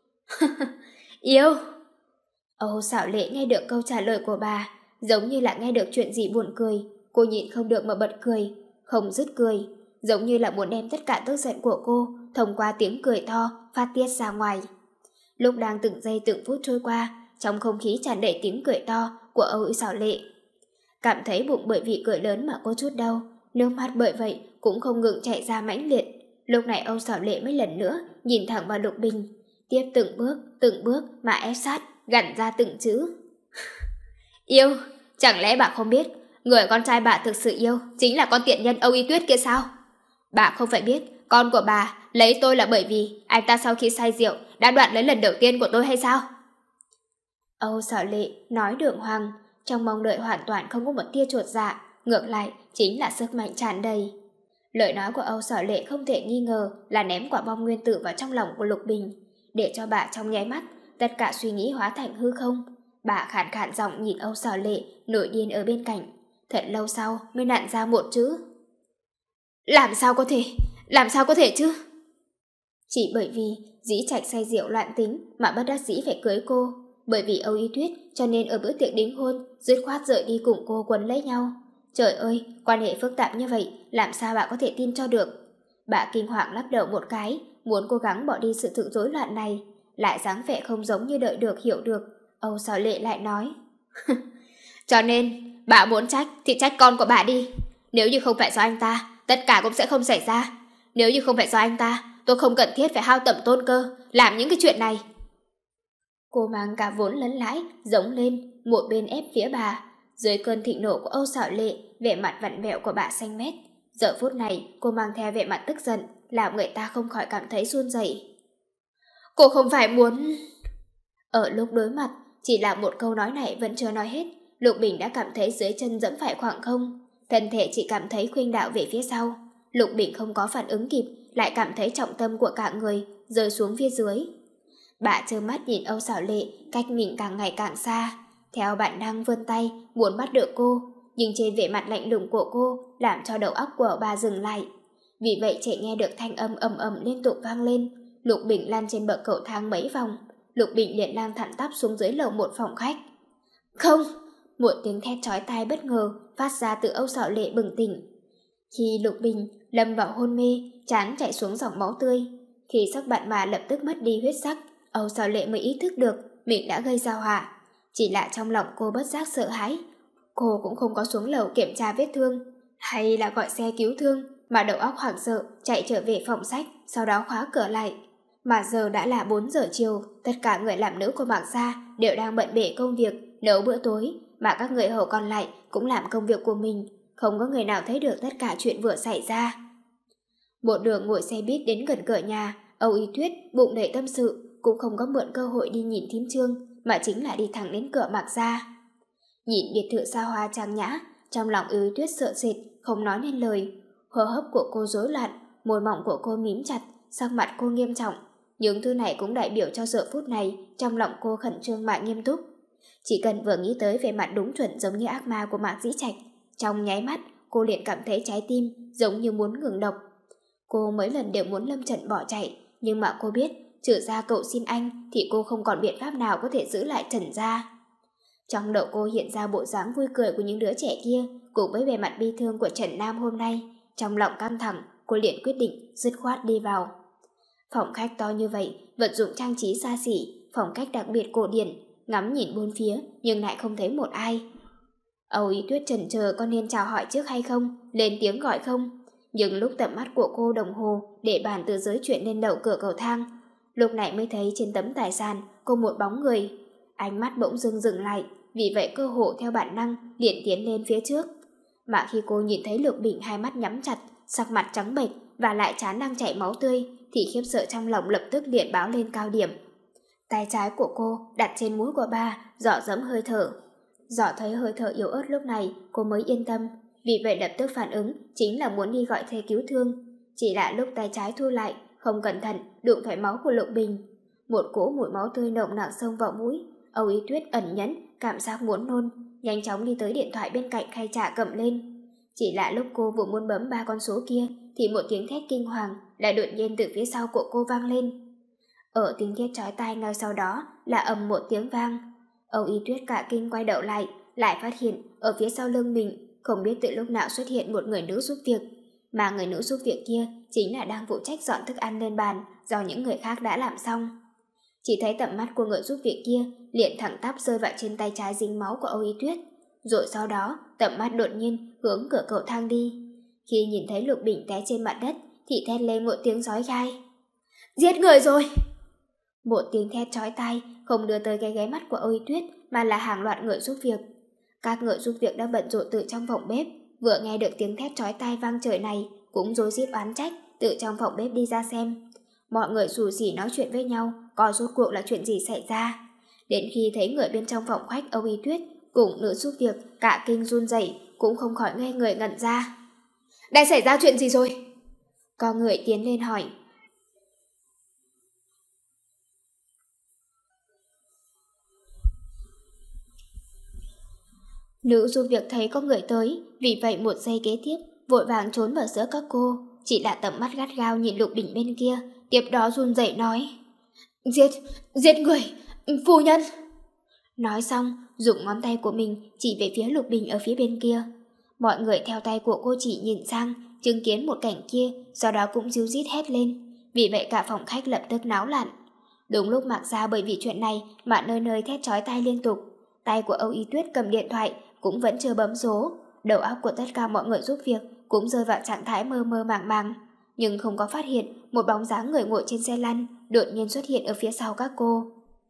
Yêu. Âu Sảo Lệ nghe được câu trả lời của bà, giống như là nghe được chuyện gì buồn cười, cô nhịn không được mà bật cười, không dứt cười, giống như là muốn đem tất cả tức giận của cô thông qua tiếng cười to phát tiết ra ngoài. Lúc đang từng giây từng phút trôi qua, trong không khí tràn đầy tiếng cười to của Âu Sảo Lệ. Cảm thấy bụng bởi vì cười lớn mà có chút đau, nước mắt bởi vậy cũng không ngừng chảy ra mãnh liệt. Lúc này Âu Sảo Lệ mới lần nữa nhìn thẳng vào Lục Bình, Tiếp từng bước, từng bước mà ép sát, gằn ra từng chữ. Yêu, chẳng lẽ bà không biết, người con trai bà thực sự yêu chính là con tiện nhân Âu Y Tuyết kia sao? Bà không phải biết, con của bà lấy tôi là bởi vì anh ta sau khi say rượu đã đoạn lấy lần đầu tiên của tôi hay sao? Âu Sở Lệ nói đường hoàng, trong mong đợi hoàn toàn không có một tia chuột dạ, ngược lại chính là sức mạnh tràn đầy. Lời nói của Âu Sở Lệ không thể nghi ngờ là ném quả bom nguyên tử vào trong lòng của Lục Bình, để cho bà trong nháy mắt tất cả suy nghĩ hóa thành hư không. Bà khàn khàn giọng nhìn Âu Sở Lệ nổi điên ở bên cạnh, thật lâu sau mới nặn ra một chữ. Làm sao có thể, làm sao có thể chứ? Chỉ bởi vì Dĩ Trạch say rượu loạn tính mà bất đắc dĩ phải cưới cô, bởi vì Âu Y Tuyết cho nên ở bữa tiệc đính hôn dứt khoát rời đi cùng cô quấn lấy nhau. Trời ơi, quan hệ phức tạp như vậy, làm sao bà có thể tin cho được? Bà kinh hoàng lắc đầu một cái, muốn cố gắng bỏ đi sự tự rối loạn này, lại dáng vẻ không giống như đợi được hiểu được. Âu Sở Lệ lại nói, cho nên bà muốn trách thì trách con của bà đi. Nếu như không phải do anh ta, tất cả cũng sẽ không xảy ra. Nếu như không phải do anh ta, tôi không cần thiết phải hao tẩm tôn cơ làm những cái chuyện này. Cô mang cả vốn lẫn lãi giống lên, một bên ép phía bà. Dưới cơn thịnh nộ của Âu Sở Lệ, vẻ mặt vặn vẹo của bà xanh mét. Giờ phút này cô mang theo vẻ mặt tức giận, làm người ta không khỏi cảm thấy run rẩy. Cô không phải muốn... Ở lúc đối mặt, chỉ là một câu nói này vẫn chưa nói hết, Lục Bình đã cảm thấy dưới chân dẫm phải khoảng không. Thân thể chỉ cảm thấy khuynh đạo về phía sau. Lục Bình không có phản ứng kịp, lại cảm thấy trọng tâm của cả người rơi xuống phía dưới. Bà trơ mắt nhìn Âu Sở Lệ cách mình càng ngày càng xa, theo bản năng vươn tay muốn bắt được cô, nhưng trên vẻ mặt lạnh lùng của cô làm cho đầu óc của bà dừng lại. Vì vậy chỉ nghe được thanh âm ầm ầm liên tục vang lên. Lục Bình lăn trên bậc cầu thang mấy vòng, Lục Bình liền lang thẳng tắp xuống dưới lầu một phòng khách. Không! Một tiếng thét chói tai bất ngờ phát ra từ Âu Sở Lệ bừng tỉnh. Khi Lục Bình lâm vào hôn mê, trán chảy xuống dòng máu tươi. Khi sắc bạn mà lập tức mất đi huyết sắc, Âu Sở Lệ mới ý thức được mình đã gây ra họa. Chỉ là trong lòng cô bất giác sợ hãi. Cô cũng không có xuống lầu kiểm tra vết thương hay là gọi xe cứu thương, mà đầu óc hoảng sợ chạy trở về phòng sách, sau đó khóa cửa lại. Mà giờ đã là bốn giờ chiều, tất cả người làm nữ của Mạc Gia đều đang bận bề công việc nấu bữa tối, mà các người hầu còn lại cũng làm công việc của mình, không có người nào thấy được tất cả chuyện vừa xảy ra. Một đường ngồi xe buýt đến gần cửa nhà, Âu Y Tuyết bụng đầy tâm sự, cũng không có mượn cơ hội đi nhìn thím Trương, mà chính là đi thẳng đến cửa Mạc Gia. Nhìn biệt thự xa hoa trang nhã, trong lòng Âu Y Tuyết sợ sệt, không nói nên lời. Hô hấp của cô rối loạn, môi mỏng của cô mím chặt, sắc mặt cô nghiêm trọng. Những thứ này cũng đại biểu cho giờ phút này trong lòng cô khẩn trương mà nghiêm túc. Chỉ cần vừa nghĩ tới về mặt đúng chuẩn giống như ác ma của Mạc Dĩ Trạch, trong nháy mắt cô liền cảm thấy trái tim giống như muốn ngừng đập. Cô mấy lần đều muốn lâm trận bỏ chạy, nhưng mà cô biết trừ ra cậu xin anh thì cô không còn biện pháp nào có thể giữ lại Trần gia. Trong đầu cô hiện ra bộ dáng vui cười của những đứa trẻ kia cùng với vẻ mặt bi thương của Trần Nam hôm nay. Trong lòng căng thẳng, cô liền quyết định dứt khoát đi vào. Phòng khách to như vậy, vật dụng trang trí xa xỉ, phong cách đặc biệt cổ điển, ngắm nhìn bốn phía nhưng lại không thấy một ai. Âu Y Tuyết chần chờ có nên chào hỏi trước hay không, lên tiếng gọi không. Nhưng lúc tầm mắt của cô đồng hồ để bàn từ dưới chuyện lên đầu cửa cầu thang, lúc này mới thấy trên tấm tài sàn có một bóng người. Ánh mắt bỗng dưng dừng lại, vì vậy cơ hồ theo bản năng liền tiến lên phía trước. Mà khi cô nhìn thấy Lục Bình hai mắt nhắm chặt, sắc mặt trắng bệch và lại trán đang chảy máu tươi, thì khiếp sợ trong lòng lập tức liền báo lên cao điểm. Tay trái của cô đặt trên mũi của bà, dọ dẫm hơi thở. Dọ thấy hơi thở yếu ớt lúc này, cô mới yên tâm, vì vậy lập tức phản ứng chính là muốn đi gọi xe cứu thương. Chỉ là lúc tay trái thu lại, không cẩn thận đụng phải máu của Lục Bình. Một cỗ mùi máu tươi nồng nặc xông vào mũi. Âu Y Tuyết ẩn nhẫn, cảm giác muốn nôn, nhanh chóng đi tới điện thoại bên cạnh khay trà cầm lên. Chỉ là lúc cô vừa muốn bấm ba con số kia, thì một tiếng thét kinh hoàng lại đột nhiên từ phía sau của cô vang lên. Ở tiếng thét chói tai ngay sau đó là ầm một tiếng vang. Âu Y Tuyết cả kinh quay đầu lại, lại phát hiện ở phía sau lưng mình không biết từ lúc nào xuất hiện một người nữ giúp việc, mà người nữ giúp việc kia chính là đang phụ trách dọn thức ăn lên bàn do những người khác đã làm xong. Chỉ thấy tầm mắt của người giúp việc kia liền thẳng tắp rơi vào trên tay trái dính máu của Âu Y Tuyết, rồi sau đó tầm mắt đột nhiên hướng cửa cầu thang đi. Khi nhìn thấy Lục Bình té trên mặt đất thì thét lên một tiếng rói gai. Giết người rồi! Một tiếng thét chói tai không đưa tới cái ghé mắt của Âu Y Tuyết mà là hàng loạt người giúp việc. Các người giúp việc đang bận rộn từ trong phòng bếp, vừa nghe được tiếng thét chói tai vang trời này cũng rối rít oán trách từ trong phòng bếp đi ra xem. Mọi người xù xì nói chuyện với nhau, coi rốt cuộc là chuyện gì xảy ra. Đến khi thấy người bên trong phòng khách Âu Y Tuyết cùng nữ giúp việc cả kinh run rẩy cũng không khỏi ngây người ngẩn ra. Đã xảy ra chuyện gì rồi? Có người tiến lên hỏi. Nữ giúp việc thấy có người tới, vì vậy một giây kế tiếp vội vàng trốn vào giữa các cô, chỉ là tầm mắt gắt gao nhìn Lục Bình bên kia, tiếp đó run rẩy nói: Giết, giết người, phu nhân. Nói xong, dùng ngón tay của mình chỉ về phía Lục Bình ở phía bên kia. Mọi người theo tay của cô chỉ nhìn sang, chứng kiến một cảnh kia, sau đó cũng ríu rít hét lên. Vì vậy cả phòng khách lập tức náo loạn. Đúng lúc Mạc Gia bởi vì chuyện này mà nơi nơi thét chói tai liên tục. Tay của Âu Y Tuyết cầm điện thoại cũng vẫn chưa bấm số. Đầu óc của tất cả mọi người giúp việc cũng rơi vào trạng thái mơ mơ màng màng, nhưng không có phát hiện một bóng dáng người ngồi trên xe lăn đột nhiên xuất hiện ở phía sau các cô.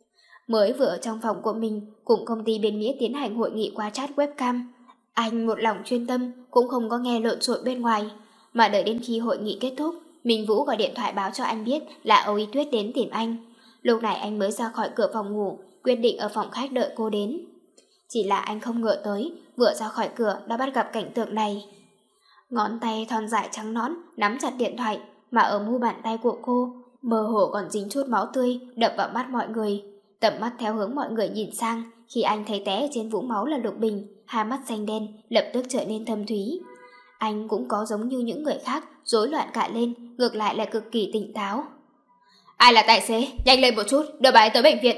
Mới vừa ở trong phòng của mình cùng công ty bên Mỹ tiến hành hội nghị qua chat webcam, anh một lòng chuyên tâm cũng không có nghe lộn xộn bên ngoài, mà đợi đến khi hội nghị kết thúc, Minh Vũ gọi điện thoại báo cho anh biết là Âu Y Tuyết đến tìm anh. Lúc này anh mới ra khỏi cửa phòng ngủ, quyết định ở phòng khách đợi cô đến. Chỉ là anh không ngờ tới, vừa ra khỏi cửa đã bắt gặp cảnh tượng này. Ngón tay thon dài trắng nõn nắm chặt điện thoại, mà ở mu bàn tay của cô mơ hồ còn dính chút máu tươi đập vào mắt mọi người. Tầm mắt theo hướng mọi người nhìn sang, khi anh thấy té ở trên vũng máu là Lục Bình, hai mắt xanh đen lập tức trở nên thâm thúy. Anh cũng có giống như những người khác rối loạn cả lên, ngược lại là cực kỳ tỉnh táo. Ai là tài xế? Nhanh lên một chút, đưa bà ấy tới bệnh viện.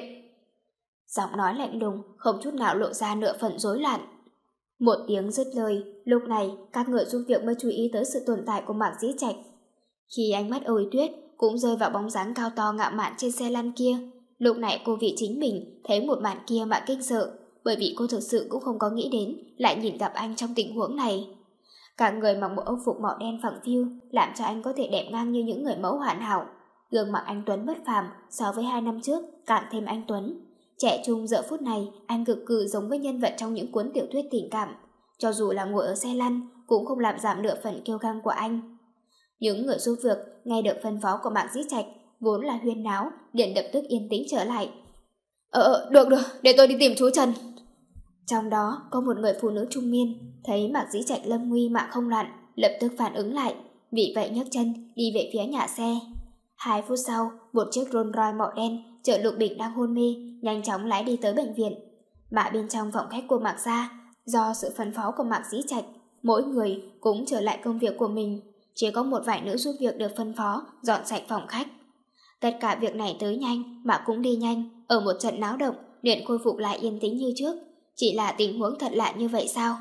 Giọng nói lạnh lùng, không chút nào lộ ra nửa phần rối loạn. Một tiếng dứt lời, lúc này các người giúp việc mới chú ý tới sự tồn tại của Mạc Dĩ Trạch. Khi ánh mắt Âu Y Tuyết cũng rơi vào bóng dáng cao to ngạo mạn trên xe lăn kia, lúc này cô vị chính mình thấy một màn kia mà kinh sợ, bởi vì cô thực sự cũng không có nghĩ đến lại nhìn gặp anh trong tình huống này. Cả người mặc bộ âu phục màu đen phẳng phiu làm cho anh có thể đẹp ngang như những người mẫu hoàn hảo. Gương mặt anh tuấn bất phàm so với hai năm trước càng thêm anh tuấn. Trẻ trung giờ phút này anh cực cừ giống với nhân vật trong những cuốn tiểu thuyết tình cảm, cho dù là ngồi ở xe lăn cũng không làm giảm nửa phần kiêu căng của anh. Những người giúp việc nghe được phân phó của Mạc Dĩ Trạch vốn là huyên náo, liền lập tức yên tĩnh trở lại. Ờ, được được, để tôi đi tìm chú Trần. Trong đó có một người phụ nữ trung niên, thấy Mạc Dĩ Trạch lâm nguy mà không loạn, lập tức phản ứng lại, vì vậy nhấc chân đi về phía nhà xe. Hai phút sau, một chiếc Rolls Royce màu đen chở Lục Bình đang hôn mê nhanh chóng lái đi tới bệnh viện. Mà bên trong phòng khách của Mạc Gia, do sự phân phó của Mạc Dĩ Trạch, mỗi người cũng trở lại công việc của mình, chỉ có một vài nữ giúp việc được phân phó dọn sạch phòng khách. Tất cả việc này tới nhanh mà cũng đi nhanh, ở một trận náo động liền khôi phục lại yên tĩnh như trước. Chỉ là tình huống thật lạ như vậy sao?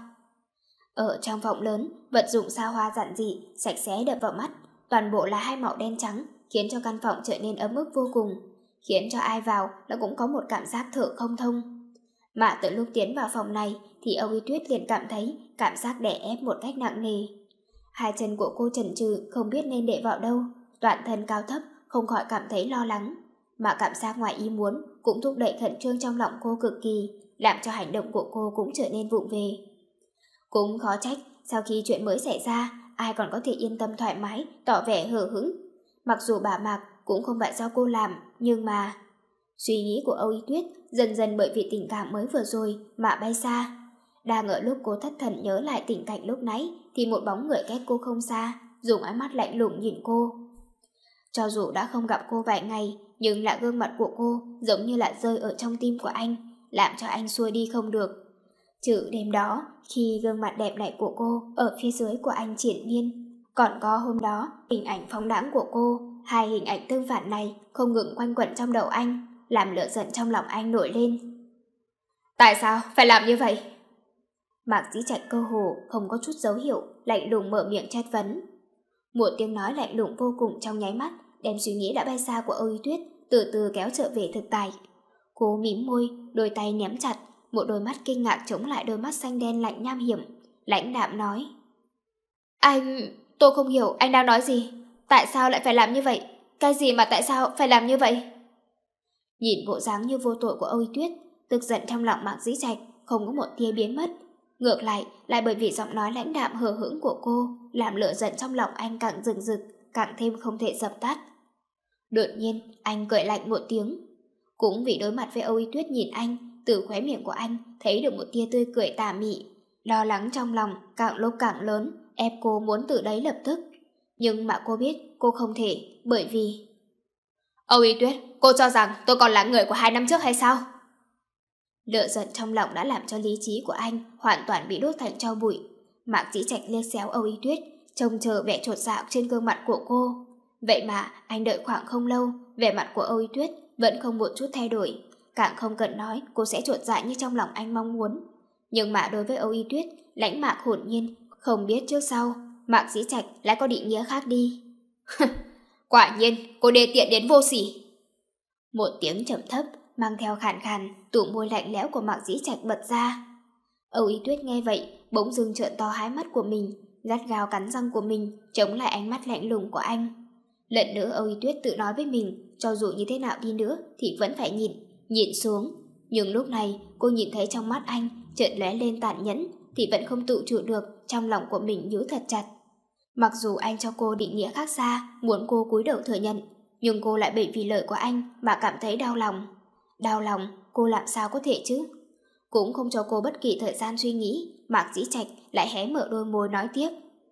Ở trong phòng lớn, vật dụng xa hoa giản dị, sạch sẽ đập vào mắt, toàn bộ là hai màu đen trắng, khiến cho căn phòng trở nên ấm ức vô cùng, khiến cho ai vào nó cũng có một cảm giác thở không thông. Mà từ lúc tiến vào phòng này thì Âu Y Tuyết liền cảm thấy cảm giác đè ép một cách nặng nề. Hai chân của cô chần chừ không biết nên để vào đâu, toàn thân cao thấp không khỏi cảm thấy lo lắng, mà cảm giác ngoài ý muốn cũng thúc đẩy khẩn trương trong lòng cô cực kỳ, làm cho hành động của cô cũng trở nên vụng về. Cũng khó trách, sau khi chuyện mới xảy ra, ai còn có thể yên tâm thoải mái, tỏ vẻ hờ hững. Mặc dù bà Mạc cũng không phải do cô làm, nhưng mà... Suy nghĩ của Âu Y Tuyết dần dần bởi vì tình cảm mới vừa rồi mà bay xa. Đang ở lúc cô thất thần nhớ lại tình cảnh lúc nãy, thì một bóng người cách cô không xa, dùng ánh mắt lạnh lùng nhìn cô. Cho dù đã không gặp cô vài ngày, nhưng là gương mặt của cô giống như là rơi ở trong tim của anh, làm cho anh xuôi đi không được. Trừ đêm đó, khi gương mặt đẹp này của cô ở phía dưới của anh triển miên, còn có hôm đó, hình ảnh phóng đãng của cô, hai hình ảnh tương phản này không ngừng quanh quẩn trong đầu anh, làm lửa giận trong lòng anh nổi lên. Tại sao phải làm như vậy? Mạc Dĩ Trạch cơ hồ không có chút dấu hiệu, lạnh lùng mở miệng chất vấn. Một tiếng nói lạnh lùng vô cùng trong nháy mắt, đem suy nghĩ đã bay xa của Âu Y Tuyết từ từ kéo trở về thực tại. Cô mím môi, đôi tay ném chặt, một đôi mắt kinh ngạc chống lại đôi mắt xanh đen lạnh nham hiểm, lãnh đạm nói: Anh... tôi không hiểu anh đang nói gì. Tại sao lại phải làm như vậy? Cái gì mà tại sao phải làm như vậy? Nhìn bộ dáng như vô tội của Âu Y Tuyết, tức giận trong lòng Mạc Dĩ Trạch không có một tia biến mất. Ngược lại, lại bởi vì giọng nói lãnh đạm hờ hững của cô, làm lửa giận trong lòng anh càng rừng rực, càng thêm không thể dập tắt. Đột nhiên, anh cười lạnh một tiếng. Cũng vì đối mặt với Âu Y Tuyết nhìn anh, từ khóe miệng của anh thấy được một tia tươi cười tà mị. Lo lắng trong lòng càng lúc càng lớn, ép cô muốn từ đấy lập tức. Nhưng mà cô biết cô không thể, bởi vì... Âu Y Tuyết, cô cho rằng tôi còn là người của hai năm trước hay sao? Lửa giận trong lòng đã làm cho lý trí của anh hoàn toàn bị đốt thành tro bụi. Mạc Dĩ Trạch liếc xéo Âu Y Tuyết, trông chờ vẻ chột dạ trên gương mặt của cô. Vậy mà anh đợi khoảng không lâu, vẻ mặt của Âu Y Tuyết vẫn không một chút thay đổi. Càng không cần nói cô sẽ chột dạ như trong lòng anh mong muốn. Nhưng mà đối với Âu Y Tuyết, lãnh mạc hồn nhiên, không biết trước sau, Mạc Dĩ Trạch lại có định nghĩa khác đi. Quả nhiên, cô đê tiện đến vô sỉ. Một tiếng trầm thấp, mang theo khàn khàn, tủ môi lạnh lẽo của Mạc Dĩ Trạch bật ra. Âu Y Tuyết nghe vậy, bỗng dưng trợn to hai mắt của mình, gắt gao cắn răng của mình, chống lại ánh mắt lạnh lùng của anh. Lần nữa Âu Y Tuyết tự nói với mình, cho dù như thế nào đi nữa thì vẫn phải nhịn, nhịn xuống. Nhưng lúc này cô nhìn thấy trong mắt anh chợt lóe lên tàn nhẫn, thì vẫn không tự chủ được, trong lòng của mình nhíu thật chặt. Mặc dù anh cho cô định nghĩa khác xa, muốn cô cúi đầu thừa nhận, nhưng cô lại bởi vì lời của anh mà cảm thấy đau lòng. Đau lòng, cô làm sao có thể chứ? Cũng không cho cô bất kỳ thời gian suy nghĩ, Mạc Dĩ Trạch lại hé mở đôi môi nói tiếp.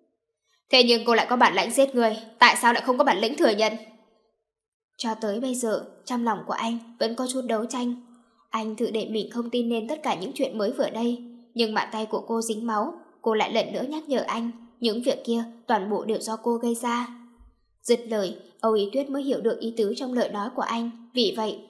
Thế nhưng cô lại có bản lĩnh giết người, tại sao lại không có bản lĩnh thừa nhận? Cho tới bây giờ, trong lòng của anh vẫn có chút đấu tranh. Anh tự để mình không tin nên tất cả những chuyện mới vừa đây, nhưng mà tay của cô dính máu, cô lại lần nữa nhắc nhở anh, những việc kia toàn bộ đều do cô gây ra. Dứt lời, Âu Y Tuyết mới hiểu được ý tứ trong lời nói của anh, vì vậy.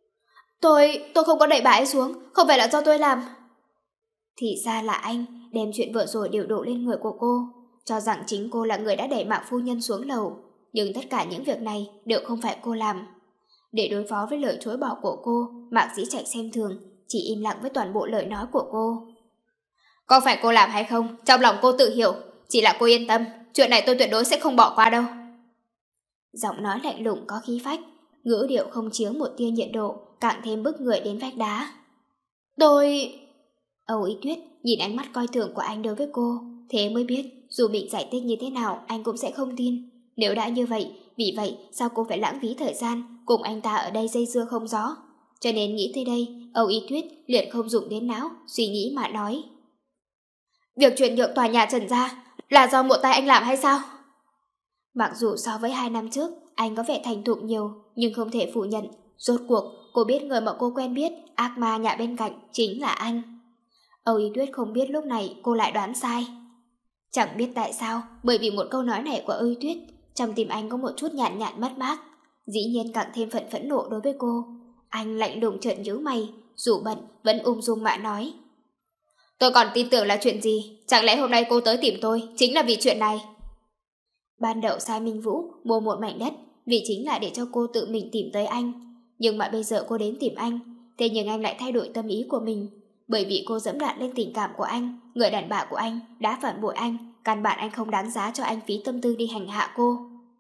Tôi, tôi không có đẩy bà ấy xuống, không phải là do tôi làm. Thì ra là anh đem chuyện vừa rồi đều đổ lên người của cô, cho rằng chính cô là người đã đẩy Mạc phu nhân xuống lầu, nhưng tất cả những việc này đều không phải cô làm. Để đối phó với lời chối bỏ của cô, Mạc Dĩ Trạch xem thường, chỉ im lặng với toàn bộ lời nói của cô. Có phải cô làm hay không, trong lòng cô tự hiểu, chỉ là cô yên tâm, chuyện này tôi tuyệt đối sẽ không bỏ qua đâu. Giọng nói lạnh lùng có khí phách, ngữ điệu không chứa một tia nhiệt độ, càng thêm bức người đến vách đá. Tôi... Âu Y Tuyết nhìn ánh mắt coi thường của anh đối với cô, thế mới biết dù mình giải thích như thế nào anh cũng sẽ không tin. Nếu đã như vậy, vì vậy sao cô phải lãng phí thời gian cùng anh ta ở đây dây dưa không rõ? Cho nên nghĩ tới đây, Âu Y Tuyết liền không dùng đến não, suy nghĩ mà nói. Việc chuyển nhượng tòa nhà Trần gia là do một tay anh làm hay sao? Mặc dù so với hai năm trước, anh có vẻ thành thục nhiều, nhưng không thể phủ nhận. Rốt cuộc, cô biết người mà cô quen biết, ác ma nhà bên cạnh, chính là anh. Âu Y Tuyết không biết lúc này cô lại đoán sai. Chẳng biết tại sao, bởi vì một câu nói này của Âu Y Tuyết, trong tim anh có một chút nhàn nhạt mất mát, dĩ nhiên càng thêm phẫn phẫn nộ đối với cô. Anh lạnh lùng trợn nhíu mày, dù bận vẫn ung dung mà nói. Tôi còn tin tưởng là chuyện gì? Chẳng lẽ hôm nay cô tới tìm tôi chính là vì chuyện này? Ban đầu Sai Minh Vũ mua một mảnh đất vì chính là để cho cô tự mình tìm tới anh. Nhưng mà bây giờ cô đến tìm anh, thế nhưng anh lại thay đổi tâm ý của mình. Bởi vì cô dẫm đạp lên tình cảm của anh, người đàn bà của anh đã phản bội anh, căn bản anh không đáng giá cho anh phí tâm tư đi hành hạ cô.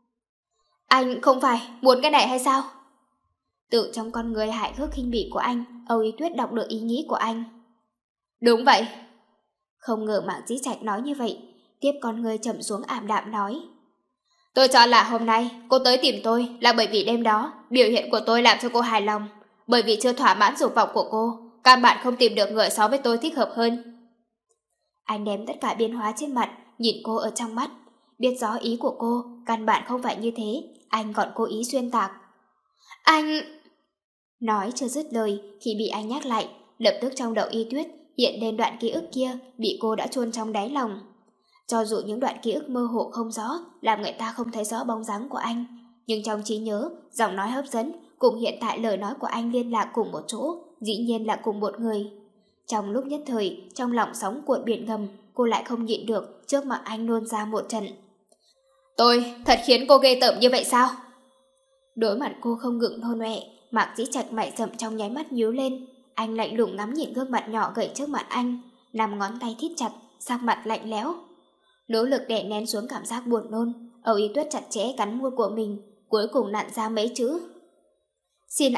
Anh không phải muốn cái này hay sao? Tự trong con người hại hước khinh bỉ của anh, Âu Y Tuyết đọc được ý nghĩ của anh. Đúng vậy. Không ngờ Mạc Dĩ Trạch nói như vậy, tiếp con người chậm xuống ảm đạm nói. Tôi cho là hôm nay cô tới tìm tôi là bởi vì đêm đó biểu hiện của tôi làm cho cô hài lòng, bởi vì chưa thỏa mãn dục vọng của cô, căn bản không tìm được người so với tôi thích hợp hơn. Anh đem tất cả biến hóa trên mặt, nhìn cô ở trong mắt, biết rõ ý của cô, căn bản không phải như thế, anh còn cố ý xuyên tạc. Anh... Nói chưa dứt lời, khi bị anh nhắc lại, lập tức trong đầu Y Tuyết hiện lên đoạn ký ức kia bị cô đã chôn trong đáy lòng. Cho dù những đoạn ký ức mơ hồ không rõ, làm người ta không thấy rõ bóng dáng của anh, nhưng trong trí nhớ, giọng nói hấp dẫn cùng hiện tại lời nói của anh liên lạc cùng một chỗ, dĩ nhiên là cùng một người. Trong lúc nhất thời, trong lòng sóng cuộn biển gầm, cô lại không nhịn được trước mặt anh nôn ra một trận. Tôi thật khiến cô ghê tởm như vậy sao? Đối mặt cô không ngừng nôn ọe, Mạc Dĩ Trạch mày rậm trong nháy mắt nhíu lên. Anh lạnh lùng ngắm nhìn gương mặt nhỏ gầy trước mặt anh, nằm ngón tay thít chặt, sắc mặt lạnh lẽo. Nỗ lực đè nén xuống cảm giác buồn nôn, Âu Y Tuyết chặt chẽ cắn môi của mình, cuối cùng nặn ra mấy chữ. Xin anh,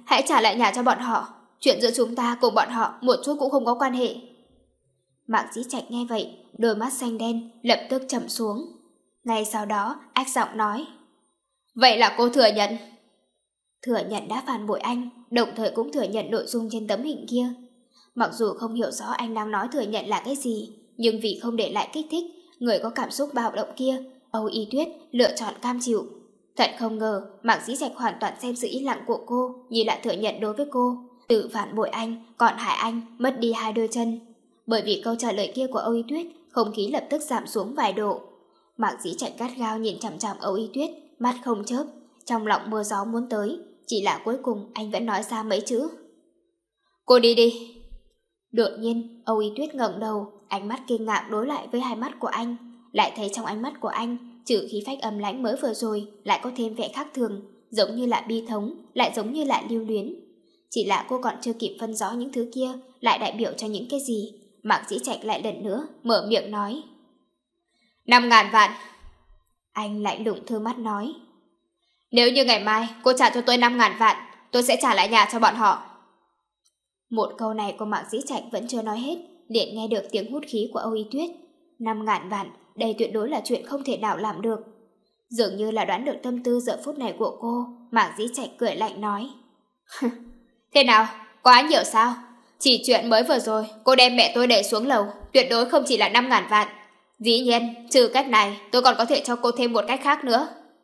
hãy trả lại nhà cho bọn họ. Chuyện giữa chúng ta cùng bọn họ một chút cũng không có quan hệ. Mạc Dĩ Trạch nghe vậy, đôi mắt xanh đen lập tức trầm xuống. Ngay sau đó, ách giọng nói. Vậy là cô thừa nhận? Thừa nhận đã phản bội anh, đồng thời cũng thừa nhận nội dung trên tấm hình kia. Mặc dù không hiểu rõ anh đang nói thừa nhận là cái gì, nhưng vì không để lại kích thích người có cảm xúc bạo động kia, Âu Y Tuyết lựa chọn cam chịu. Thật không ngờ, Mạc Dĩ Trạch hoàn toàn xem sự im lặng của cô như là thừa nhận đối với cô, tự phản bội anh, còn hại anh mất đi hai đôi chân. Bởi vì câu trả lời kia của Âu Y Tuyết, không khí lập tức giảm xuống vài độ. Mạc Dĩ Trạch gắt gao nhìn chằm chằm Âu Y Tuyết, mắt không chớp, trong lòng mưa gió muốn tới, chỉ là cuối cùng anh vẫn nói ra mấy chữ. Cô đi đi. Đột nhiên, Âu Y Tuyết ngẩng đầu, ánh mắt kinh ngạc đối lại với hai mắt của anh, lại thấy trong ánh mắt của anh, trừ khí phách âm lãnh mới vừa rồi, lại có thêm vẻ khác thường, giống như là bi thống, lại giống như là lưu luyến. Chỉ là cô còn chưa kịp phân rõ những thứ kia lại đại biểu cho những cái gì, Mạc Dĩ Trạch lại lần nữa mở miệng nói. Năm ngàn vạn. Anh lạnh lùng thưa mắt nói. Nếu như ngày mai cô trả cho tôi năm ngàn vạn, tôi sẽ trả lại nhà cho bọn họ. Một câu này của Mạc Dĩ Trạch vẫn chưa nói hết, liền nghe được tiếng hút khí của Âu Y Tuyết. Năm ngàn vạn, đây tuyệt đối là chuyện không thể nào làm được. Dường như là đoán được tâm tư giờ phút này của cô, Mạc Dĩ Trạch cười lạnh nói. Thế nào, quá nhiều sao? Chỉ chuyện mới vừa rồi, cô đem mẹ tôi đẩy xuống lầu, tuyệt đối không chỉ là năm ngàn vạn. Dĩ nhiên, trừ cách này, tôi còn có thể cho cô thêm một cách khác nữa.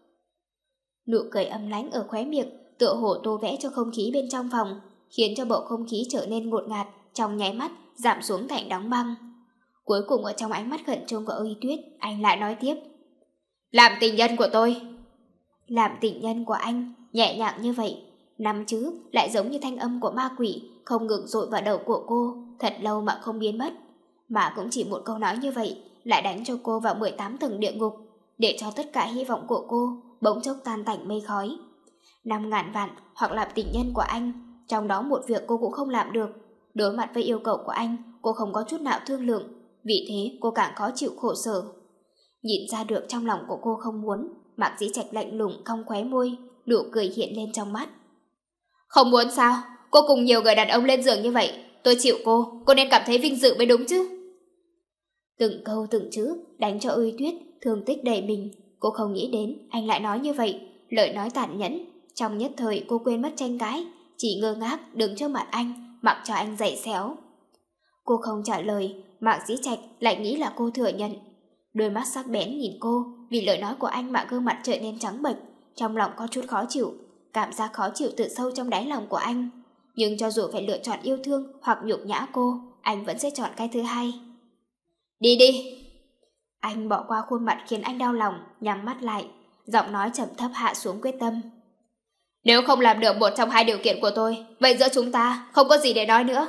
Nụ cười âm lãnh ở khóe miệng, tựa hồ tô vẽ cho không khí bên trong phòng, khiến cho bầu không khí trở nên ngột ngạt, trong nháy mắt giảm xuống thành đóng băng. Cuối cùng ở trong ánh mắt khẩn trương của Âu Y Tuyết, anh lại nói tiếp. Làm tình nhân của tôi. Làm tình nhân của anh, nhẹ nhàng như vậy, năm chữ lại giống như thanh âm của ma quỷ, không ngừng dội vào đầu của cô, thật lâu mà không biến mất. Mà cũng chỉ một câu nói như vậy, lại đánh cho cô vào mười tám tầng địa ngục, để cho tất cả hy vọng của cô bỗng chốc tan tành mây khói. Năm ngàn vạn hoặc làm tình nhân của anh, trong đó một việc cô cũng không làm được. Đối mặt với yêu cầu của anh, cô không có chút nào thương lượng, vì thế cô càng khó chịu khổ sở. Nhìn ra được trong lòng của cô không muốn, Mạc Dĩ Trạch lạnh lùng cong khóe môi, nụ cười hiện lên trong mắt. Không muốn sao? Cô cùng nhiều người đàn ông lên giường như vậy, tôi chịu cô, cô nên cảm thấy vinh dự mới đúng chứ. Từng câu từng chữ đánh cho Uy Tuyết thương tích đầy mình. Cô không nghĩ đến anh lại nói như vậy, lời nói tàn nhẫn. Trong nhất thời cô quên mất tranh cãi, chỉ ngơ ngác đứng trước mặt anh, mặc cho anh dạy xéo. Cô không trả lời, Mạc Dĩ Trạch lại nghĩ là cô thừa nhận. Đôi mắt sắc bén nhìn cô, vì lời nói của anh mà gương mặt trở nên trắng bệch, trong lòng có chút khó chịu, cảm giác khó chịu từ sâu trong đáy lòng của anh. Nhưng cho dù phải lựa chọn yêu thương hoặc nhục nhã cô, anh vẫn sẽ chọn cái thứ hai. Đi đi. Anh bỏ qua khuôn mặt khiến anh đau lòng, nhắm mắt lại, giọng nói trầm thấp hạ xuống quyết tâm. Nếu không làm được một trong hai điều kiện của tôi, vậy giữa chúng ta không có gì để nói nữa.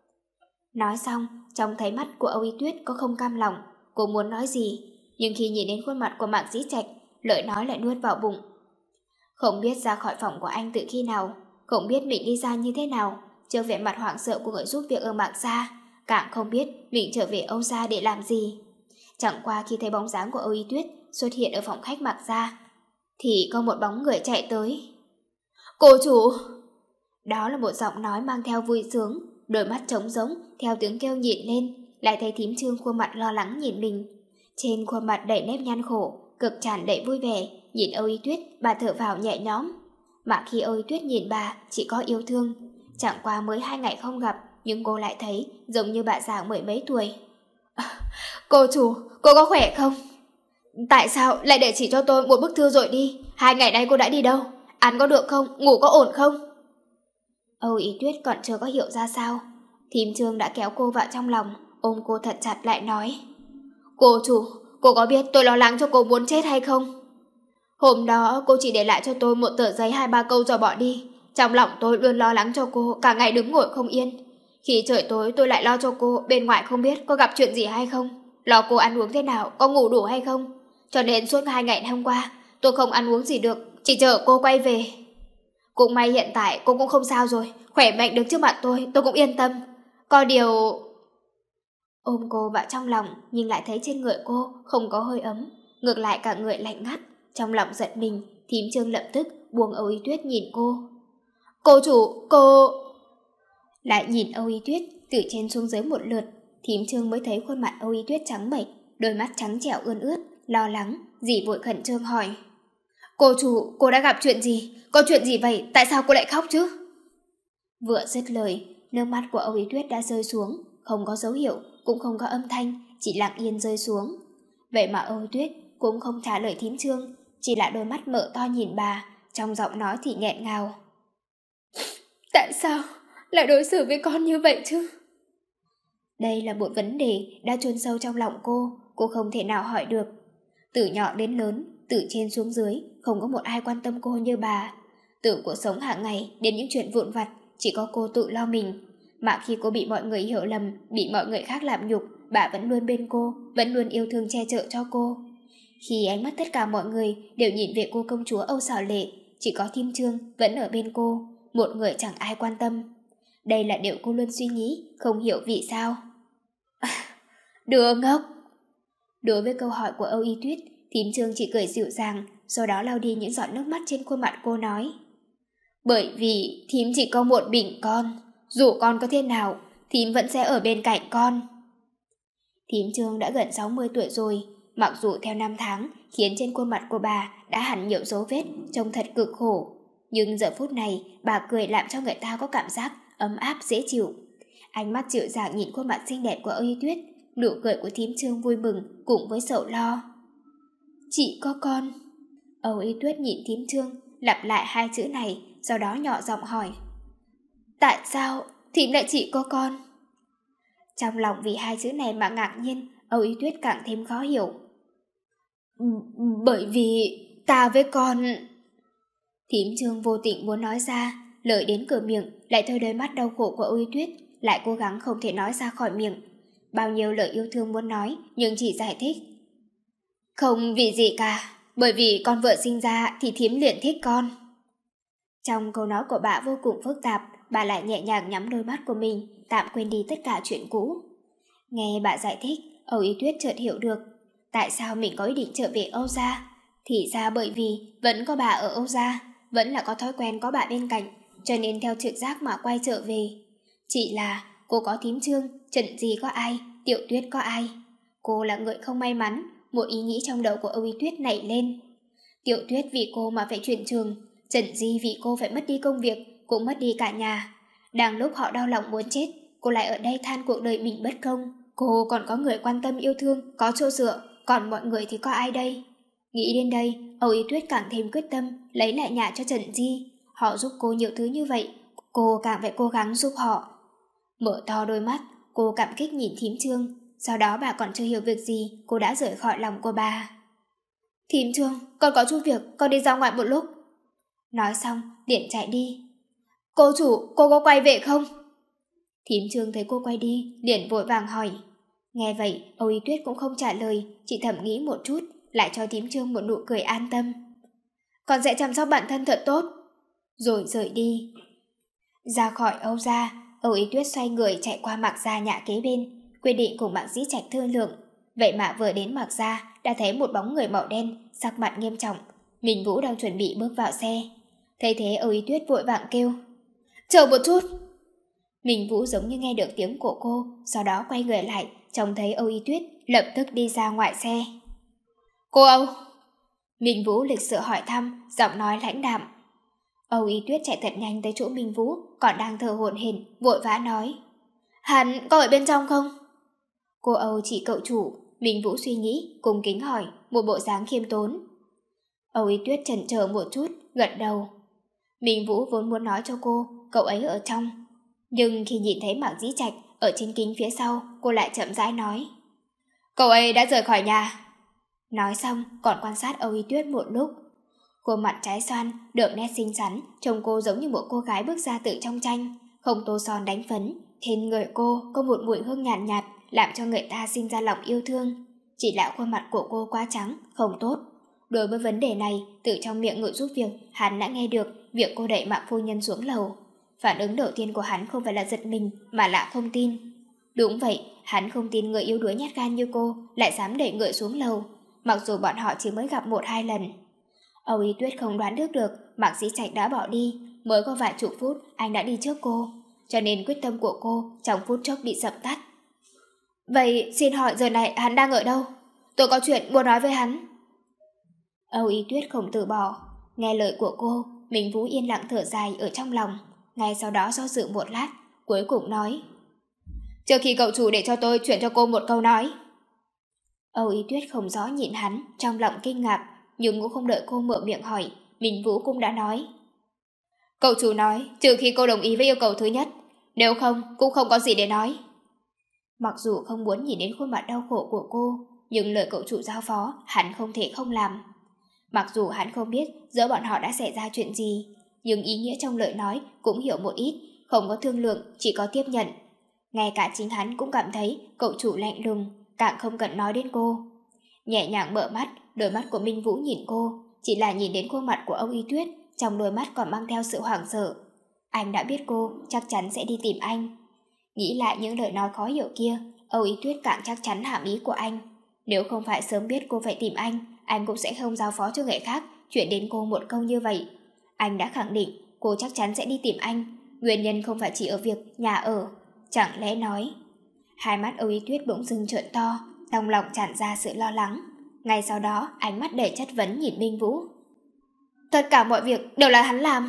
Nói xong, trong thấy mắt của Âu Y Tuyết có không cam lòng, cô muốn nói gì, nhưng khi nhìn đến khuôn mặt của Mạc Dĩ Trạch, lời nói lại nuốt vào bụng. Không biết ra khỏi phòng của anh từ khi nào, không biết mình đi ra như thế nào, trước vẻ mặt hoảng sợ của người giúp việc ở Mạc gia, càng không biết mình trở về Âu gia để làm gì. Chẳng qua khi thấy bóng dáng của Âu Y Tuyết xuất hiện ở phòng khách Mạc gia, thì có một bóng người chạy tới. Cô chủ! Đó là một giọng nói mang theo vui sướng, đôi mắt trống rỗng theo tiếng kêu nhìn lên, lại thấy thím Trương khuôn mặt lo lắng nhìn mình. Trên khuôn mặt đầy nếp nhăn khổ, cực tràn đầy vui vẻ, nhìn Âu Y Tuyết, bà thở vào nhẹ nhõm. Mà khi Âu Y Tuyết nhìn bà, chỉ có yêu thương. Chẳng qua mới hai ngày không gặp, nhưng cô lại thấy giống như bà già mười mấy tuổi. À, cô chủ, cô có khỏe không? Tại sao lại để chỉ cho tôi một bức thư rồi đi? Hai ngày nay cô đã đi đâu? Ăn có được không? Ngủ có ổn không? Âu Y Tuyết còn chưa có hiểu ra sao, thím Trương đã kéo cô vào trong lòng, ôm cô thật chặt lại nói. Cô chủ, cô có biết tôi lo lắng cho cô muốn chết hay không? Hôm đó cô chỉ để lại cho tôi một tờ giấy hai ba câu rồi bỏ đi. Trong lòng tôi luôn lo lắng cho cô, cả ngày đứng ngồi không yên. Khi trời tối tôi lại lo cho cô, bên ngoài không biết có gặp chuyện gì hay không, lo cô ăn uống thế nào, có ngủ đủ hay không. Cho nên suốt hai ngày hôm qua tôi không ăn uống gì được, chỉ chờ cô quay về. Cũng may hiện tại cô cũng không sao rồi, khỏe mạnh đứng trước mặt tôi, tôi cũng yên tâm. Có điều... Ôm cô vào trong lòng, nhưng lại thấy trên người cô không có hơi ấm, ngược lại cả người lạnh ngắt. Trong lòng giật mình, thím Trương lập tức buông Âu Y Tuyết nhìn cô. Cô chủ, cô... Lại nhìn Âu Y Tuyết từ trên xuống dưới một lượt, Thím Trương mới thấy khuôn mặt Âu Y Tuyết trắng bệch, đôi mắt trắng trẻo ươn ướt, lo lắng, dì vội khẩn trương hỏi. Cô chủ, cô đã gặp chuyện gì? Có chuyện gì vậy? Tại sao cô lại khóc chứ? Vừa dứt lời, nước mắt của Âu Y Tuyết đã rơi xuống, không có dấu hiệu, cũng không có âm thanh, chỉ lặng yên rơi xuống. Vậy mà Âu Y Tuyết cũng không trả lời Thím Trương, chỉ là đôi mắt mở to nhìn bà, trong giọng nói thì nghẹn ngào. Tại sao lại đối xử với con như vậy chứ? Đây là một vấn đề đã chôn sâu trong lòng cô, cô không thể nào hỏi được. Từ nhỏ đến lớn, từ trên xuống dưới, không có một ai quan tâm cô như bà. Từ cuộc sống hàng ngày đến những chuyện vụn vặt, chỉ có cô tự lo mình. Mà khi cô bị mọi người hiểu lầm, bị mọi người khác làm nhục, bà vẫn luôn bên cô, vẫn luôn yêu thương che chở cho cô. Khi ánh mắt tất cả mọi người đều nhìn về cô công chúa Âu Xảo Lệ, chỉ có Thím Trương vẫn ở bên cô, một người chẳng ai quan tâm. Đây là điều cô luôn suy nghĩ, không hiểu vì sao. Đứa ngốc! Đối với câu hỏi của Âu Y Tuyết, Thím Trương chỉ cười dịu dàng, sau đó lau đi những giọt nước mắt trên khuôn mặt cô nói. Bởi vì thím chỉ có một mình con, dù con có thế nào, thím vẫn sẽ ở bên cạnh con. Thím Trương đã gần sáu mươi tuổi rồi, mặc dù theo năm tháng khiến trên khuôn mặt của bà đã hẳn nhiều dấu vết, trông thật cực khổ. Nhưng giờ phút này bà cười làm cho người ta có cảm giác ấm áp dễ chịu. Ánh mắt dịu dàng nhìn khuôn mặt xinh đẹp của Âu Y Tuyết, nụ cười của Thím Trương vui mừng cùng với sầu lo. Chị có con. Âu Y Tuyết nhìn Thím Trương lặp lại hai chữ này, sau đó nhỏ giọng hỏi. Tại sao thím lại chỉ có con? Trong lòng vì hai chữ này mà ngạc nhiên, Âu Y Tuyết càng thêm khó hiểu. Bởi vì ta với con... Thím Trương vô tình muốn nói ra, lời đến cửa miệng lại thôi đôi mắt đau khổ của Âu Y Tuyết, lại cố gắng không thể nói ra khỏi miệng. Bao nhiêu lời yêu thương muốn nói, nhưng chỉ giải thích. Không vì gì cả, bởi vì con vợ sinh ra thì thím liền thích con. Trong câu nói của bà vô cùng phức tạp, bà lại nhẹ nhàng nhắm đôi mắt của mình, tạm quên đi tất cả chuyện cũ. Nghe bà giải thích, Âu Y Tuyết chợt hiểu được tại sao mình có ý định trở về Âu gia. Thì ra bởi vì vẫn có bà ở Âu gia, vẫn là có thói quen có bà bên cạnh, cho nên theo trực giác mà quay trở về. Chỉ là cô có Thím Trương, Trần Di có ai, Tiểu Tuyết có ai. Cô là người không may mắn, một ý nghĩ trong đầu của Âu Y Tuyết nảy lên. Tiểu Tuyết vì cô mà phải chuyển trường, Trần Di vì cô phải mất đi công việc, cũng mất đi cả nhà. Đang lúc họ đau lòng muốn chết, cô lại ở đây than cuộc đời mình bất công. Cô còn có người quan tâm yêu thương, có chỗ dựa, còn mọi người thì có ai đây? Nghĩ đến đây, Âu Y Tuyết càng thêm quyết tâm lấy lại nhà cho Trần Di. Họ giúp cô nhiều thứ như vậy, cô càng phải cố gắng giúp họ. Mở to đôi mắt, cô cảm kích nhìn Thím Trương. Sau đó bà còn chưa hiểu việc gì, cô đã rời khỏi lòng của bà. Thím Trương, con có chút việc, con đi ra ngoài một lúc. Nói xong, liền chạy đi. Cô chủ, cô có quay về không? Thím Trương thấy cô quay đi, liền vội vàng hỏi. Nghe vậy, Âu Y Tuyết cũng không trả lời, chỉ thầm nghĩ một chút, lại cho Thím Trương một nụ cười an tâm. Con sẽ chăm sóc bản thân thật tốt. Rồi rời đi. Ra khỏi Âu gia, Âu Y Tuyết xoay người chạy qua Mạc gia nhà kế bên, quyết định cùng Mạc Dĩ Trạch thương lượng. Vậy mà vừa đến Mạc gia, đã thấy một bóng người màu đen, sắc mặt nghiêm trọng. Minh Vũ đang chuẩn bị bước vào xe. Thấy thế Âu Y Tuyết vội vàng kêu. Chờ một chút. Minh Vũ giống như nghe được tiếng của cô, sau đó quay người lại, trông thấy Âu Y Tuyết, lập tức đi ra ngoài xe. Cô Âu. Minh Vũ lịch sự hỏi thăm, giọng nói lãnh đạm. Âu Y Tuyết chạy thật nhanh tới chỗ Minh Vũ, còn đang thở hổn hển, vội vã nói. Hắn có ở bên trong không? Cô Âu chỉ cậu chủ. Minh Vũ suy nghĩ, cung kính hỏi, một bộ dáng khiêm tốn. Âu Y Tuyết chần chờ một chút, gật đầu. Minh Vũ vốn muốn nói cho cô, cậu ấy ở trong. Nhưng khi nhìn thấy Mạc Dĩ Trạch ở trên kính phía sau, cô lại chậm rãi nói. Cậu ấy đã rời khỏi nhà. Nói xong, còn quan sát Âu Y Tuyết một lúc. Cô mặt trái xoan, đượm nét xinh xắn, trông cô giống như một cô gái bước ra từ trong tranh, không tô son đánh phấn. Trên người cô có một mùi hương nhàn nhạt, nhạt, làm cho người ta sinh ra lòng yêu thương. Chỉ là khuôn mặt của cô quá trắng, không tốt. Đối với vấn đề này, từ trong miệng người giúp việc, hắn đã nghe được việc cô đẩy Mạc phu nhân xuống lầu. Phản ứng đầu tiên của hắn không phải là giật mình, mà là không tin. Đúng vậy, hắn không tin người yếu đuối nhát gan như cô lại dám đẩy người xuống lầu, mặc dù bọn họ chỉ mới gặp một hai lần. Âu Y Tuyết không đoán được được Mạc Dĩ Trạch đã bỏ đi, mới có vài chục phút anh đã đi trước cô, cho nên quyết tâm của cô trong phút chốc bị dập tắt. Vậy xin hỏi giờ này hắn đang ở đâu? Tôi có chuyện muốn nói với hắn. Âu Y Tuyết không từ bỏ. Nghe lời của cô, Minh Vũ yên lặng thở dài ở trong lòng. Ngay sau đó do dự một lát, cuối cùng nói: Trước khi cậu chủ để cho tôi chuyển cho cô một câu nói. Âu Y Tuyết không rõ nhìn hắn, trong lòng kinh ngạc, nhưng cũng không đợi cô mở miệng hỏi, Minh Vũ cũng đã nói: Cậu chủ nói, trừ khi cô đồng ý với yêu cầu thứ nhất, nếu không cũng không có gì để nói. Mặc dù không muốn nhìn đến khuôn mặt đau khổ của cô, nhưng lời cậu chủ giao phó hắn không thể không làm. Mặc dù hắn không biết giữa bọn họ đã xảy ra chuyện gì, nhưng ý nghĩa trong lời nói cũng hiểu một ít, không có thương lượng, chỉ có tiếp nhận. Ngay cả chính hắn cũng cảm thấy cậu chủ lạnh lùng, càng không cần nói đến cô. Nhẹ nhàng mở mắt, đôi mắt của Minh Vũ nhìn cô, chỉ là nhìn đến khuôn mặt của Âu Y Tuyết, trong đôi mắt còn mang theo sự hoảng sợ. Anh đã biết cô chắc chắn sẽ đi tìm anh. Nghĩ lại những lời nói khó hiểu kia, Âu Y Tuyết càng chắc chắn hàm ý của anh. Nếu không phải sớm biết cô phải tìm anh, anh cũng sẽ không giao phó cho người khác chuyển đến cô một câu như vậy. Anh đã khẳng định cô chắc chắn sẽ đi tìm anh. Nguyên nhân không phải chỉ ở việc nhà ở. Chẳng lẽ nói... Hai mắt Âu Y Tuyết bỗng dưng trợn to, trong lòng tràn ra sự lo lắng. Ngay sau đó ánh mắt đầy chất vấn nhìn Minh Vũ. Tất cả mọi việc đều là hắn làm.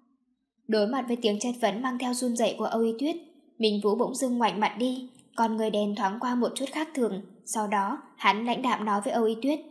Đối mặt với tiếng chất vấn mang theo run rẩy của Âu Y Tuyết, Minh Vũ bỗng dưng ngoảnh mặt đi, con người đen thoáng qua một chút khác thường. Sau đó hắn lãnh đạm nói với Âu Y Tuyết: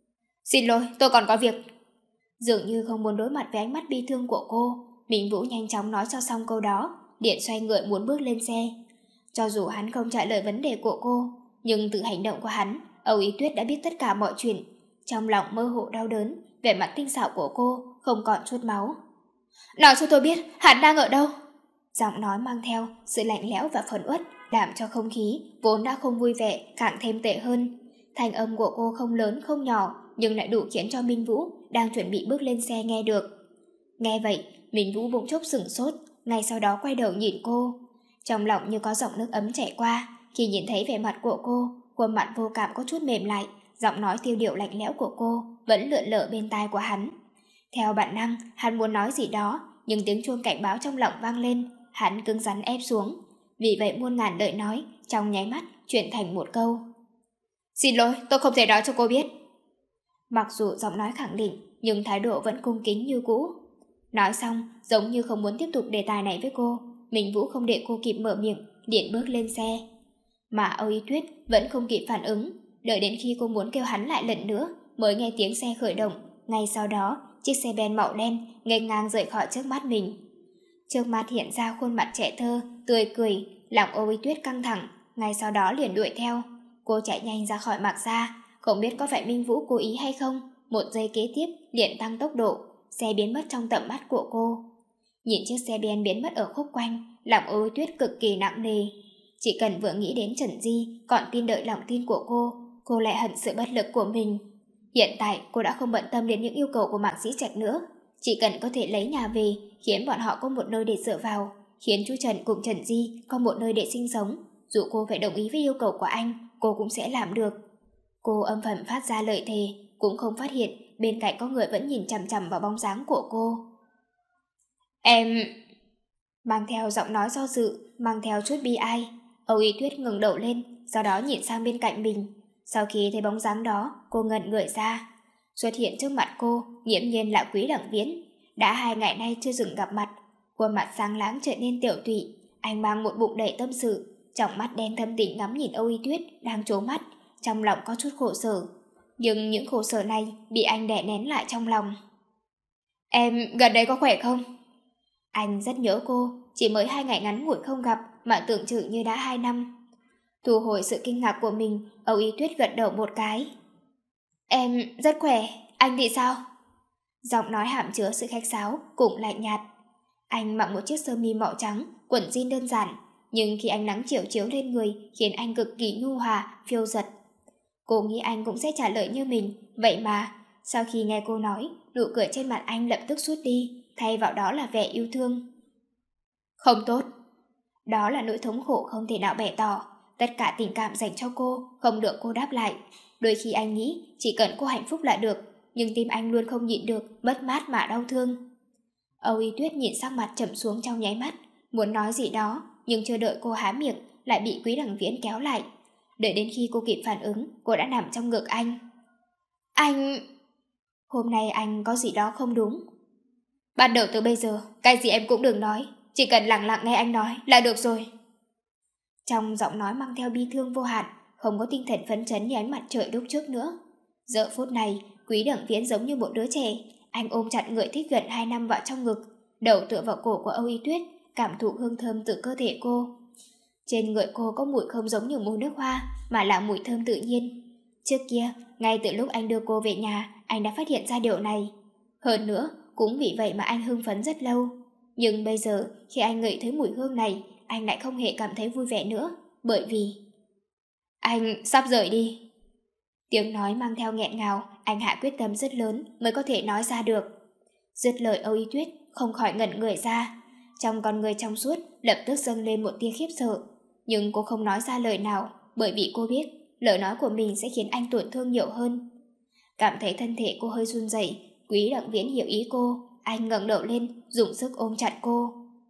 Xin lỗi, tôi còn có việc. Dường như không muốn đối mặt với ánh mắt bi thương của cô, Minh Vũ nhanh chóng nói cho xong câu đó, điện xoay người muốn bước lên xe. Cho dù hắn không trả lời vấn đề của cô, nhưng từ hành động của hắn, Âu Y Tuyết đã biết tất cả mọi chuyện. Trong lòng mơ hồ đau đớn, vẻ mặt tinh xảo của cô không còn chút máu. Nói cho tôi biết hắn đang ở đâu. Giọng nói mang theo sự lạnh lẽo và phẫn uất, làm cho không khí vốn đã không vui vẻ càng thêm tệ hơn. Thanh âm của cô không lớn không nhỏ, nhưng lại đủ khiến cho Minh Vũ đang chuẩn bị bước lên xe nghe được. Nghe vậy, Minh Vũ bỗng chốc sửng sốt, ngay sau đó quay đầu nhìn cô. Trong lòng như có dòng nước ấm chảy qua, khi nhìn thấy vẻ mặt của cô, khuôn mặt vô cảm có chút mềm lại, giọng nói tiêu điệu lạnh lẽo của cô vẫn lượn lờ bên tai của hắn. Theo bản năng, hắn muốn nói gì đó, nhưng tiếng chuông cảnh báo trong lòng vang lên, hắn cứng rắn ép xuống. Vì vậy muôn ngàn lời nói trong nháy mắt chuyển thành một câu: Xin lỗi, tôi không thể nói cho cô biết. Mặc dù giọng nói khẳng định, nhưng thái độ vẫn cung kính như cũ. Nói xong, giống như không muốn tiếp tục đề tài này với cô, Minh Vũ không để cô kịp mở miệng, điện bước lên xe. Mà Âu Y Tuyết vẫn không kịp phản ứng, đợi đến khi cô muốn kêu hắn lại lần nữa, mới nghe tiếng xe khởi động. Ngay sau đó, chiếc xe ben màu đen nghênh ngang rời khỏi trước mắt mình. Trước mắt hiện ra khuôn mặt trẻ thơ, tươi cười, lòng Âu Y Tuyết căng thẳng, ngay sau đó liền đuổi theo. Cô chạy nhanh ra khỏi Mạc Gia, không biết có phải Minh Vũ cố ý hay không, một giây kế tiếp liền tăng tốc độ, xe biến mất trong tầm mắt của cô. Nhìn chiếc xe ben biến mất ở khúc quanh, lòng Âu Y Tuyết cực kỳ nặng nề. Chỉ cần vừa nghĩ đến Trần Di còn tin đợi lòng tin của cô, cô lại hận sự bất lực của mình. Hiện tại cô đã không bận tâm đến những yêu cầu của Mạc Dĩ Trạch nữa, chỉ cần có thể lấy nhà về, khiến bọn họ có một nơi để dựa vào, khiến chú Trần cùng Trần Di có một nơi để sinh sống. Dù cô phải đồng ý với yêu cầu của anh, cô cũng sẽ làm được. Cô âm thầm phát ra lời thề, cũng không phát hiện bên cạnh có người vẫn nhìn chằm chằm vào bóng dáng của cô. Em... Mang theo giọng nói do dự, mang theo chút bi ai, Âu Y Tuyết ngừng đầu lên, sau đó nhìn sang bên cạnh mình. Sau khi thấy bóng dáng đó, cô ngẩn người ra. Xuất hiện trước mặt cô, nghiễm nhiên là Quý Đẳng Viễn. Đã hai ngày nay chưa dừng gặp mặt, khuôn mặt sáng láng trở nên tiểu tụy. Anh mang một bụng đầy tâm sự, trong mắt đen thâm tình ngắm nhìn Âu Y Tuyết đang trố mắt, trong lòng có chút khổ sở. Nhưng những khổ sở này bị anh đè nén lại trong lòng. Em gần đây có khỏe không? Anh rất nhớ cô, chỉ mới hai ngày ngắn ngủi không gặp mà tưởng chừng như đã hai năm. Thu hồi sự kinh ngạc của mình, Âu Y Tuyết gật đầu một cái. Em rất khỏe, anh thì sao? Giọng nói hàm chứa sự khách sáo cũng lạnh nhạt. Anh mặc một chiếc sơ mi màu trắng, quần jean đơn giản, nhưng khi ánh nắng chiếu chiếu lên người khiến anh cực kỳ nhu hòa, phiêu giật. Cô nghĩ anh cũng sẽ trả lời như mình, vậy mà sau khi nghe cô nói, nụ cười trên mặt anh lập tức rút đi, thay vào đó là vẻ yêu thương. Không tốt. Đó là nỗi thống khổ không thể nào bày tỏ. Tất cả tình cảm dành cho cô không được cô đáp lại. Đôi khi anh nghĩ chỉ cần cô hạnh phúc là được, nhưng tim anh luôn không nhịn được, mất mát mà đau thương. Âu Y Tuyết nhìn sắc mặt trầm xuống trong nháy mắt, muốn nói gì đó, nhưng chưa đợi cô há miệng, lại bị Quý Đằng Viễn kéo lại. Đợi đến khi cô kịp phản ứng, cô đã nằm trong ngực anh. Anh... Hôm nay anh có gì đó không đúng. Bắt đầu từ bây giờ, cái gì em cũng đừng nói, chỉ cần lặng lặng nghe anh nói là được rồi. Trong giọng nói mang theo bi thương vô hạn, không có tinh thần phấn chấn như ánh mặt trời lúc trước nữa. Giờ phút này, Quý Đằng Viễn giống như một đứa trẻ, anh ôm chặt người thích gần hai năm vào trong ngực, đầu tựa vào cổ của Âu Y Tuyết, cảm thụ hương thơm từ cơ thể cô. Trên người cô có mùi không giống như mùi nước hoa, mà là mùi thơm tự nhiên. Trước kia, ngay từ lúc anh đưa cô về nhà, anh đã phát hiện ra điều này. Hơn nữa, cũng vì vậy mà anh hưng phấn rất lâu. Nhưng bây giờ, khi anh ngửi thấy mùi hương này, anh lại không hề cảm thấy vui vẻ nữa, bởi vì... Anh sắp rời đi. Tiếng nói mang theo nghẹn ngào, anh hạ quyết tâm rất lớn mới có thể nói ra được. Dứt lời Âu Y Tuyết không khỏi ngẩn người ra. Trong con người trong suốt lập tức dâng lên một tia khiếp sợ. Nhưng cô không nói ra lời nào, bởi vì cô biết lời nói của mình sẽ khiến anh tổn thương nhiều hơn. Cảm thấy thân thể cô hơi run rẩy, Quý Đằng Viễn hiểu ý cô, anh ngẩng đầu lên, dùng sức ôm chặt cô.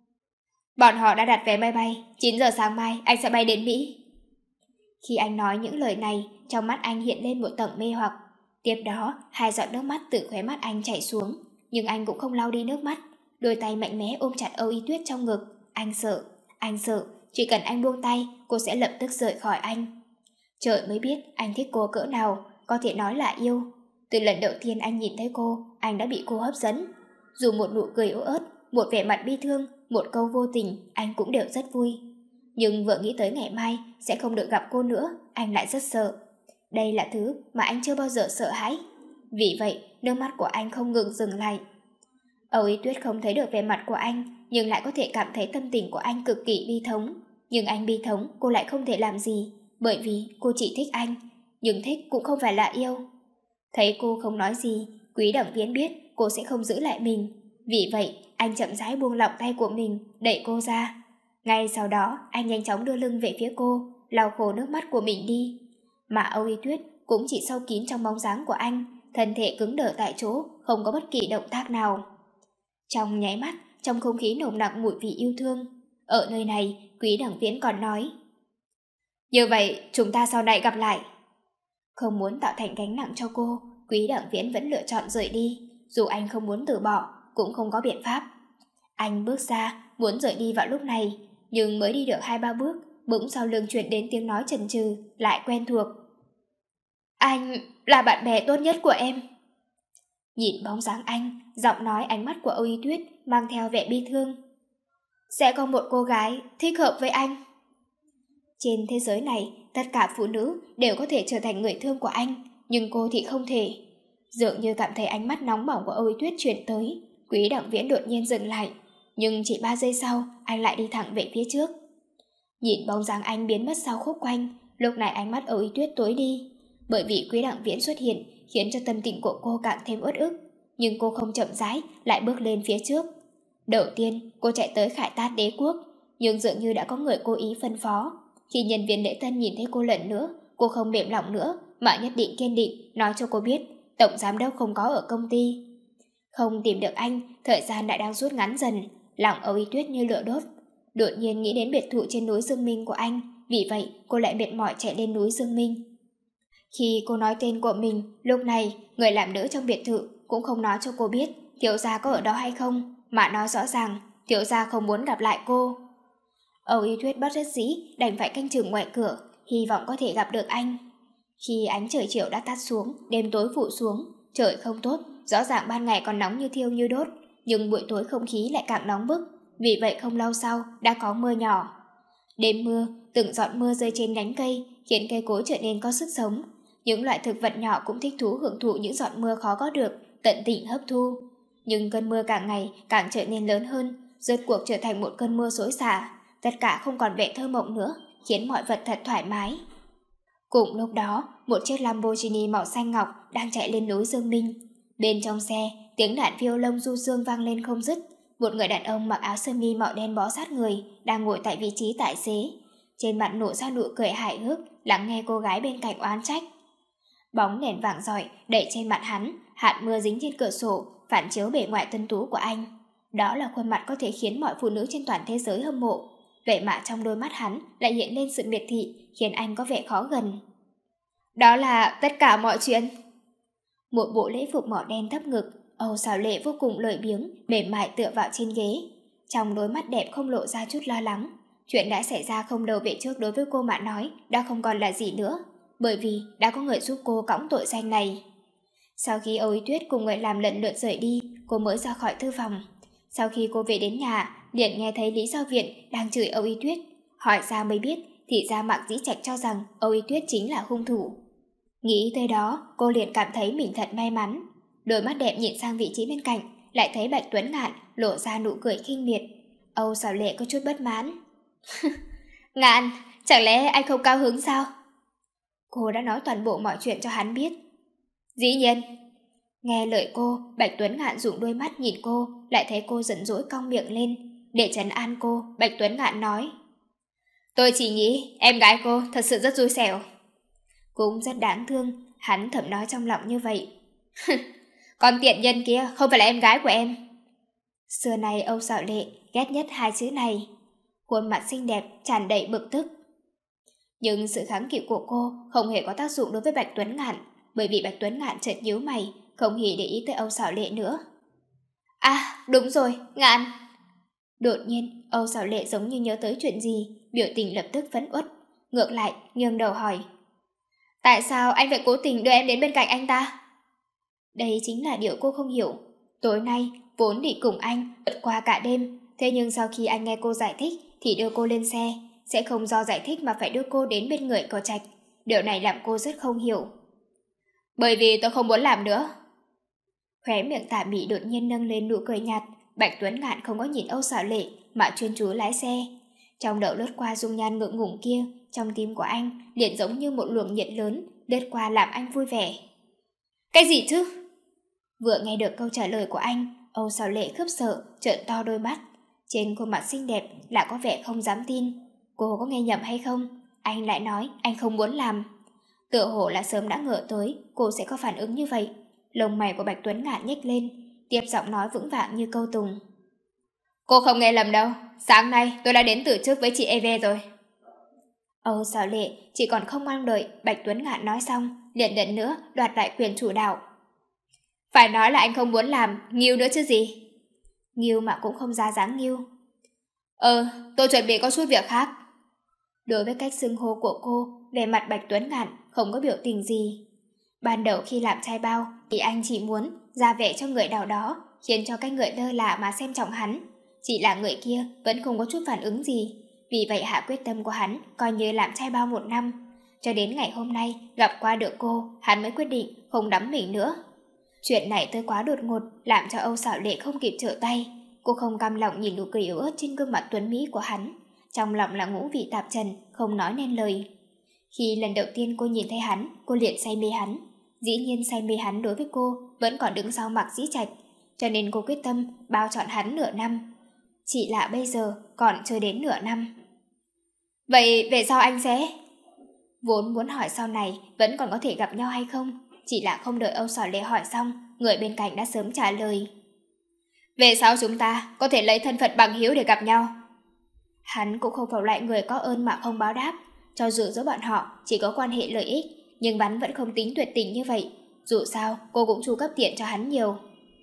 Bọn họ đã đặt vé máy bay, chín giờ sáng mai anh sẽ bay đến Mỹ. Khi anh nói những lời này, trong mắt anh hiện lên một tầng mê hoặc. Tiếp đó, hai giọt nước mắt từ khóe mắt anh chảy xuống, nhưng anh cũng không lau đi nước mắt. Đôi tay mạnh mẽ ôm chặt Âu Y Tuyết trong ngực. Anh sợ, anh sợ, chỉ cần anh buông tay, cô sẽ lập tức rời khỏi anh. Trời mới biết anh thích cô cỡ nào, có thể nói là yêu. Từ lần đầu tiên anh nhìn thấy cô, anh đã bị cô hấp dẫn. Dù một nụ cười yếu ớt, một vẻ mặt bi thương, một câu vô tình, anh cũng đều rất vui. Nhưng vừa nghĩ tới ngày mai sẽ không được gặp cô nữa, anh lại rất sợ. Đây là thứ mà anh chưa bao giờ sợ hãi. Vì vậy, nước mắt của anh không ngừng dừng lại. Âu Y Tuyết không thấy được vẻ mặt của anh, nhưng lại có thể cảm thấy tâm tình của anh cực kỳ bi thống. Nhưng anh bi thống, cô lại không thể làm gì, bởi vì cô chỉ thích anh, nhưng thích cũng không phải là yêu. Thấy cô không nói gì, Quý Đằng Viễn biết cô sẽ không giữ lại mình. Vì vậy, anh chậm rãi buông lỏng tay của mình, đẩy cô ra. Ngay sau đó, anh nhanh chóng đưa lưng về phía cô, lau khô nước mắt của mình đi. Mà Âu Y Tuyết cũng chỉ sâu kín trong bóng dáng của anh, thân thể cứng đờ tại chỗ, không có bất kỳ động tác nào. Trong nháy mắt, trong không khí nồng nặc mùi vị yêu thương. Ở nơi này, Quý Đằng Viễn còn nói: như vậy, chúng ta sau này gặp lại. Không muốn tạo thành gánh nặng cho cô, Quý Đằng Viễn vẫn lựa chọn rời đi. Dù anh không muốn từ bỏ, cũng không có biện pháp. Anh bước ra, muốn rời đi vào lúc này, nhưng mới đi được hai ba bước, bỗng sau lưng truyền đến tiếng nói chần chừ, lại quen thuộc. Anh là bạn bè tốt nhất của em. Nhìn bóng dáng anh, giọng nói ánh mắt của Âu Y Tuyết mang theo vẻ bi thương. Sẽ có một cô gái thích hợp với anh. Trên thế giới này, tất cả phụ nữ đều có thể trở thành người thương của anh, nhưng cô thì không thể. Dường như cảm thấy ánh mắt nóng bỏng của Âu Y Tuyết chuyển tới, Quý Đằng Viễn đột nhiên dừng lại, nhưng chỉ ba giây sau, anh lại đi thẳng về phía trước. Nhìn bóng dáng anh biến mất sau khúc quanh, lúc này ánh mắt Âu Y Tuyết tối đi. Bởi vì Quý Đằng Viễn xuất hiện, khiến cho tâm tình của cô càng thêm uất ức, nhưng cô không chậm rãi, lại bước lên phía trước. Đầu tiên, cô chạy tới Khải Tát Đế Quốc, nhưng dường như đã có người cố ý phân phó. Khi nhân viên lễ tân nhìn thấy cô lần nữa, cô không mềm lòng nữa, mà nhất định kiên định, nói cho cô biết tổng giám đốc không có ở công ty. Không tìm được anh, thời gian đã đang rút ngắn dần, lòng Âu Y Tuyết như lửa đốt. Đột nhiên nghĩ đến biệt thự trên núi Dương Minh của anh, vì vậy cô lại mệt mỏi chạy lên núi Dương Minh. Khi cô nói tên của mình, lúc này người làm đỡ trong biệt thự cũng không nói cho cô biết thiếu gia có ở đó hay không, mà nói rõ ràng thiếu gia không muốn gặp lại cô. Âu Y Tuyết bất đắc dĩ đành phải canh chừng ngoài cửa, hy vọng có thể gặp được anh. Khi ánh trời chiều đã tắt xuống, đêm tối phủ xuống, trời không tốt, rõ ràng ban ngày còn nóng như thiêu như đốt, nhưng buổi tối không khí lại càng nóng bức, vì vậy không lâu sau đã có mưa nhỏ. Đêm mưa, từng giọt mưa rơi trên nhánh cây khiến cây cối trở nên có sức sống. Những loại thực vật nhỏ cũng thích thú hưởng thụ những giọt mưa khó có được, tận tình hấp thu. Nhưng cơn mưa càng ngày càng trở nên lớn hơn, rốt cuộc trở thành một cơn mưa xối xả. Tất cả không còn vẻ thơ mộng nữa, khiến mọi vật thật thoải mái. Cùng lúc đó, một chiếc Lamborghini màu xanh ngọc đang chạy lên núi Dương Minh. Bên trong xe, tiếng đàn violon du dương vang lên không dứt. Một người đàn ông mặc áo sơ mi màu đen bó sát người đang ngồi tại vị trí tài xế. Trên mặt nổ ra nụ cười hài hước, lắng nghe cô gái bên cạnh oán trách. Bóng đèn vàng rọi đẩy trên mặt hắn, hạt mưa dính trên cửa sổ, phản chiếu bề ngoài tân tú của anh. Đó là khuôn mặt có thể khiến mọi phụ nữ trên toàn thế giới hâm mộ. Vậy mà trong đôi mắt hắn lại hiện lên sự miệt thị, khiến anh có vẻ khó gần. Đó là tất cả mọi chuyện. Một bộ lễ phục màu đen thấp ngực, Âu Sảo Lệ vô cùng lười biếng, mềm mại tựa vào trên ghế. Trong đôi mắt đẹp không lộ ra chút lo lắng. Chuyện đã xảy ra không lâu về trước đối với cô mà nói đã không còn là gì nữa, bởi vì đã có người giúp cô cõng tội danh này. Sau khi Âu Ý Tuyết cùng người làm lần lượt rời đi, cô mới ra khỏi thư phòng. Sau khi cô về đến nhà, liền nghe thấy Lý Giao Viện đang chửi Âu Ý Tuyết. Hỏi ra mới biết, thì ra Mạc Dĩ Trạch cho rằng Âu Ý Tuyết chính là hung thủ. Nghĩ tới đó, cô liền cảm thấy mình thật may mắn. Đôi mắt đẹp nhìn sang vị trí bên cạnh, lại thấy Bạch Tuấn Ngạn lộ ra nụ cười khinh miệt. Âu Sảo Lệ có chút bất mãn. Ngạn, chẳng lẽ anh không cao hứng sao? Cô đã nói toàn bộ mọi chuyện cho hắn biết. Dĩ nhiên. Nghe lời cô, Bạch Tuấn Ngạn dùng đôi mắt nhìn cô, lại thấy cô giận dỗi cong miệng lên. Để trấn an cô, Bạch Tuấn Ngạn nói: Tôi chỉ nghĩ em gái cô thật sự rất xui xẻo. Cũng rất đáng thương, hắn thầm nói trong lòng như vậy. Con tiện nhân kia không phải là em gái của em. Xưa này Âu Sảo Lệ ghét nhất hai chữ này. Khuôn mặt xinh đẹp tràn đầy bực tức. Nhưng sự kháng cự của cô không hề có tác dụng đối với Bạch Tuấn Ngạn, bởi vì Bạch Tuấn Ngạn chợt nhíu mày, không hề để ý tới Âu Sảo Lệ nữa. À, đúng rồi, Ngạn. Đột nhiên, Âu Sảo Lệ giống như nhớ tới chuyện gì, biểu tình lập tức phẫn uất. Ngược lại, nghiêng đầu hỏi: Tại sao anh phải cố tình đưa em đến bên cạnh anh ta? Đây chính là điều cô không hiểu. Tối nay, vốn định cùng anh vượt qua cả đêm, thế nhưng sau khi anh nghe cô giải thích thì đưa cô lên xe, sẽ không do giải thích mà phải đưa cô đến bên người Cầu Trạch. Điều này làm cô rất không hiểu. Bởi vì tôi không muốn làm nữa. Khóe miệng Tạ Mị đột nhiên nâng lên nụ cười nhạt. Bạch Tuấn Ngạn không có nhìn Âu Sảo Lệ mà chuyên chú lái xe. Trong đầu lướt qua dung nhan ngượng ngùng kia, trong tim của anh liền giống như một luồng nhiệt lớn lướt qua làm anh vui vẻ. Cái gì chứ? Vừa nghe được câu trả lời của anh, Âu Sảo Lệ khiếp sợ, trợn to đôi mắt. Trên khuôn mặt xinh đẹp lại có vẻ không dám tin. Cô có nghe nhầm hay không? Anh lại nói anh không muốn làm. Tựa hồ là sớm đã ngờ tới cô sẽ có phản ứng như vậy. Lông mày của Bạch Tuấn Ngạn nhếch lên, tiếp giọng nói vững vàng như câu tùng. Cô không nghe lầm đâu, sáng nay tôi đã đến từ trước với chị Eve rồi. Âu Sảo Lệ chỉ còn không mong đợi Bạch Tuấn Ngạn nói xong, liền lần nữa đoạt lại quyền chủ đạo. Phải nói là anh không muốn làm, nghiêu nữa chứ gì. Nghiêu mà cũng không ra dáng nghiêu. Ờ, tôi chuẩn bị có chút việc khác. Đối với cách xưng hô của cô, về mặt Bạch Tuấn Ngạn không có biểu tình gì. Ban đầu khi làm trai bao thì anh chỉ muốn ra vẻ cho người nào đó, khiến cho cái người lơ là mà xem trọng hắn. Chỉ là người kia vẫn không có chút phản ứng gì. Vì vậy hạ quyết tâm của hắn coi như làm trai bao một năm. Cho đến ngày hôm nay gặp qua được cô, hắn mới quyết định không đắm mình nữa. Chuyện này tới quá đột ngột, làm cho Âu Sảo Lệ không kịp trở tay. Cô không cam lòng nhìn nụ cười yếu ớt trên gương mặt tuấn mỹ của hắn, trong lòng là ngũ vị tạp trần, không nói nên lời. Khi lần đầu tiên cô nhìn thấy hắn, cô liền say mê hắn. Dĩ nhiên say mê hắn đối với cô vẫn còn đứng sau Mạc Dĩ Trạch, cho nên cô quyết tâm bao chọn hắn nửa năm. Chỉ là bây giờ còn chưa đến nửa năm. Vậy về sau anh sẽ... Vốn muốn hỏi sau này vẫn còn có thể gặp nhau hay không, chỉ là không đợi Âu Sảo Lệ hỏi xong, người bên cạnh đã sớm trả lời. Về sau chúng ta có thể lấy thân phận bằng hữu để gặp nhau. Hắn cũng không phải loại người có ơn mà không báo đáp. Cho dù giữa bọn họ chỉ có quan hệ lợi ích, nhưng hắn vẫn không tính tuyệt tình như vậy. Dù sao cô cũng chu cấp tiền cho hắn nhiều.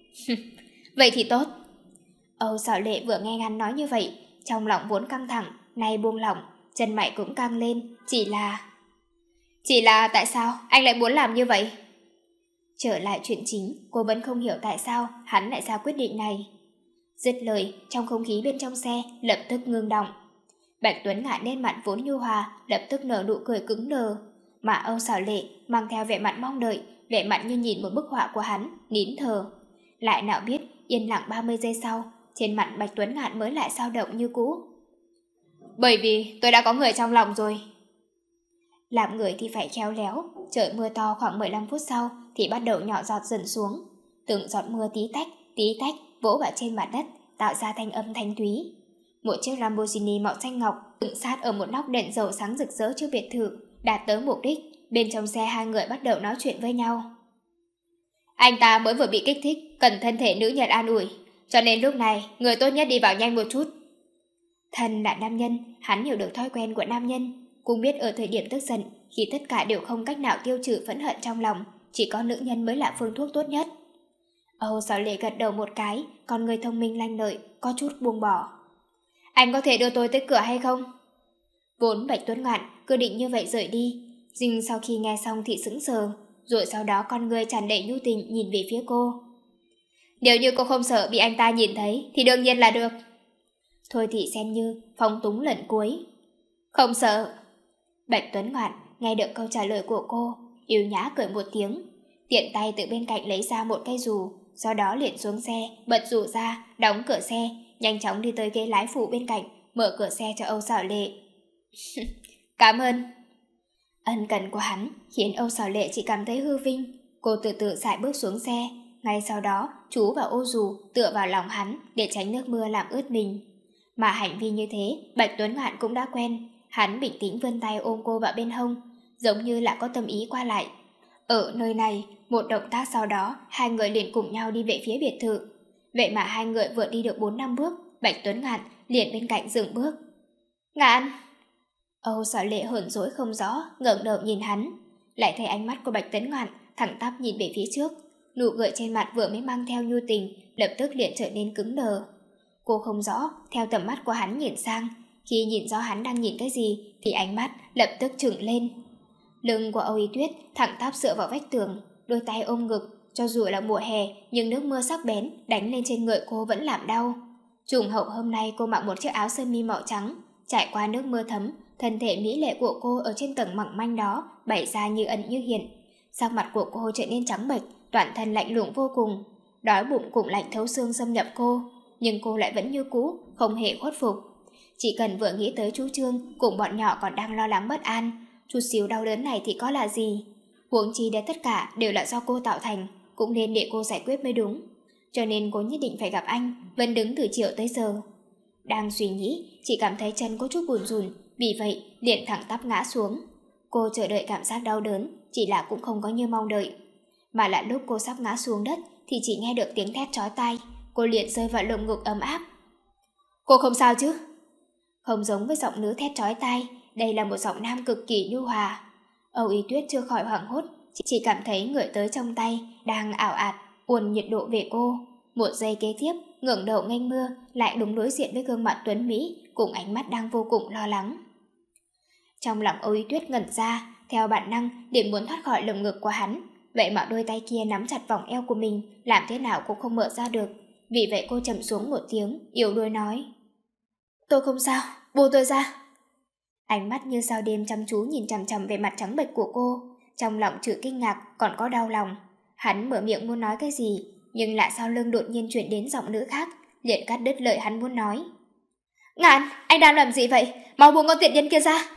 Vậy thì tốt. Âu Sảo Lệ vừa nghe hắn nói như vậy, trong lòng vốn căng thẳng, nay buông lỏng, chân mày cũng căng lên. Chỉ là... Chỉ là tại sao anh lại muốn làm như vậy? Trở lại chuyện chính, cô vẫn không hiểu tại sao hắn lại ra quyết định này. Dứt lời, trong không khí bên trong xe lập tức ngưng động. Bạch Tuấn Ngạn lên mặt vốn nhu hòa, lập tức nở nụ cười cứng đờ, mà Âu Sảo Lệ mang theo vẻ mặt mong đợi, vẻ mặt như nhìn một bức họa của hắn, nín thở. Lại nào biết, yên lặng ba mươi giây sau, trên mặt Bạch Tuấn Ngạn mới lại dao động như cũ. Bởi vì tôi đã có người trong lòng rồi. Làm người thì phải khéo léo. Trời mưa to khoảng mười lăm phút sau thì bắt đầu nhỏ giọt dần xuống. Từng giọt mưa tí tách, tí tách vỗ vào trên mặt đất, tạo ra thanh âm thanh thúy. Một chiếc Lamborghini màu xanh ngọc dựng sát ở một nóc đèn dầu sáng rực rỡ trước biệt thự, đạt tới mục đích. Bên trong xe hai người bắt đầu nói chuyện với nhau. Anh ta mới vừa bị kích thích, cần thân thể nữ nhân an ủi. cho nên lúc này người tốt nhất đi vào nhanh một chút. Thân là nam nhân, hắn hiểu được thói quen của nam nhân, cũng biết ở thời điểm tức giận, khi tất cả đều không cách nào tiêu trừ phẫn hận trong lòng, chỉ có nữ nhân mới là phương thuốc tốt nhất. Âu Sảo Lệ gật đầu một cái, còn người thông minh lanh lợi, có chút buông bỏ. Anh có thể đưa tôi tới cửa hay không? Vốn Bạch Tuấn Ngạn cứ định như vậy rời đi, nhưng sau khi nghe xong thì sững sờ, rồi sau đó con người tràn đầy nhu tình nhìn về phía cô. Nếu như cô không sợ bị anh ta nhìn thấy thì đương nhiên là được. Thôi thì xem như phóng túng lần cuối. Không sợ. Bạch Tuấn Ngạn nghe được câu trả lời của cô, yêu nhã cười một tiếng, tiện tay từ bên cạnh lấy ra một cây dù, sau đó liền xuống xe, bật dù ra, đóng cửa xe, nhanh chóng đi tới ghế lái phụ bên cạnh, mở cửa xe cho Âu Sảo Lệ. Cảm ơn. Ân cần của hắn khiến Âu Sảo Lệ chỉ cảm thấy hư vinh. Cô từ từ sải bước xuống xe, ngay sau đó chú vào ô dù tựa vào lòng hắn để tránh nước mưa làm ướt mình. Mà hành vi như thế Bạch Tuấn Ngạn cũng đã quen. Hắn bình tĩnh vươn tay ôm cô vào bên hông, giống như là có tâm ý qua lại. Ở nơi này, một động tác sau đó hai người liền cùng nhau đi về phía biệt thự. Vậy mà hai người vừa đi được bốn năm bước, Bạch Tuấn Ngạn liền bên cạnh dừng bước. Ngạn! Âu Sảo Lệ hờn dỗi không rõ, ngẩng đầu nhìn hắn, lại thấy ánh mắt của Bạch Tuấn Ngạn thẳng tắp nhìn về phía trước, nụ cười trên mặt vừa mới mang theo nhu tình, lập tức liền trở nên cứng đờ. Cô không rõ, theo tầm mắt của hắn nhìn sang, khi nhìn rõ hắn đang nhìn cái gì thì ánh mắt lập tức trừng lên. Lưng của Âu Y Tuyết thẳng tắp dựa vào vách tường, đôi tay ôm ngực, cho dù là mùa hè nhưng nước mưa sắc bén đánh lên trên người cô vẫn làm đau. Trùng hợp hôm nay cô mặc một chiếc áo sơ mi màu trắng, trải qua nước mưa thấm, thân thể mỹ lệ của cô ở trên tầng mỏng manh đó bày ra như ẩn như hiện. Sắc mặt của cô trở nên trắng bệch, toàn thân lạnh lùng vô cùng, đói bụng cũng lạnh thấu xương xâm nhập cô, nhưng cô lại vẫn như cũ, không hề khuất phục. Chỉ cần vừa nghĩ tới chú Trương cùng bọn nhỏ còn đang lo lắng bất an, chút xíu đau đớn này thì có là gì? Huống chi để tất cả đều là do cô tạo thành, cũng nên để cô giải quyết mới đúng. Cho nên cô nhất định phải gặp anh, vẫn đứng từ chiều tới giờ. Đang suy nghĩ, chỉ cảm thấy chân có chút buồn rùn, vì vậy liền thẳng tắp ngã xuống. Cô chờ đợi cảm giác đau đớn, chỉ là cũng không có như mong đợi. Mà lại lúc cô sắp ngã xuống đất thì chỉ nghe được tiếng thét chói tai, cô liền rơi vào lồng ngực ấm áp. Cô không sao chứ? Không giống với giọng nữ thét chói tai, đây là một giọng nam cực kỳ nhu hòa. Âu Y Tuyết chưa khỏi hoảng hốt, chỉ cảm thấy người tới trong tay đang ảo ạt uồn nhiệt độ về cô. Một giây kế tiếp, ngẩng đầu nghênh mưa, lại đúng đối diện với gương mặt tuấn mỹ cùng ánh mắt đang vô cùng lo lắng. Trong lòng Âu Y Tuyết ngẩn ra, theo bản năng để muốn thoát khỏi lồng ngực của hắn, vậy mà đôi tay kia nắm chặt vòng eo của mình, làm thế nào cũng không mở ra được. Vì vậy cô trầm xuống một tiếng, yếu đuối nói: Tôi không sao, buông tôi ra. Ánh mắt như sao đêm chăm chú nhìn chằm chằm về mặt trắng bệch của cô, trong lòng trừ kinh ngạc còn có đau lòng. Hắn mở miệng muốn nói cái gì, nhưng lại sau lưng đột nhiên chuyển đến giọng nữ khác, liền cắt đứt lời hắn muốn nói. Ngạn, anh đang làm gì vậy? Mau buông con tiện nhân kia ra.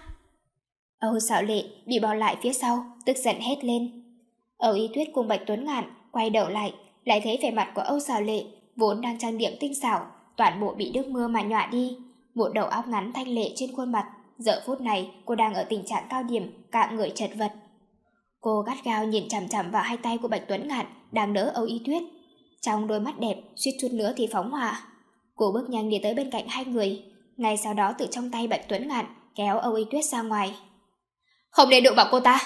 Âu Sảo Lệ bị bỏ lại phía sau, tức giận hét lên. Âu Y Tuyết cùng Bạch Tuấn Ngạn quay đầu lại, lại thấy vẻ mặt của Âu Sảo Lệ vốn đang trang điểm tinh xảo, toàn bộ bị nước mưa mà nhọa đi, một đầu óc ngắn thanh lệ trên khuôn mặt. Giờ phút này cô đang ở tình trạng cao điểm, cả người chật vật. Cô gắt gao nhìn chằm chằm vào hai tay của Bạch Tuấn Ngạn đang đỡ Âu Y Tuyết, trong đôi mắt đẹp suýt chút nữa thì phóng hỏa. Cô bước nhanh đi tới bên cạnh hai người, ngay sau đó từ trong tay Bạch Tuấn Ngạn kéo Âu Y Tuyết ra ngoài. Không nên đụng vào cô ta.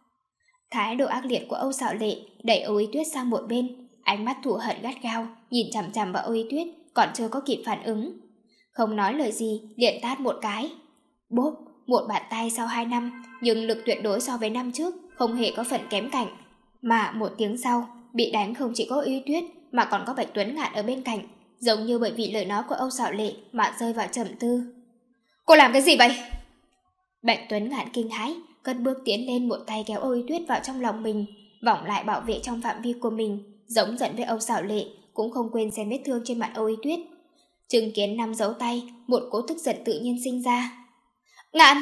Thái độ ác liệt của Âu Sảo Lệ đẩy Âu Y Tuyết sang một bên, ánh mắt thù hận gắt gao nhìn chằm chằm vào Âu Y Tuyết, còn chưa có kịp phản ứng, không nói lời gì liền tát một cái. Bốp, một bàn tay sau hai năm, nhưng lực tuyệt đối so với năm trước không hề có phần kém cạnh. Mà một tiếng sau, bị đánh không chỉ có Âu Y Tuyết mà còn có Bạch Tuấn Ngạn ở bên cạnh, giống như bởi vì lời nói của Âu Sảo Lệ mà rơi vào trầm tư. Cô làm cái gì vậy? Bạch Tuấn Ngạn kinh hãi, cất bước tiến lên, một tay kéo Âu Y Tuyết vào trong lòng mình, vòng lại bảo vệ trong phạm vi của mình, giống giận với Âu Sảo Lệ, cũng không quên xem vết thương trên mặt Âu Y Tuyết. Chứng kiến năm dấu tay, một cỗ tức giận tự nhiên sinh ra. Ngạn!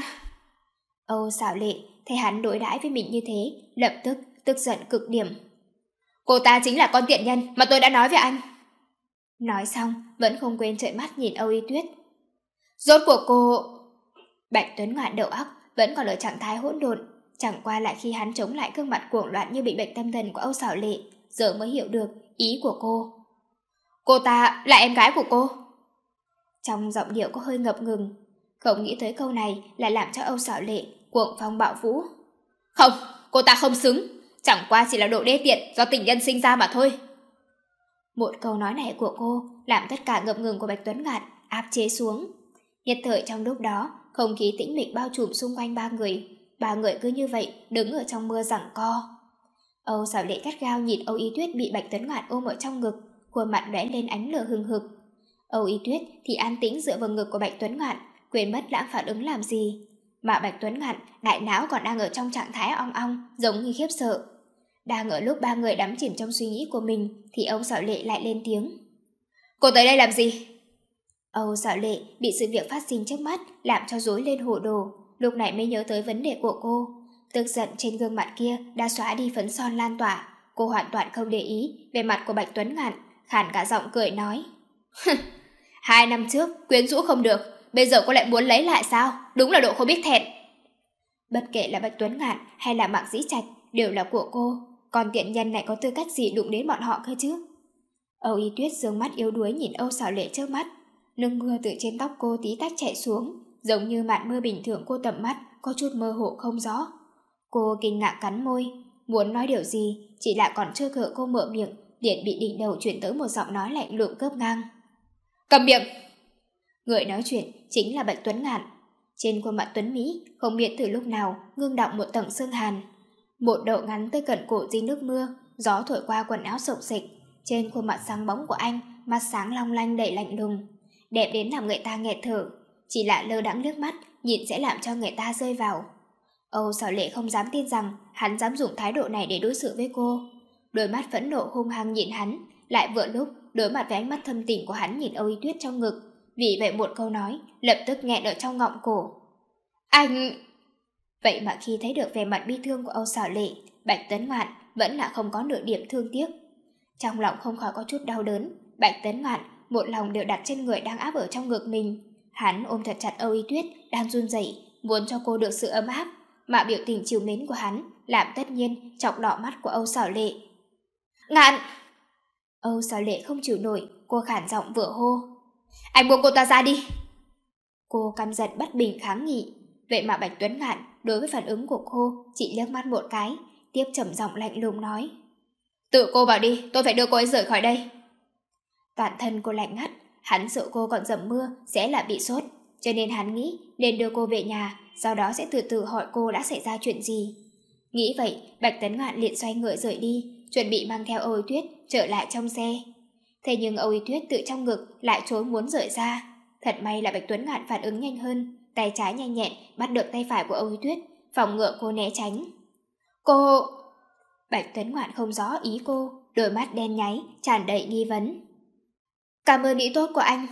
Âu Sảo Lệ thấy hắn đối đãi với mình như thế, lập tức tức giận cực điểm. Cô ta chính là con tiện nhân mà tôi đã nói với anh. Nói xong, vẫn không quên trợn mắt nhìn Âu Y Tuyết. Rốt cuộc cô... Bạch Tuấn Ngạn đầu óc vẫn còn ở trạng thái hỗn độn, chẳng qua lại khi hắn chống lại gương mặt cuồng loạn như bị bệnh tâm thần của Âu Sảo Lệ, giờ mới hiểu được ý của cô. Cô ta là em gái của cô. Trong giọng điệu có hơi ngập ngừng. Không nghĩ tới câu này lại làm cho Âu Xảo Lệ cuồng phong bạo vũ. Không, cô ta không xứng. Chẳng qua chỉ là độ đê tiện do tình nhân sinh ra mà thôi. Một câu nói này của cô làm tất cả ngập ngừng của Bạch Tuấn Ngạn áp chế xuống. Nhất thời trong lúc đó, không khí tĩnh mịch bao trùm xung quanh ba người. Ba người cứ như vậy đứng ở trong mưa giằng co. Âu Xảo Lệ gắt gao nhìn Âu Y Tuyết bị Bạch Tuấn Ngạn ôm ở trong ngực, khuôn mặt lóe lên ánh lửa hừng hực. Âu Y Tuyết thì an tĩnh dựa vào ngực của Bạch Tuấn Ngạn, quên mất lãng phản ứng làm gì. Mà Bạch Tuấn Ngạn đại não còn đang ở trong trạng thái ong ong, giống như khiếp sợ. Đang ở lúc ba người đắm chìm trong suy nghĩ của mình thì Âu Xảo Lệ lại lên tiếng. Cô tới đây làm gì? Âu Xảo Lệ bị sự việc phát sinh trước mắt làm cho rối lên hồ đồ, lúc này mới nhớ tới vấn đề của cô. Tức giận trên gương mặt kia đã xóa đi phấn son lan tỏa. Cô hoàn toàn không để ý về mặt của Bạch Tuấn Ngạn, khàn cả giọng cười nói. Hai năm trước quyến rũ không được, bây giờ cô lại muốn lấy lại sao? Đúng là độ không biết thẹn. Bất kể là Bạch Tuấn Ngạn hay là Mạc Dĩ Trạch đều là của cô, còn tiện nhân này có tư cách gì đụng đến bọn họ cơ chứ? Âu Y Tuyết dương mắt yếu đuối nhìn Âu Xảo Lệ trước mắt. Nước mưa từ trên tóc cô tí tách chảy xuống, giống như màn mưa bình thường cô tầm mắt có chút mơ hồ không rõ. Cô kinh ngạc cắn môi, muốn nói điều gì, chỉ là còn chưa cỡ cô mở miệng, liền bị đỉnh đầu chuyển tới một giọng nói lạnh lùng cướp ngang. Cầm miệng! Người nói chuyện chính là Bạch Tuấn Ngạn. Trên khuôn mặt tuấn mỹ không biết từ lúc nào ngưng đọng một tầng sương hàn. Một độ ngắn tới cận cổ dính nước mưa, gió thổi qua quần áo sộc sịch. Trên khuôn mặt sáng bóng của anh, mắt sáng long lanh đầy lạnh lùng, đẹp đến làm người ta nghẹt thở. Chỉ là lơ đãng nước mắt nhìn sẽ làm cho người ta rơi vào. Âu Xảo Lệ không dám tin rằng hắn dám dùng thái độ này để đối xử với cô. Đôi mắt phẫn nộ hung hăng nhìn hắn, lại vừa lúc đối mặt với ánh mắt thâm tình của hắn nhìn Âu Y Tuyết trong ngực. Vì vậy một câu nói lập tức nghẹn ở trong ngọng cổ. Anh... Vậy mà khi thấy được vẻ mặt bi thương của Âu Xảo Lệ, Bạch Tuấn Ngạn vẫn là không có nửa điểm thương tiếc. Trong lòng không khỏi có chút đau đớn, Bạch Tuấn Ngạn một lòng đều đặt trên người đang áp ở trong ngực mình. Hắn ôm thật chặt Âu Y Tuyết đang run rẩy, muốn cho cô được sự ấm áp, mà biểu tình trìu mến của hắn làm tất nhiên chọc đỏ mắt của Âu Xảo Lệ. Ngạn! Âu Xảo Lệ không chịu nổi, cô khản giọng vừa hô. Anh buông cô ta ra đi! Cô căm giận bất bình kháng nghị. Vậy mà Bạch Tuấn Ngạn đối với phản ứng của cô chỉ liếc mắt một cái, tiếp trầm giọng lạnh lùng nói. Tự cô vào đi, tôi phải đưa cô ấy rời khỏi đây. Toàn thân cô lạnh ngắt, hắn sợ cô còn dầm mưa sẽ là bị sốt, cho nên hắn nghĩ nên đưa cô về nhà, sau đó sẽ từ từ hỏi cô đã xảy ra chuyện gì. Nghĩ vậy, Bạch Tuấn Ngạn liền xoay người rời đi, chuẩn bị mang theo Âu Y Tuyết trở lại trong xe. Thế nhưng Âu Y Tuyết tự trong ngực lại chối muốn rời ra. Thật may là Bạch Tuấn Ngạn phản ứng nhanh hơn, tay trái nhanh nhẹn bắt được tay phải của Âu Y Tuyết, phòng ngừa cô né tránh. Cô... Bạch Tuấn Ngạn không rõ ý cô, đôi mắt đen nháy, tràn đầy nghi vấn. Cảm ơn ý tốt của anh.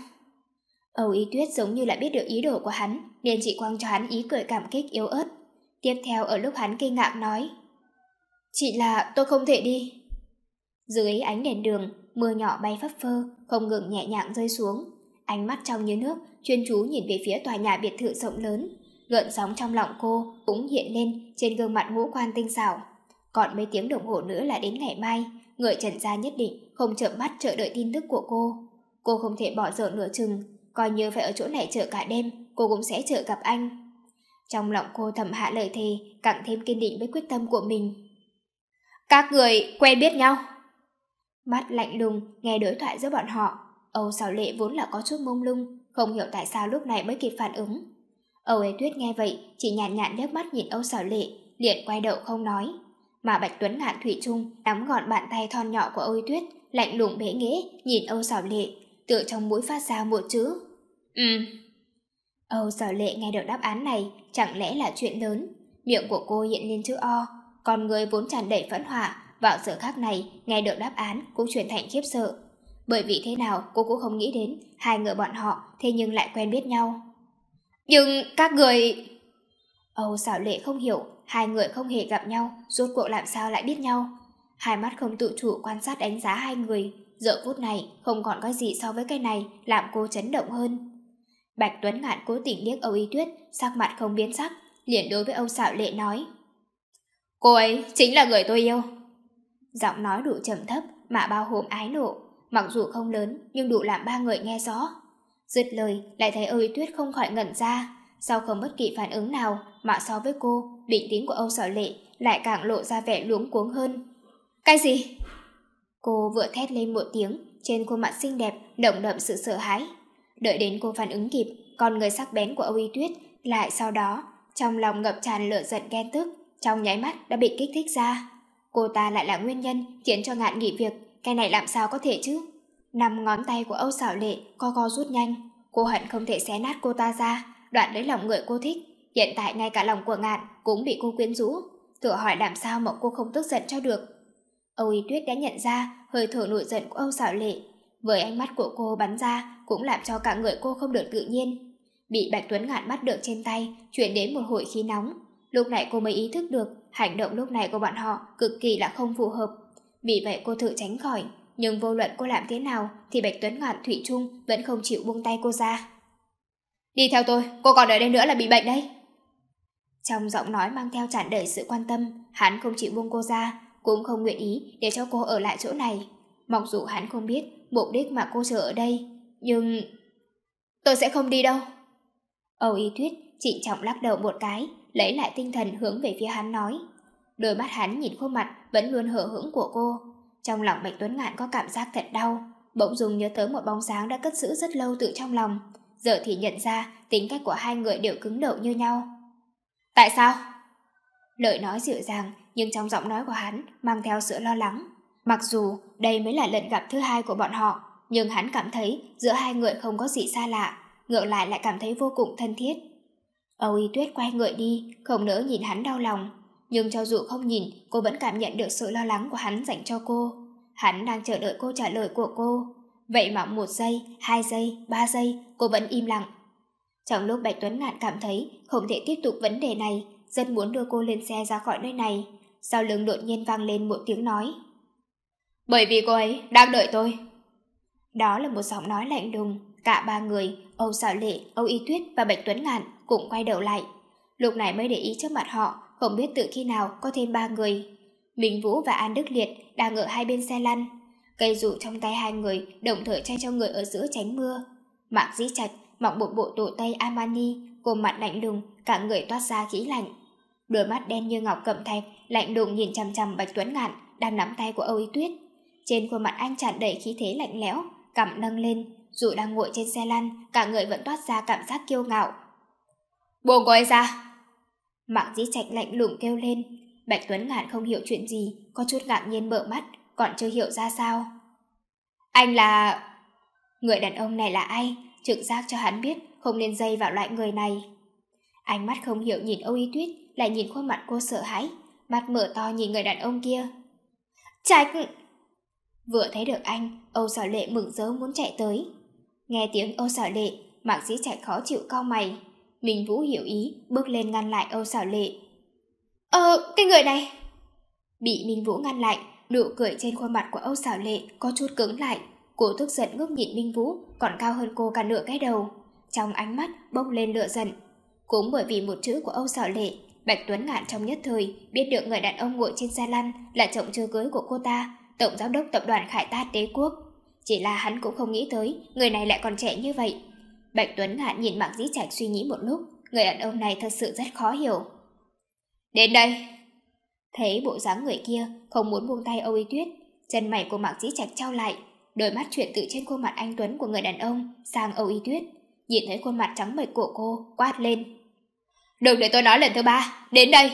Âu Y Tuyết giống như là biết được ý đồ của hắn, nên chỉ quăng cho hắn ý cười cảm kích yếu ớt. Tiếp theo ở lúc hắn kinh ngạc nói. Chỉ là tôi không thể đi. Dưới ánh đèn đường, mưa nhỏ bay phấp phơ, không ngừng nhẹ nhàng rơi xuống. Ánh mắt trong như nước, chuyên chú nhìn về phía tòa nhà biệt thự rộng lớn. Gợn sóng trong lòng cô cũng hiện lên trên gương mặt ngũ quan tinh xảo. Còn mấy tiếng đồng hồ nữa là đến ngày mai, người Trần gia nhất định không chợp mắt chờ đợi tin tức của cô. Cô không thể bỏ dở nửa chừng, coi như phải ở chỗ này chờ cả đêm, cô cũng sẽ chờ gặp anh. Trong lòng cô thầm hạ lời thề, càng thêm kiên định với quyết tâm của mình. Các người quen biết nhau? Mắt lạnh lùng nghe đối thoại giữa bọn họ. Âu Xảo Lệ vốn là có chút mông lung, không hiểu tại sao lúc này mới kịp phản ứng. Âu Y Tuyết nghe vậy chỉ nhàn nhạt liếc mắt nhìn Âu Xảo Lệ, liền quay đầu không nói. Mà Bạch Tuấn Ngạn thủy chung nắm gọn bàn tay thon nhỏ của Âu Y Tuyết, lạnh lùng bẽ nghễ nhìn Âu Xảo Lệ, từ trong mũi phát ra một chữ. Ừm. Âu Xảo Lệ nghe được đáp án này, chẳng lẽ là chuyện lớn. Miệng của cô hiện lên chữ O, còn người vốn tràn đầy phẫn hỏa vào giờ khắc này nghe được đáp án cũng chuyển thành khiếp sợ. Bởi vì thế nào cô cũng không nghĩ đến hai người bọn họ thế nhưng lại quen biết nhau. Nhưng các người... Âu Xảo Lệ không hiểu hai người không hề gặp nhau, rốt cuộc làm sao lại biết nhau. Hai mắt không tự chủ quan sát đánh giá hai người. Giờ phút này không còn có gì so với cái này làm cô chấn động hơn. Bạch Tuấn Ngạn cố tình liếc Âu Y Tuyết, sắc mặt không biến sắc, liền đối với Âu Xảo Lệ nói. Cô ấy chính là người tôi yêu. Giọng nói đủ trầm thấp mà bao hàm ái nộ, mặc dù không lớn nhưng đủ làm ba người nghe rõ. Dứt lời lại thấy Âu Y Tuyết không khỏi ngẩn ra, sau không bất kỳ phản ứng nào mà so với cô, bình tĩnh của Âu Sở Lệ lại càng lộ ra vẻ luống cuống hơn. Cái gì? Cô vừa thét lên một tiếng, trên khuôn mặt xinh đẹp đậm đậm sự sợ hãi. Đợi đến cô phản ứng kịp, con người sắc bén của Âu Y Tuyết lại sau đó trong lòng ngập tràn lửa giận ghen tức, trong nháy mắt đã bị kích thích ra. Cô ta lại là nguyên nhân khiến cho Ngạn nghỉ việc, cái này làm sao có thể chứ? Năm ngón tay của Âu Xảo Lệ co co rút nhanh, cô hận không thể xé nát cô ta ra, đoạn lấy lòng người cô thích. Hiện tại ngay cả lòng của Ngạn cũng bị cô quyến rũ, tự hỏi làm sao mà cô không tức giận cho được. Âu Y Tuyết đã nhận ra hơi thở nổi giận của Âu Xảo Lệ, với ánh mắt của cô bắn ra cũng làm cho cả người cô không được tự nhiên. Bị Bạch Tuấn Ngạn bắt được trên tay, chuyển đến một hồi khí nóng. Lúc này cô mới ý thức được hành động lúc này của bọn họ cực kỳ là không phù hợp. Vì vậy cô thử tránh khỏi, nhưng vô luận cô làm thế nào thì Bạch Tuấn Ngạn thủy chung vẫn không chịu buông tay cô ra. Đi theo tôi, cô còn ở đây nữa là bị bệnh đấy. Trong giọng nói mang theo tràn đầy sự quan tâm, hắn không chịu buông cô ra, cũng không nguyện ý để cho cô ở lại chỗ này. Mặc dù hắn không biết mục đích mà cô chờ ở đây, nhưng... Tôi sẽ không đi đâu. Âu Y Tuyết trịnh trọng lắc đầu một cái, lấy lại tinh thần hướng về phía hắn nói. Đôi mắt hắn nhìn khuôn mặt vẫn luôn hờ hững của cô. Trong lòng Bạch Tuấn Ngạn có cảm giác thật đau, bỗng dưng nhớ tới một bóng dáng đã cất giữ rất lâu tự trong lòng. Giờ thì nhận ra tính cách của hai người đều cứng đầu như nhau. Tại sao? Lời nói dịu dàng, nhưng trong giọng nói của hắn mang theo sự lo lắng. Mặc dù đây mới là lần gặp thứ hai của bọn họ, nhưng hắn cảm thấy giữa hai người không có gì xa lạ, ngược lại lại cảm thấy vô cùng thân thiết. Âu Y Tuyết quay người đi, không nỡ nhìn hắn đau lòng. Nhưng cho dù không nhìn, cô vẫn cảm nhận được sự lo lắng của hắn dành cho cô. Hắn đang chờ đợi cô trả lời của cô. Vậy mà một giây, hai giây, ba giây, cô vẫn im lặng. Trong lúc Bạch Tuấn Ngạn cảm thấy không thể tiếp tục vấn đề này, rất muốn đưa cô lên xe ra khỏi nơi này, sau lưng đột nhiên vang lên một tiếng nói. Bởi vì cô ấy đang đợi tôi. Đó là một giọng nói lạnh lùng. Cả ba người, Âu Xảo Lệ, Âu Y Tuyết và Bạch Tuấn Ngạn cũng quay đầu lại. Lúc này mới để ý trước mặt họ, không biết từ khi nào có thêm ba người. Minh Vũ và An Đức Liệt đang ở hai bên xe lăn. Cây dụ trong tay hai người đồng thời che cho người ở giữa tránh mưa. Mạc Dĩ Trạch mặc một bộ đồ tây Armani, gồm mặt lạnh lùng, cả người toát ra khí lạnh. Đôi mắt đen như ngọc cẩm thạch, lạnh lùng nhìn chằm chằm Bạch Tuấn Ngạn đang nắm tay của Âu Y Tuyết. Trên khuôn mặt anh tràn đầy khí thế lạnh lẽo, cằm nâng lên, dù đang ngồi trên xe lăn, cả người vẫn toát ra cảm giác kiêu ngạo. Buông cô ấy ra! Mạc Dĩ Trạch lạnh lùng kêu lên. Bạch Tuấn Ngạn không hiểu chuyện gì, có chút ngạc nhiên mở mắt, còn chưa hiểu ra sao. Anh là... Người đàn ông này là ai? Trực giác cho hắn biết không nên dây vào loại người này. Ánh mắt không hiểu nhìn Âu Y Tuyết, lại nhìn khuôn mặt cô sợ hãi, mắt mở to nhìn người đàn ông kia. Trạch! Vừa thấy được anh, Âu Xảo Lệ mừng rỡ muốn chạy tới. Nghe tiếng Âu Xảo Lệ, Mạc Dĩ Trạch khó chịu cau mày. Minh Vũ hiểu ý, bước lên ngăn lại Âu Xảo Lệ. Ờ, cái người này... Bị Minh Vũ ngăn lại, nụ cười trên khuôn mặt của Âu Xảo Lệ có chút cứng lại. Cô tức giận ngước nhìn Minh Vũ, còn cao hơn cô cả nửa cái đầu. Trong ánh mắt bốc lên lửa giận. Cũng bởi vì một chữ của Âu Xảo Lệ, Bạch Tuấn Ngạn trong nhất thời biết được người đàn ông ngồi trên xe lăn là chồng chưa cưới của cô ta, tổng giám đốc tập đoàn Khải Tát Đế Quốc. Chỉ là hắn cũng không nghĩ tới người này lại còn trẻ như vậy. Bạch Tuấn Ngạn nhìn Mạc Dĩ Trạch suy nghĩ một lúc, người đàn ông này thật sự rất khó hiểu. Đến đây! Thấy bộ dáng người kia không muốn buông tay Âu Y Tuyết, chân mày của Mạc Dĩ Trạch trao lại, đôi mắt chuyển từ trên khuôn mặt anh tuấn của người đàn ông sang Âu Y Tuyết, nhìn thấy khuôn mặt trắng bệch của cô, quát lên. Đừng để tôi nói lần thứ ba, đến đây!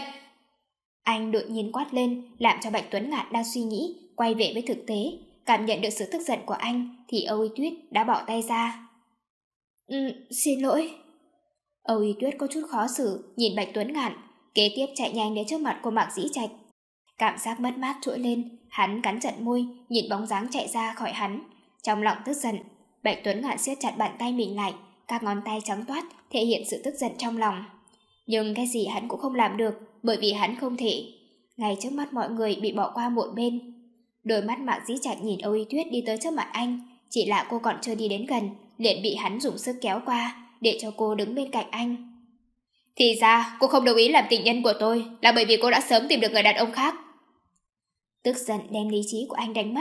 Anh đột nhiên quát lên, làm cho Bạch Tuấn Ngạn đang suy nghĩ, quay về với thực tế, cảm nhận được sự tức giận của anh, thì Âu Y Tuyết đã bỏ tay ra. Ừ, xin lỗi. Âu Y Tuyết có chút khó xử, nhìn Bạch Tuấn Ngạn, kế tiếp chạy nhanh đến trước mặt của Mạc Dĩ Trạch. Cảm giác mất mát trỗi lên, hắn cắn chặt môi, nhìn bóng dáng chạy ra khỏi hắn. Trong lòng tức giận, Bạch Tuấn Ngạn siết chặt bàn tay mình lại, các ngón tay trắng toát thể hiện sự tức giận trong lòng. Nhưng cái gì hắn cũng không làm được, bởi vì hắn không thể. Ngay trước mắt mọi người bị bỏ qua một bên. Đôi mắt Mạc Dĩ Trạch nhìn Âu Y Tuyết đi tới trước mặt anh, chỉ là cô còn chưa đi đến gần, liền bị hắn dùng sức kéo qua, để cho cô đứng bên cạnh anh. Thì ra cô không đồng ý làm tình nhân của tôi là bởi vì cô đã sớm tìm được người đàn ông khác. Tức giận đem lý trí của anh đánh mất,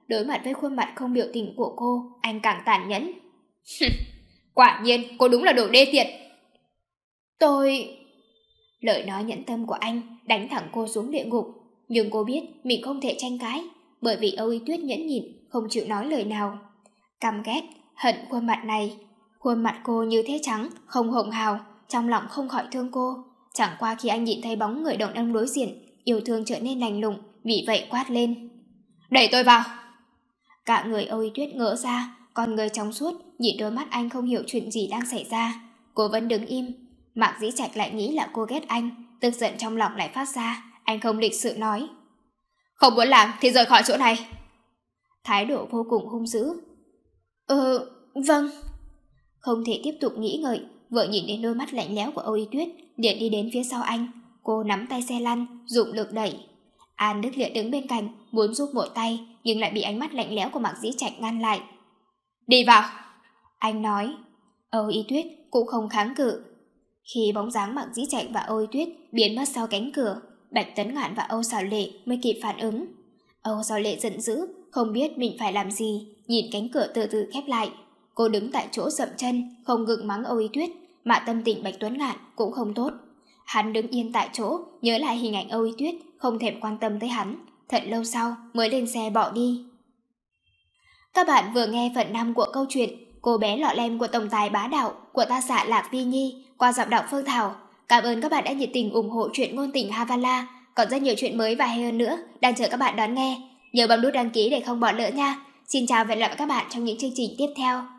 Đối mặt với khuôn mặt không biểu tình của cô, anh càng tàn nhẫn. Quả nhiên, cô đúng là đồ đê tiện. Tôi... Lời nói nhẫn tâm của anh đánh thẳng cô xuống địa ngục, nhưng cô biết mình không thể tranh cãi, bởi vì Âu Y Tuyết nhẫn nhịn, không chịu nói lời nào. Căm ghét, hận khuôn mặt này. Khuôn mặt cô như thế trắng, không hồng hào, trong lòng không khỏi thương cô. Chẳng qua khi anh nhìn thấy bóng người đàn ông đối diện, yêu thương trở nên lạnh lùng, vì vậy quát lên. Đẩy tôi vào! Cả người Âu Y Tuyết ngỡ ra, con người trong suốt, nhìn đôi mắt anh không hiểu chuyện gì đang xảy ra. Cô vẫn đứng im. Mạc Dĩ Trạch lại nghĩ là cô ghét anh, tức giận trong lòng lại phát ra. Anh không lịch sự nói. Không muốn làm thì rời khỏi chỗ này. Thái độ vô cùng hung dữ. Ờ, vâng. Không thể tiếp tục nghĩ ngợi, vợ nhìn đến đôi mắt lạnh lẽo của Âu Y Tuyết, liền đi đến phía sau anh. Cô nắm tay xe lăn, dụng lực đẩy. An Đức Liệt đứng bên cạnh, muốn giúp một tay, nhưng lại bị ánh mắt lạnh lẽo của Mạc Dĩ Trạch ngăn lại. Đi vào! Anh nói. Âu Y Tuyết cũng không kháng cự. Khi bóng dáng Mạc Dĩ Trạch và Âu Y Tuyết biến mất sau cánh cửa, Bạch Tấn Ngạn và Âu Sảo Lệ mới kịp phản ứng. Âu Sảo Lệ giận dữ, không biết mình phải làm gì, nhìn cánh cửa từ từ khép lại. Cô đứng tại chỗ dậm chân, không ngừng mắng Âu Y Tuyết, mà tâm tình Bạch Tuấn Ngạn cũng không tốt. Hắn đứng yên tại chỗ, nhớ lại hình ảnh Âu Y Tuyết, không thèm quan tâm tới hắn. Thật lâu sau mới lên xe bỏ đi. Các bạn vừa nghe phần năm của câu chuyện Cô bé lọ lem của tổng tài bá đạo của tác giả Lạc Vi Nhi qua giọng đọc Phương Thảo. Cảm ơn các bạn đã nhiệt tình ủng hộ truyện ngôn tình Havala. Còn rất nhiều chuyện mới và hay hơn nữa đang chờ các bạn đón nghe. Nhớ bấm nút đăng ký để không bỏ lỡ nha. Xin chào và hẹn gặp lại các bạn trong những chương trình tiếp theo.